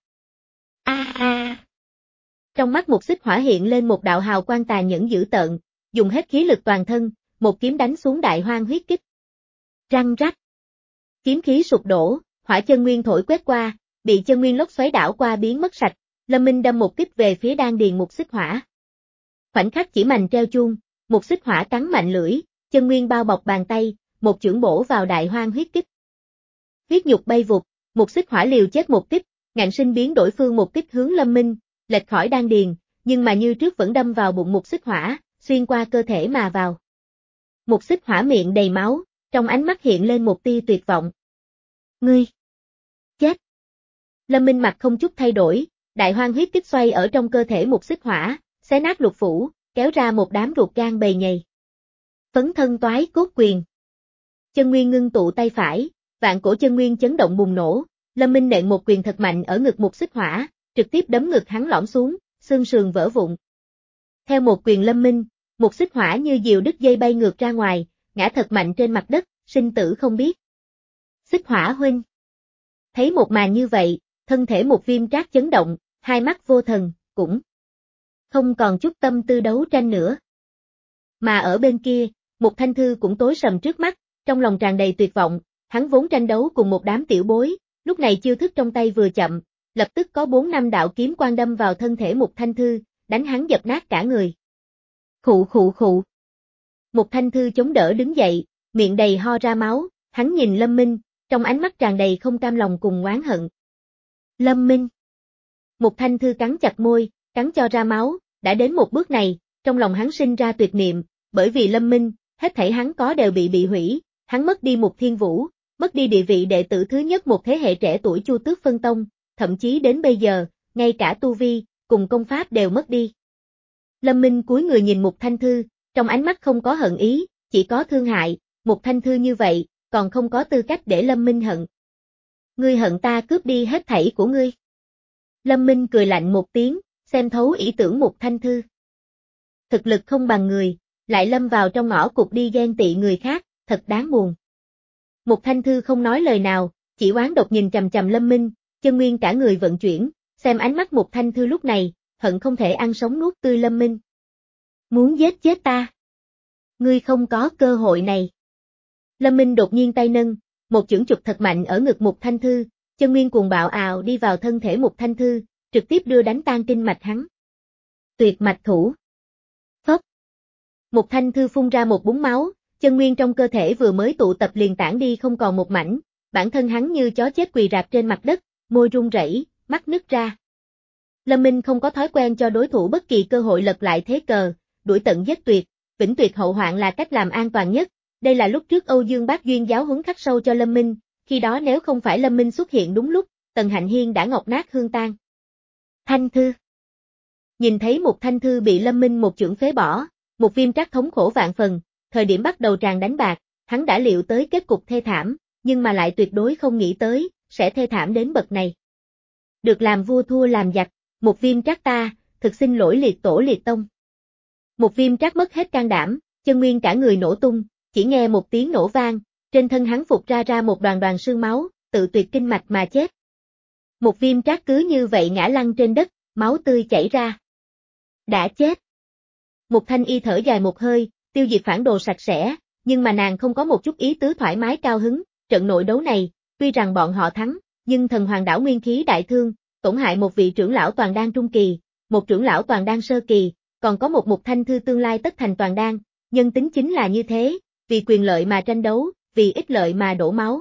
A a. Trong mắt Mục Xích Hỏa hiện lên một đạo hào quang tà nhẫn dữ tợn, dùng hết khí lực toàn thân, một kiếm đánh xuống đại hoang huyết kích. Răng rắc. Kiếm khí sụp đổ, hỏa chân nguyên thổi quét qua, bị chân nguyên lốc xoáy đảo qua biến mất sạch, Lâm Minh đâm một kích về phía đan điền Mục Xích Hỏa. Khoảnh khắc chỉ mành treo chuông, Mục Xích Hỏa cắn mạnh lưỡi, chân nguyên bao bọc bàn tay, một chưởng bổ vào đại hoang huyết kích. Huyết nhục bay vụt, Mục Xích Hỏa liều chết một kích, ngạnh sinh biến đổi phương một kích hướng Lâm Minh, lệch khỏi đan điền, nhưng mà như trước vẫn đâm vào bụng Mục Xích Hỏa, xuyên qua cơ thể mà vào. Mục Xích Hỏa miệng đầy máu, trong ánh mắt hiện lên một tia tuyệt vọng. Ngươi! Chết! Lâm Minh mặt không chút thay đổi, đại hoang huyết kích xoay ở trong cơ thể Mục Xích Hỏa, xé nát lục phủ, kéo ra một đám ruột gan bầy nhầy. Phấn thân toái cốt quyền. Chân nguyên ngưng tụ tay phải, vạn cổ chân nguyên chấn động bùng nổ, Lâm Minh nện một quyền thật mạnh ở ngực Mục Xích Hỏa, trực tiếp đấm ngực hắn lõm xuống, xương sườn vỡ vụn. Theo một quyền Lâm Minh, Mục Xích Hỏa như diều đứt dây bay ngược ra ngoài, ngã thật mạnh trên mặt đất, sinh tử không biết. Xích Hỏa huynh. Thấy một màn như vậy, thân thể Mục Viêm Trác chấn động, hai mắt vô thần, cũng không còn chút tâm tư đấu tranh nữa. Mà ở bên kia, Mục Thanh Thư cũng tối sầm trước mắt, trong lòng tràn đầy tuyệt vọng, hắn vốn tranh đấu cùng một đám tiểu bối, lúc này chiêu thức trong tay vừa chậm, lập tức có bốn năm đạo kiếm quang đâm vào thân thể Mục Thanh Thư, đánh hắn dập nát cả người. Khụ khụ khụ. Mục Thanh Thư chống đỡ đứng dậy, miệng đầy ho ra máu, hắn nhìn Lâm Minh, trong ánh mắt tràn đầy không cam lòng cùng oán hận. Lâm Minh. Mục Thanh Thư cắn chặt môi, cắn cho ra máu, đã đến một bước này, trong lòng hắn sinh ra tuyệt niệm, bởi vì Lâm Minh, hết thảy hắn có đều bị bị hủy, hắn mất đi Mục Thiên Vũ, mất đi địa vị đệ tử thứ nhất một thế hệ trẻ tuổi Chu Tước Phân Tông, thậm chí đến bây giờ, ngay cả tu vi, cùng công pháp đều mất đi. Lâm Minh cúi người nhìn Mục Thanh Thư, trong ánh mắt không có hận ý, chỉ có thương hại, Mục Thanh Thư như vậy, còn không có tư cách để Lâm Minh hận. Ngươi hận ta cướp đi hết thảy của ngươi. Lâm Minh cười lạnh một tiếng, xem thấu ý tưởng Mục Thanh Thư. Thực lực không bằng người, lại lâm vào trong ngõ cụt đi ghen tị người khác, thật đáng buồn. Mục Thanh Thư không nói lời nào, chỉ oán độc nhìn chằm chằm Lâm Minh, chân nguyên cả người vận chuyển, xem ánh mắt Mục Thanh Thư lúc này, hận không thể ăn sống nuốt tươi Lâm Minh. Muốn giết chết ta? Ngươi không có cơ hội này. Lâm Minh đột nhiên tay nâng, một chưởng chụp thật mạnh ở ngực Mục Thanh Thư, chân nguyên cuồng bạo ào đi vào thân thể Mục Thanh Thư, trực tiếp đưa đánh tan kinh mạch hắn. Tuyệt mạch thủ. Phốc. Mục Thanh Thư phun ra một búng máu, chân nguyên trong cơ thể vừa mới tụ tập liền tản đi không còn một mảnh, bản thân hắn như chó chết quỳ rạp trên mặt đất, môi run rẩy, mắt nứt ra. Lâm Minh không có thói quen cho đối thủ bất kỳ cơ hội lật lại thế cờ, đuổi tận giết tuyệt, vĩnh tuyệt hậu hoạn là cách làm an toàn nhất. Đây là lúc trước Âu Dương Bác Duyên giáo huấn khắc sâu cho Lâm Minh, khi đó nếu không phải Lâm Minh xuất hiện đúng lúc, Tần Hạnh Hiên đã ngọc nát hương tan. Thanh Thư. Nhìn thấy Mục Thanh Thư bị Lâm Minh một chưởng phế bỏ, Mục Viêm Trác thống khổ vạn phần, thời điểm bắt đầu tràn đánh bạc, hắn đã liệu tới kết cục thê thảm, nhưng mà lại tuyệt đối không nghĩ tới, sẽ thê thảm đến bậc này. Được làm vua thua làm giặc, Một Viêm Trác ta, thực xin lỗi liệt tổ liệt tông. Một Viêm Trác mất hết can đảm, chân nguyên cả người nổ tung, chỉ nghe một tiếng nổ vang, trên thân hắn phục ra ra một đoàn đoàn sương máu, tự tuyệt kinh mạch mà chết. Một Viêm Trác cứ như vậy ngã lăn trên đất, máu tươi chảy ra. Đã chết. Một Thanh Y thở dài một hơi, tiêu diệt phản đồ sạch sẽ, nhưng mà nàng không có một chút ý tứ thoải mái cao hứng, trận nội đấu này, tuy rằng bọn họ thắng, nhưng thần hoàng đảo nguyên khí đại thương, tổn hại một vị trưởng lão toàn đan trung kỳ, một trưởng lão toàn đan sơ kỳ, còn có một Mục Thanh Thư tương lai tất thành toàn đan, nhân tính chính là như thế, vì quyền lợi mà tranh đấu, vì ích lợi mà đổ máu.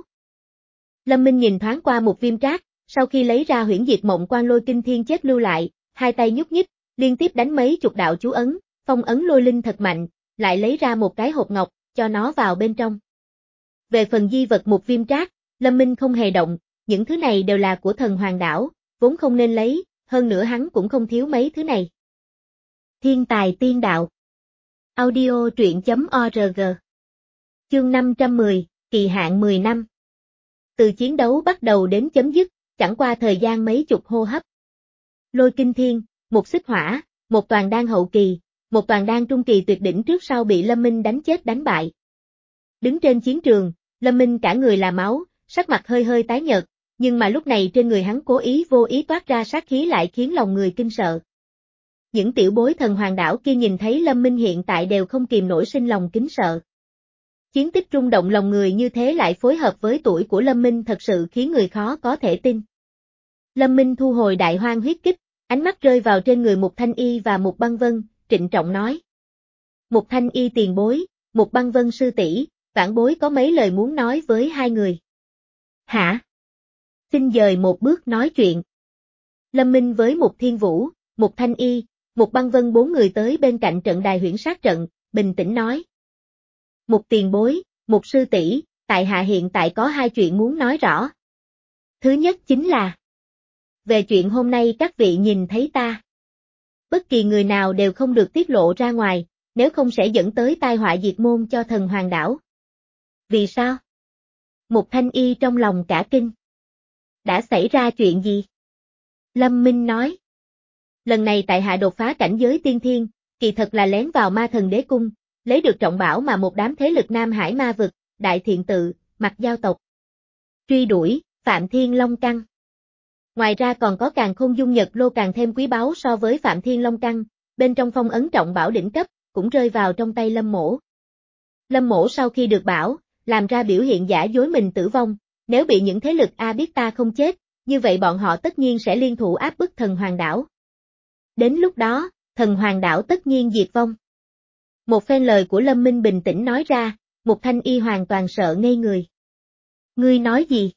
Lâm Minh nhìn thoáng qua Một Viêm Trác, sau khi lấy ra huyễn diệt mộng quan lôi kinh thiên chết lưu lại, hai tay nhúc nhích, liên tiếp đánh mấy chục đạo chú ấn, phong ấn lôi linh thật mạnh, lại lấy ra một cái hộp ngọc, cho nó vào bên trong. Về phần di vật Một Viêm Trác, Lâm Minh không hề động, những thứ này đều là của thần hoàng đảo, vốn không nên lấy, hơn nữa hắn cũng không thiếu mấy thứ này. Thiên tài tiên đạo. Audio truyện chấm org. Chương năm trăm mười, kỳ hạn mười năm. Từ chiến đấu bắt đầu đến chấm dứt, chẳng qua thời gian mấy chục hô hấp. Lôi kinh thiên, một xích hỏa, một toàn đan hậu kỳ, một toàn đan trung kỳ tuyệt đỉnh trước sau bị Lâm Minh đánh chết đánh bại. Đứng trên chiến trường, Lâm Minh cả người là máu, sắc mặt hơi hơi tái nhợt, nhưng mà lúc này trên người hắn cố ý vô ý toát ra sát khí lại khiến lòng người kinh sợ. Những tiểu bối thần hoàng đảo kia nhìn thấy Lâm Minh hiện tại đều không kìm nổi sinh lòng kính sợ. Chiến tích rung động lòng người như thế lại phối hợp với tuổi của Lâm Minh thật sự khiến người khó có thể tin. Lâm Minh thu hồi đại hoang huyết kích, ánh mắt rơi vào trên người Mục Thanh Y và Mục Băng Vân, trịnh trọng nói. Mục Thanh Y tiền bối, Mục Băng Vân sư tỷ, vãn bối có mấy lời muốn nói với hai người. Hả? Xin dời một bước nói chuyện. Lâm Minh với Mục Thiên Vũ, Mục Thanh Y, Mục Băng Vân bốn người tới bên cạnh trận đài huyễn sát trận, bình tĩnh nói. Mục tiền bối, Mục sư tỷ, tại hạ hiện tại có hai chuyện muốn nói rõ. Thứ nhất chính là về chuyện hôm nay các vị nhìn thấy ta. Bất kỳ người nào đều không được tiết lộ ra ngoài, nếu không sẽ dẫn tới tai họa diệt môn cho thần hoàng đảo. Vì sao? Mục Thanh Y trong lòng cả kinh. Đã xảy ra chuyện gì? Lâm Minh nói. Lần này tại hạ đột phá cảnh giới tiên thiên, kỳ thật là lén vào ma thần đế cung, lấy được trọng bảo mà một đám thế lực Nam Hải ma vực, đại thiện tự, Mặc Giao tộc. Truy đuổi, Phạm Thiên Long Căn. Ngoài ra còn có càn khôn dung nhật lô càng thêm quý báu so với Phạm Thiên Long Căn, bên trong phong ấn trọng bảo đỉnh cấp, cũng rơi vào trong tay Lâm Mỗ. Lâm Mỗ sau khi được bảo, làm ra biểu hiện giả dối mình tử vong, nếu bị những thế lực A biết ta không chết, như vậy bọn họ tất nhiên sẽ liên thủ áp bức thần hoàng đảo. Đến lúc đó, thần hoàng đảo tất nhiên diệt vong. Một phen lời của Lâm Minh bình tĩnh nói ra, Mục Thanh Y hoàn toàn sợ ngây người. Ngươi nói gì?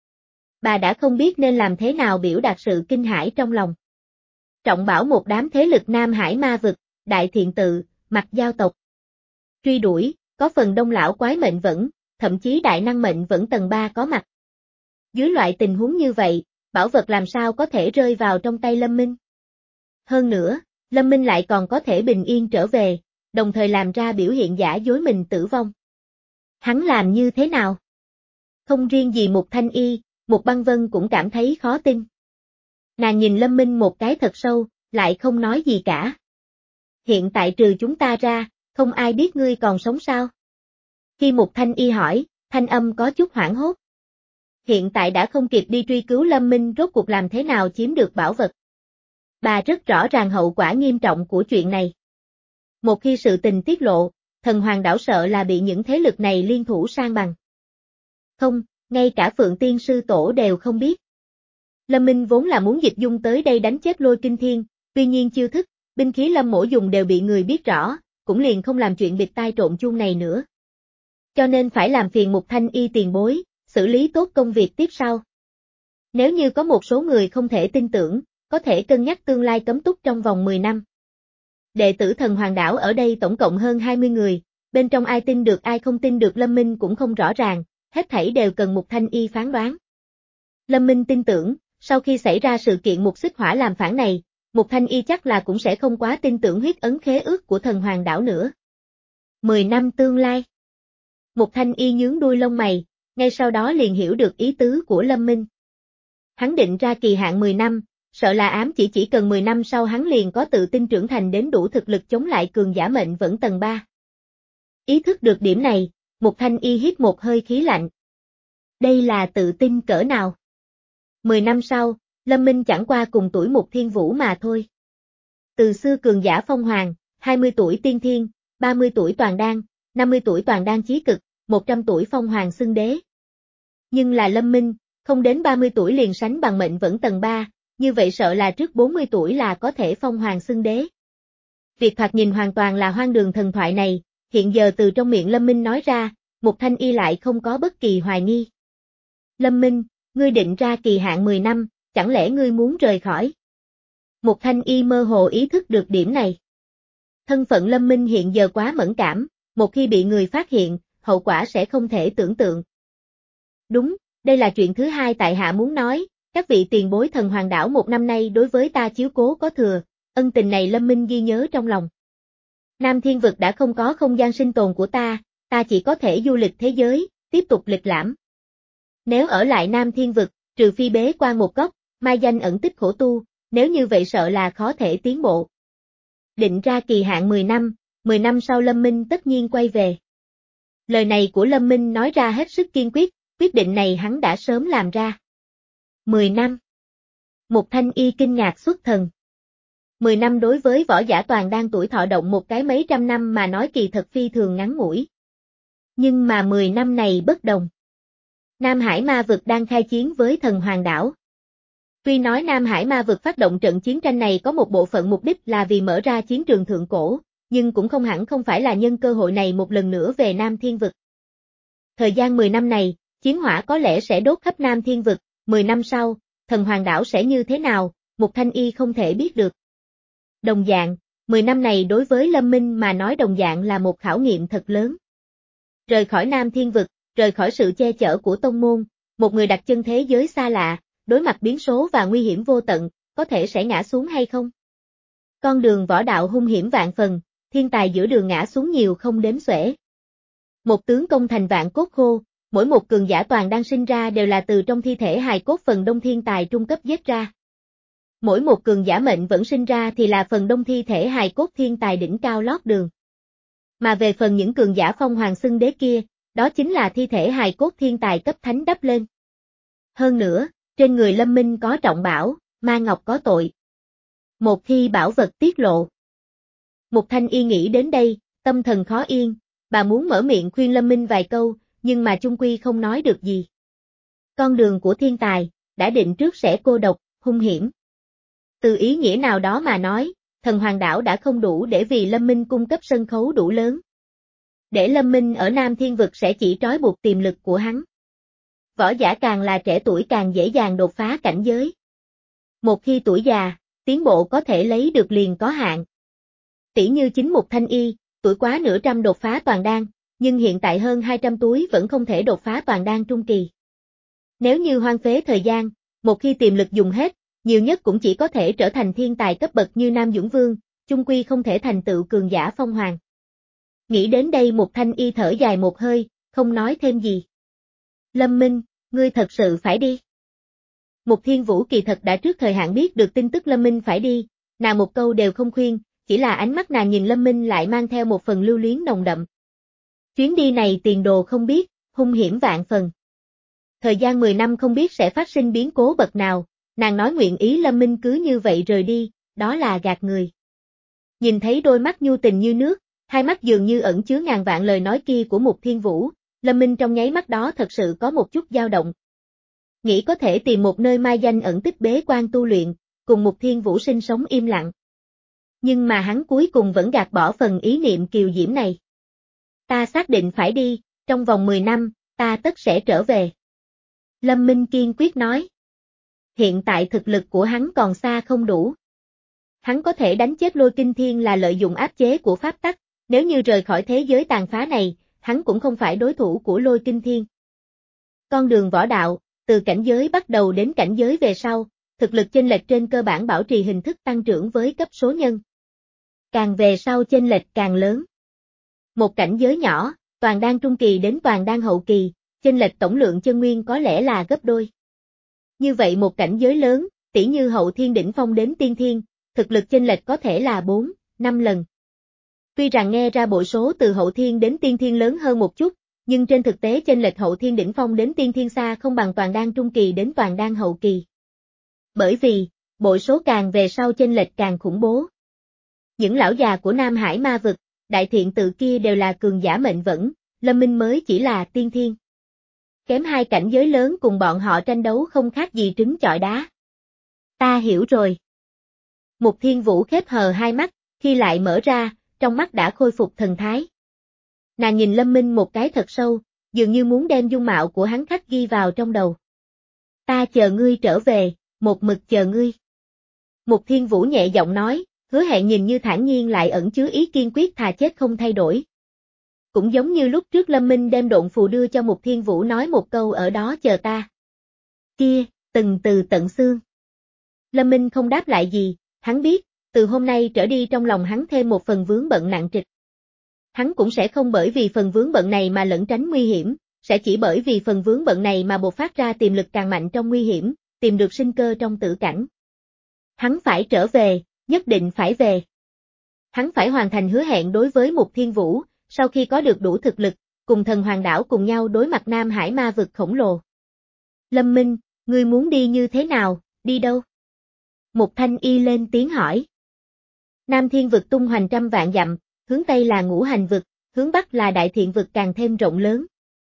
Bà đã không biết nên làm thế nào biểu đạt sự kinh hãi trong lòng. Trọng bảo một đám thế lực Nam Hải ma vực, đại thiện tự, Mặc Giao tộc. Truy đuổi, có phần đông lão quái mệnh vẫn, thậm chí đại năng mệnh vẫn tầng ba có mặt. Dưới loại tình huống như vậy, bảo vật làm sao có thể rơi vào trong tay Lâm Minh? Hơn nữa, Lâm Minh lại còn có thể bình yên trở về, đồng thời làm ra biểu hiện giả dối mình tử vong. Hắn làm như thế nào? Không riêng gì Mục Thanh Y, Mục Băng Vân cũng cảm thấy khó tin. Nàng nhìn Lâm Minh một cái thật sâu, lại không nói gì cả. Hiện tại trừ chúng ta ra, không ai biết ngươi còn sống sao? Khi Mục Thanh Y hỏi, thanh âm có chút hoảng hốt. Hiện tại đã không kịp đi truy cứu Lâm Minh rốt cuộc làm thế nào chiếm được bảo vật. Bà rất rõ ràng hậu quả nghiêm trọng của chuyện này. Một khi sự tình tiết lộ, thần hoàng đảo sợ là bị những thế lực này liên thủ san bằng. Không, ngay cả Phượng Tiên Sư Tổ đều không biết. Lâm Minh vốn là muốn dịch dung tới đây đánh chết Lôi Kinh Thiên, tuy nhiên chiêu thức, binh khí Lâm Mỗ dùng đều bị người biết rõ, cũng liền không làm chuyện bịt tai trộn chuông này nữa. Cho nên phải làm phiền Mục Thanh Y tiền bối, xử lý tốt công việc tiếp sau. Nếu như có một số người không thể tin tưởng, có thể cân nhắc tương lai cấm túc trong vòng mười năm. Đệ tử thần hoàng đảo ở đây tổng cộng hơn hai mươi người, bên trong ai tin được ai không tin được Lâm Minh cũng không rõ ràng, hết thảy đều cần Mục Thanh Y phán đoán. Lâm Minh tin tưởng, sau khi xảy ra sự kiện Mục Xích Hỏa làm phản này, Mục Thanh Y chắc là cũng sẽ không quá tin tưởng huyết ấn khế ước của thần hoàng đảo nữa. Mười năm tương lai. Mục Thanh Y nhướng đuôi lông mày, ngay sau đó liền hiểu được ý tứ của Lâm Minh. Hắn định ra kỳ hạn mười năm, sợ là ám chỉ chỉ cần mười năm sau hắn liền có tự tin trưởng thành đến đủ thực lực chống lại cường giả mệnh vẫn tầng ba. Ý thức được điểm này, Mục Thanh Y hít một hơi khí lạnh. Đây là tự tin cỡ nào? Mười năm sau, Lâm Minh chẳng qua cùng tuổi Mục Thiên Vũ mà thôi. Từ xưa cường giả phong hoàng, hai mươi tuổi tiên thiên, ba mươi tuổi toàn đan, năm mươi tuổi toàn đan chí cực, một trăm tuổi phong hoàng xưng đế. Nhưng là Lâm Minh, không đến ba mươi tuổi liền sánh bằng mệnh vẫn tầng ba, như vậy sợ là trước bốn mươi tuổi là có thể phong hoàng xưng đế. Việc thoạt nhìn hoàn toàn là hoang đường thần thoại này, hiện giờ từ trong miệng Lâm Minh nói ra, Mục Thanh Y lại không có bất kỳ hoài nghi. Lâm Minh, ngươi định ra kỳ hạn mười năm, chẳng lẽ ngươi muốn rời khỏi? Mục Thanh Y mơ hồ ý thức được điểm này. Thân phận Lâm Minh hiện giờ quá mẫn cảm, một khi bị người phát hiện, hậu quả sẽ không thể tưởng tượng. Đúng, đây là chuyện thứ hai tại hạ muốn nói, các vị tiền bối thần hoàng đảo một năm nay đối với ta chiếu cố có thừa, ân tình này Lâm Minh ghi nhớ trong lòng. Nam Thiên Vực đã không có không gian sinh tồn của ta, ta chỉ có thể du lịch thế giới, tiếp tục lịch lãm. Nếu ở lại Nam Thiên Vực, trừ phi bế quan một góc, mai danh ẩn tích khổ tu, nếu như vậy sợ là khó thể tiến bộ. Định ra kỳ hạn mười năm, mười năm sau Lâm Minh tất nhiên quay về. Lời này của Lâm Minh nói ra hết sức kiên quyết, quyết định này hắn đã sớm làm ra. mười năm. Mục Thanh Y kinh ngạc xuất thần. mười năm đối với võ giả toàn đang tuổi thọ động một cái mấy trăm năm mà nói kỳ thật phi thường ngắn ngủi. Nhưng mà mười năm này bất đồng. Nam Hải Ma Vực đang khai chiến với thần hoàng đảo. Tuy nói Nam Hải Ma Vực phát động trận chiến tranh này có một bộ phận mục đích là vì mở ra chiến trường thượng cổ, nhưng cũng không hẳn không phải là nhân cơ hội này một lần nữa về Nam Thiên Vực. Thời gian mười năm này, chiến hỏa có lẽ sẽ đốt khắp Nam Thiên Vực, mười năm sau, thần hoàng đảo sẽ như thế nào, Mục Thanh Y không thể biết được. Đồng dạng, mười năm này đối với Lâm Minh mà nói đồng dạng là một khảo nghiệm thật lớn. Rời khỏi Nam Thiên Vực, rời khỏi sự che chở của tông môn, một người đặt chân thế giới xa lạ, đối mặt biến số và nguy hiểm vô tận, có thể sẽ ngã xuống hay không? Con đường võ đạo hung hiểm vạn phần, thiên tài giữa đường ngã xuống nhiều không đếm xuể. Một tướng công thành vạn cốt khô, mỗi một cường giả toàn đang sinh ra đều là từ trong thi thể hài cốt phần đông thiên tài trung cấp giết ra. Mỗi một cường giả mệnh vẫn sinh ra thì là phần đông thi thể hài cốt thiên tài đỉnh cao lót đường. Mà về phần những cường giả phong hoàng xưng đế kia, đó chính là thi thể hài cốt thiên tài cấp thánh đắp lên. Hơn nữa, trên người Lâm Minh có trọng bảo, ma ngọc có tội. Một khi bảo vật tiết lộ. Mục Thanh Y nghĩ đến đây, tâm thần khó yên, bà muốn mở miệng khuyên Lâm Minh vài câu, nhưng mà chung quy không nói được gì. Con đường của thiên tài, đã định trước sẽ cô độc, hung hiểm. Từ ý nghĩa nào đó mà nói, thần hoàng đảo đã không đủ để vì Lâm Minh cung cấp sân khấu đủ lớn. Để Lâm Minh ở Nam Thiên Vực sẽ chỉ trói buộc tiềm lực của hắn. Võ giả càng là trẻ tuổi càng dễ dàng đột phá cảnh giới. Một khi tuổi già, tiến bộ có thể lấy được liền có hạn. Tỷ như chính Mục Thanh Y, tuổi quá nửa trăm đột phá toàn đan, nhưng hiện tại hơn hai trăm túi vẫn không thể đột phá toàn đan trung kỳ. Nếu như hoang phế thời gian, một khi tiềm lực dùng hết, nhiều nhất cũng chỉ có thể trở thành thiên tài cấp bậc như Nam Dũng Vương, chung quy không thể thành tựu cường giả phong hoàng. Nghĩ đến đây Mục Thanh Y thở dài một hơi, không nói thêm gì. Lâm Minh, ngươi thật sự phải đi. Mục Thiên Vũ kỳ thật đã trước thời hạn biết được tin tức Lâm Minh phải đi, nàng một câu đều không khuyên, chỉ là ánh mắt nàng nhìn Lâm Minh lại mang theo một phần lưu luyến nồng đậm. Chuyến đi này tiền đồ không biết, hung hiểm vạn phần. Thời gian mười năm không biết sẽ phát sinh biến cố bậc nào, nàng nói nguyện ý Lâm Minh cứ như vậy rời đi, đó là gạt người. Nhìn thấy đôi mắt nhu tình như nước, hai mắt dường như ẩn chứa ngàn vạn lời nói kia của Mục Thiên Vũ, Lâm Minh trong nháy mắt đó thật sự có một chút dao động. Nghĩ có thể tìm một nơi mai danh ẩn tích bế quan tu luyện, cùng Mục Thiên Vũ sinh sống im lặng. Nhưng mà hắn cuối cùng vẫn gạt bỏ phần ý niệm kiều diễm này. Ta xác định phải đi, trong vòng mười năm, ta tất sẽ trở về. Lâm Minh kiên quyết nói. Hiện tại thực lực của hắn còn xa không đủ. Hắn có thể đánh chết Lôi Kinh Thiên là lợi dụng áp chế của pháp tắc, nếu như rời khỏi thế giới tàn phá này, hắn cũng không phải đối thủ của Lôi Kinh Thiên. Con đường võ đạo, từ cảnh giới bắt đầu đến cảnh giới về sau, thực lực chênh lệch trên cơ bản bảo trì hình thức tăng trưởng với cấp số nhân. Càng về sau chênh lệch càng lớn. Một cảnh giới nhỏ, toàn đan trung kỳ đến toàn đan hậu kỳ, chênh lệch tổng lượng chân nguyên có lẽ là gấp đôi. Như vậy một cảnh giới lớn, tỉ như hậu thiên đỉnh phong đến tiên thiên, thực lực chênh lệch có thể là bốn, năm lần. Tuy rằng nghe ra bộ số từ hậu thiên đến tiên thiên lớn hơn một chút, nhưng trên thực tế chênh lệch hậu thiên đỉnh phong đến tiên thiên xa không bằng toàn đan trung kỳ đến toàn đan hậu kỳ. Bởi vì, bộ số càng về sau chênh lệch càng khủng bố. Những lão già của Nam Hải ma vực, đại thiện tự kia đều là cường giả mệnh vẫn, Lâm Minh mới chỉ là tiên thiên. Kém hai cảnh giới lớn cùng bọn họ tranh đấu không khác gì trứng chọi đá. Ta hiểu rồi. Mục Thiên Vũ khép hờ hai mắt, khi lại mở ra, trong mắt đã khôi phục thần thái. Nàng nhìn Lâm Minh một cái thật sâu, dường như muốn đem dung mạo của hắn khắc ghi vào trong đầu. Ta chờ ngươi trở về, một mực chờ ngươi. Mục Thiên Vũ nhẹ giọng nói, hứa hẹn nhìn như thản nhiên lại ẩn chứa ý kiên quyết thà chết không thay đổi. Cũng giống như lúc trước Lâm Minh đem độn phù đưa cho Mục Thiên Vũ nói một câu ở đó chờ ta. Kia, từng từ tận xương. Lâm Minh không đáp lại gì, hắn biết, từ hôm nay trở đi trong lòng hắn thêm một phần vướng bận nặng trịch. Hắn cũng sẽ không bởi vì phần vướng bận này mà lẩn tránh nguy hiểm, sẽ chỉ bởi vì phần vướng bận này mà bộc phát ra tiềm lực càng mạnh trong nguy hiểm, tìm được sinh cơ trong tử cảnh. Hắn phải trở về, nhất định phải về. Hắn phải hoàn thành hứa hẹn đối với Mục Thiên Vũ, sau khi có được đủ thực lực, cùng thần hoàng đảo cùng nhau đối mặt Nam Hải ma vực khổng lồ. Lâm Minh, ngươi muốn đi như thế nào, đi đâu? Mục Thanh Y lên tiếng hỏi. Nam Thiên vực tung hoành trăm vạn dặm, hướng Tây là Ngũ Hành vực, hướng Bắc là Đại Thiện vực càng thêm rộng lớn.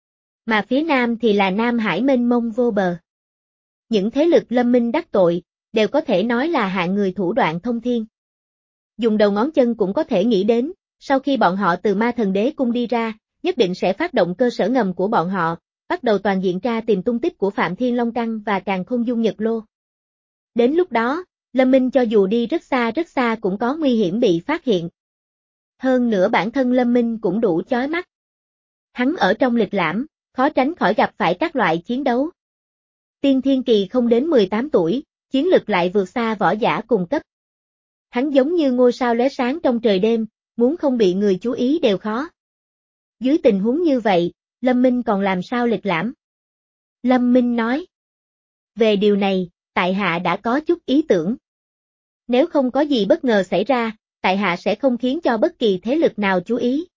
Mà phía Nam thì là Nam Hải mênh mông vô bờ. Những thế lực Lâm Minh đắc tội, đều có thể nói là hạng người thủ đoạn thông thiên. Dùng đầu ngón chân cũng có thể nghĩ đến, sau khi bọn họ từ Ma Thần Đế cung đi ra, nhất định sẽ phát động cơ sở ngầm của bọn họ, bắt đầu toàn diện tra tìm tung tích của Phạm Thiên Long Căn và Càn Khôn Dung Nhật Lô. Đến lúc đó, Lâm Minh cho dù đi rất xa rất xa cũng có nguy hiểm bị phát hiện. Hơn nữa bản thân Lâm Minh cũng đủ chói mắt. Hắn ở trong lịch lãm, khó tránh khỏi gặp phải các loại chiến đấu. Tiên thiên kỳ không đến mười tám tuổi, chiến lực lại vượt xa võ giả cùng cấp. Hắn giống như ngôi sao lóe sáng trong trời đêm, muốn không bị người chú ý đều khó. Dưới tình huống như vậy, Lâm Minh còn làm sao lịch lãm? Lâm Minh nói. Về điều này, tại hạ đã có chút ý tưởng. Nếu không có gì bất ngờ xảy ra, tại hạ sẽ không khiến cho bất kỳ thế lực nào chú ý.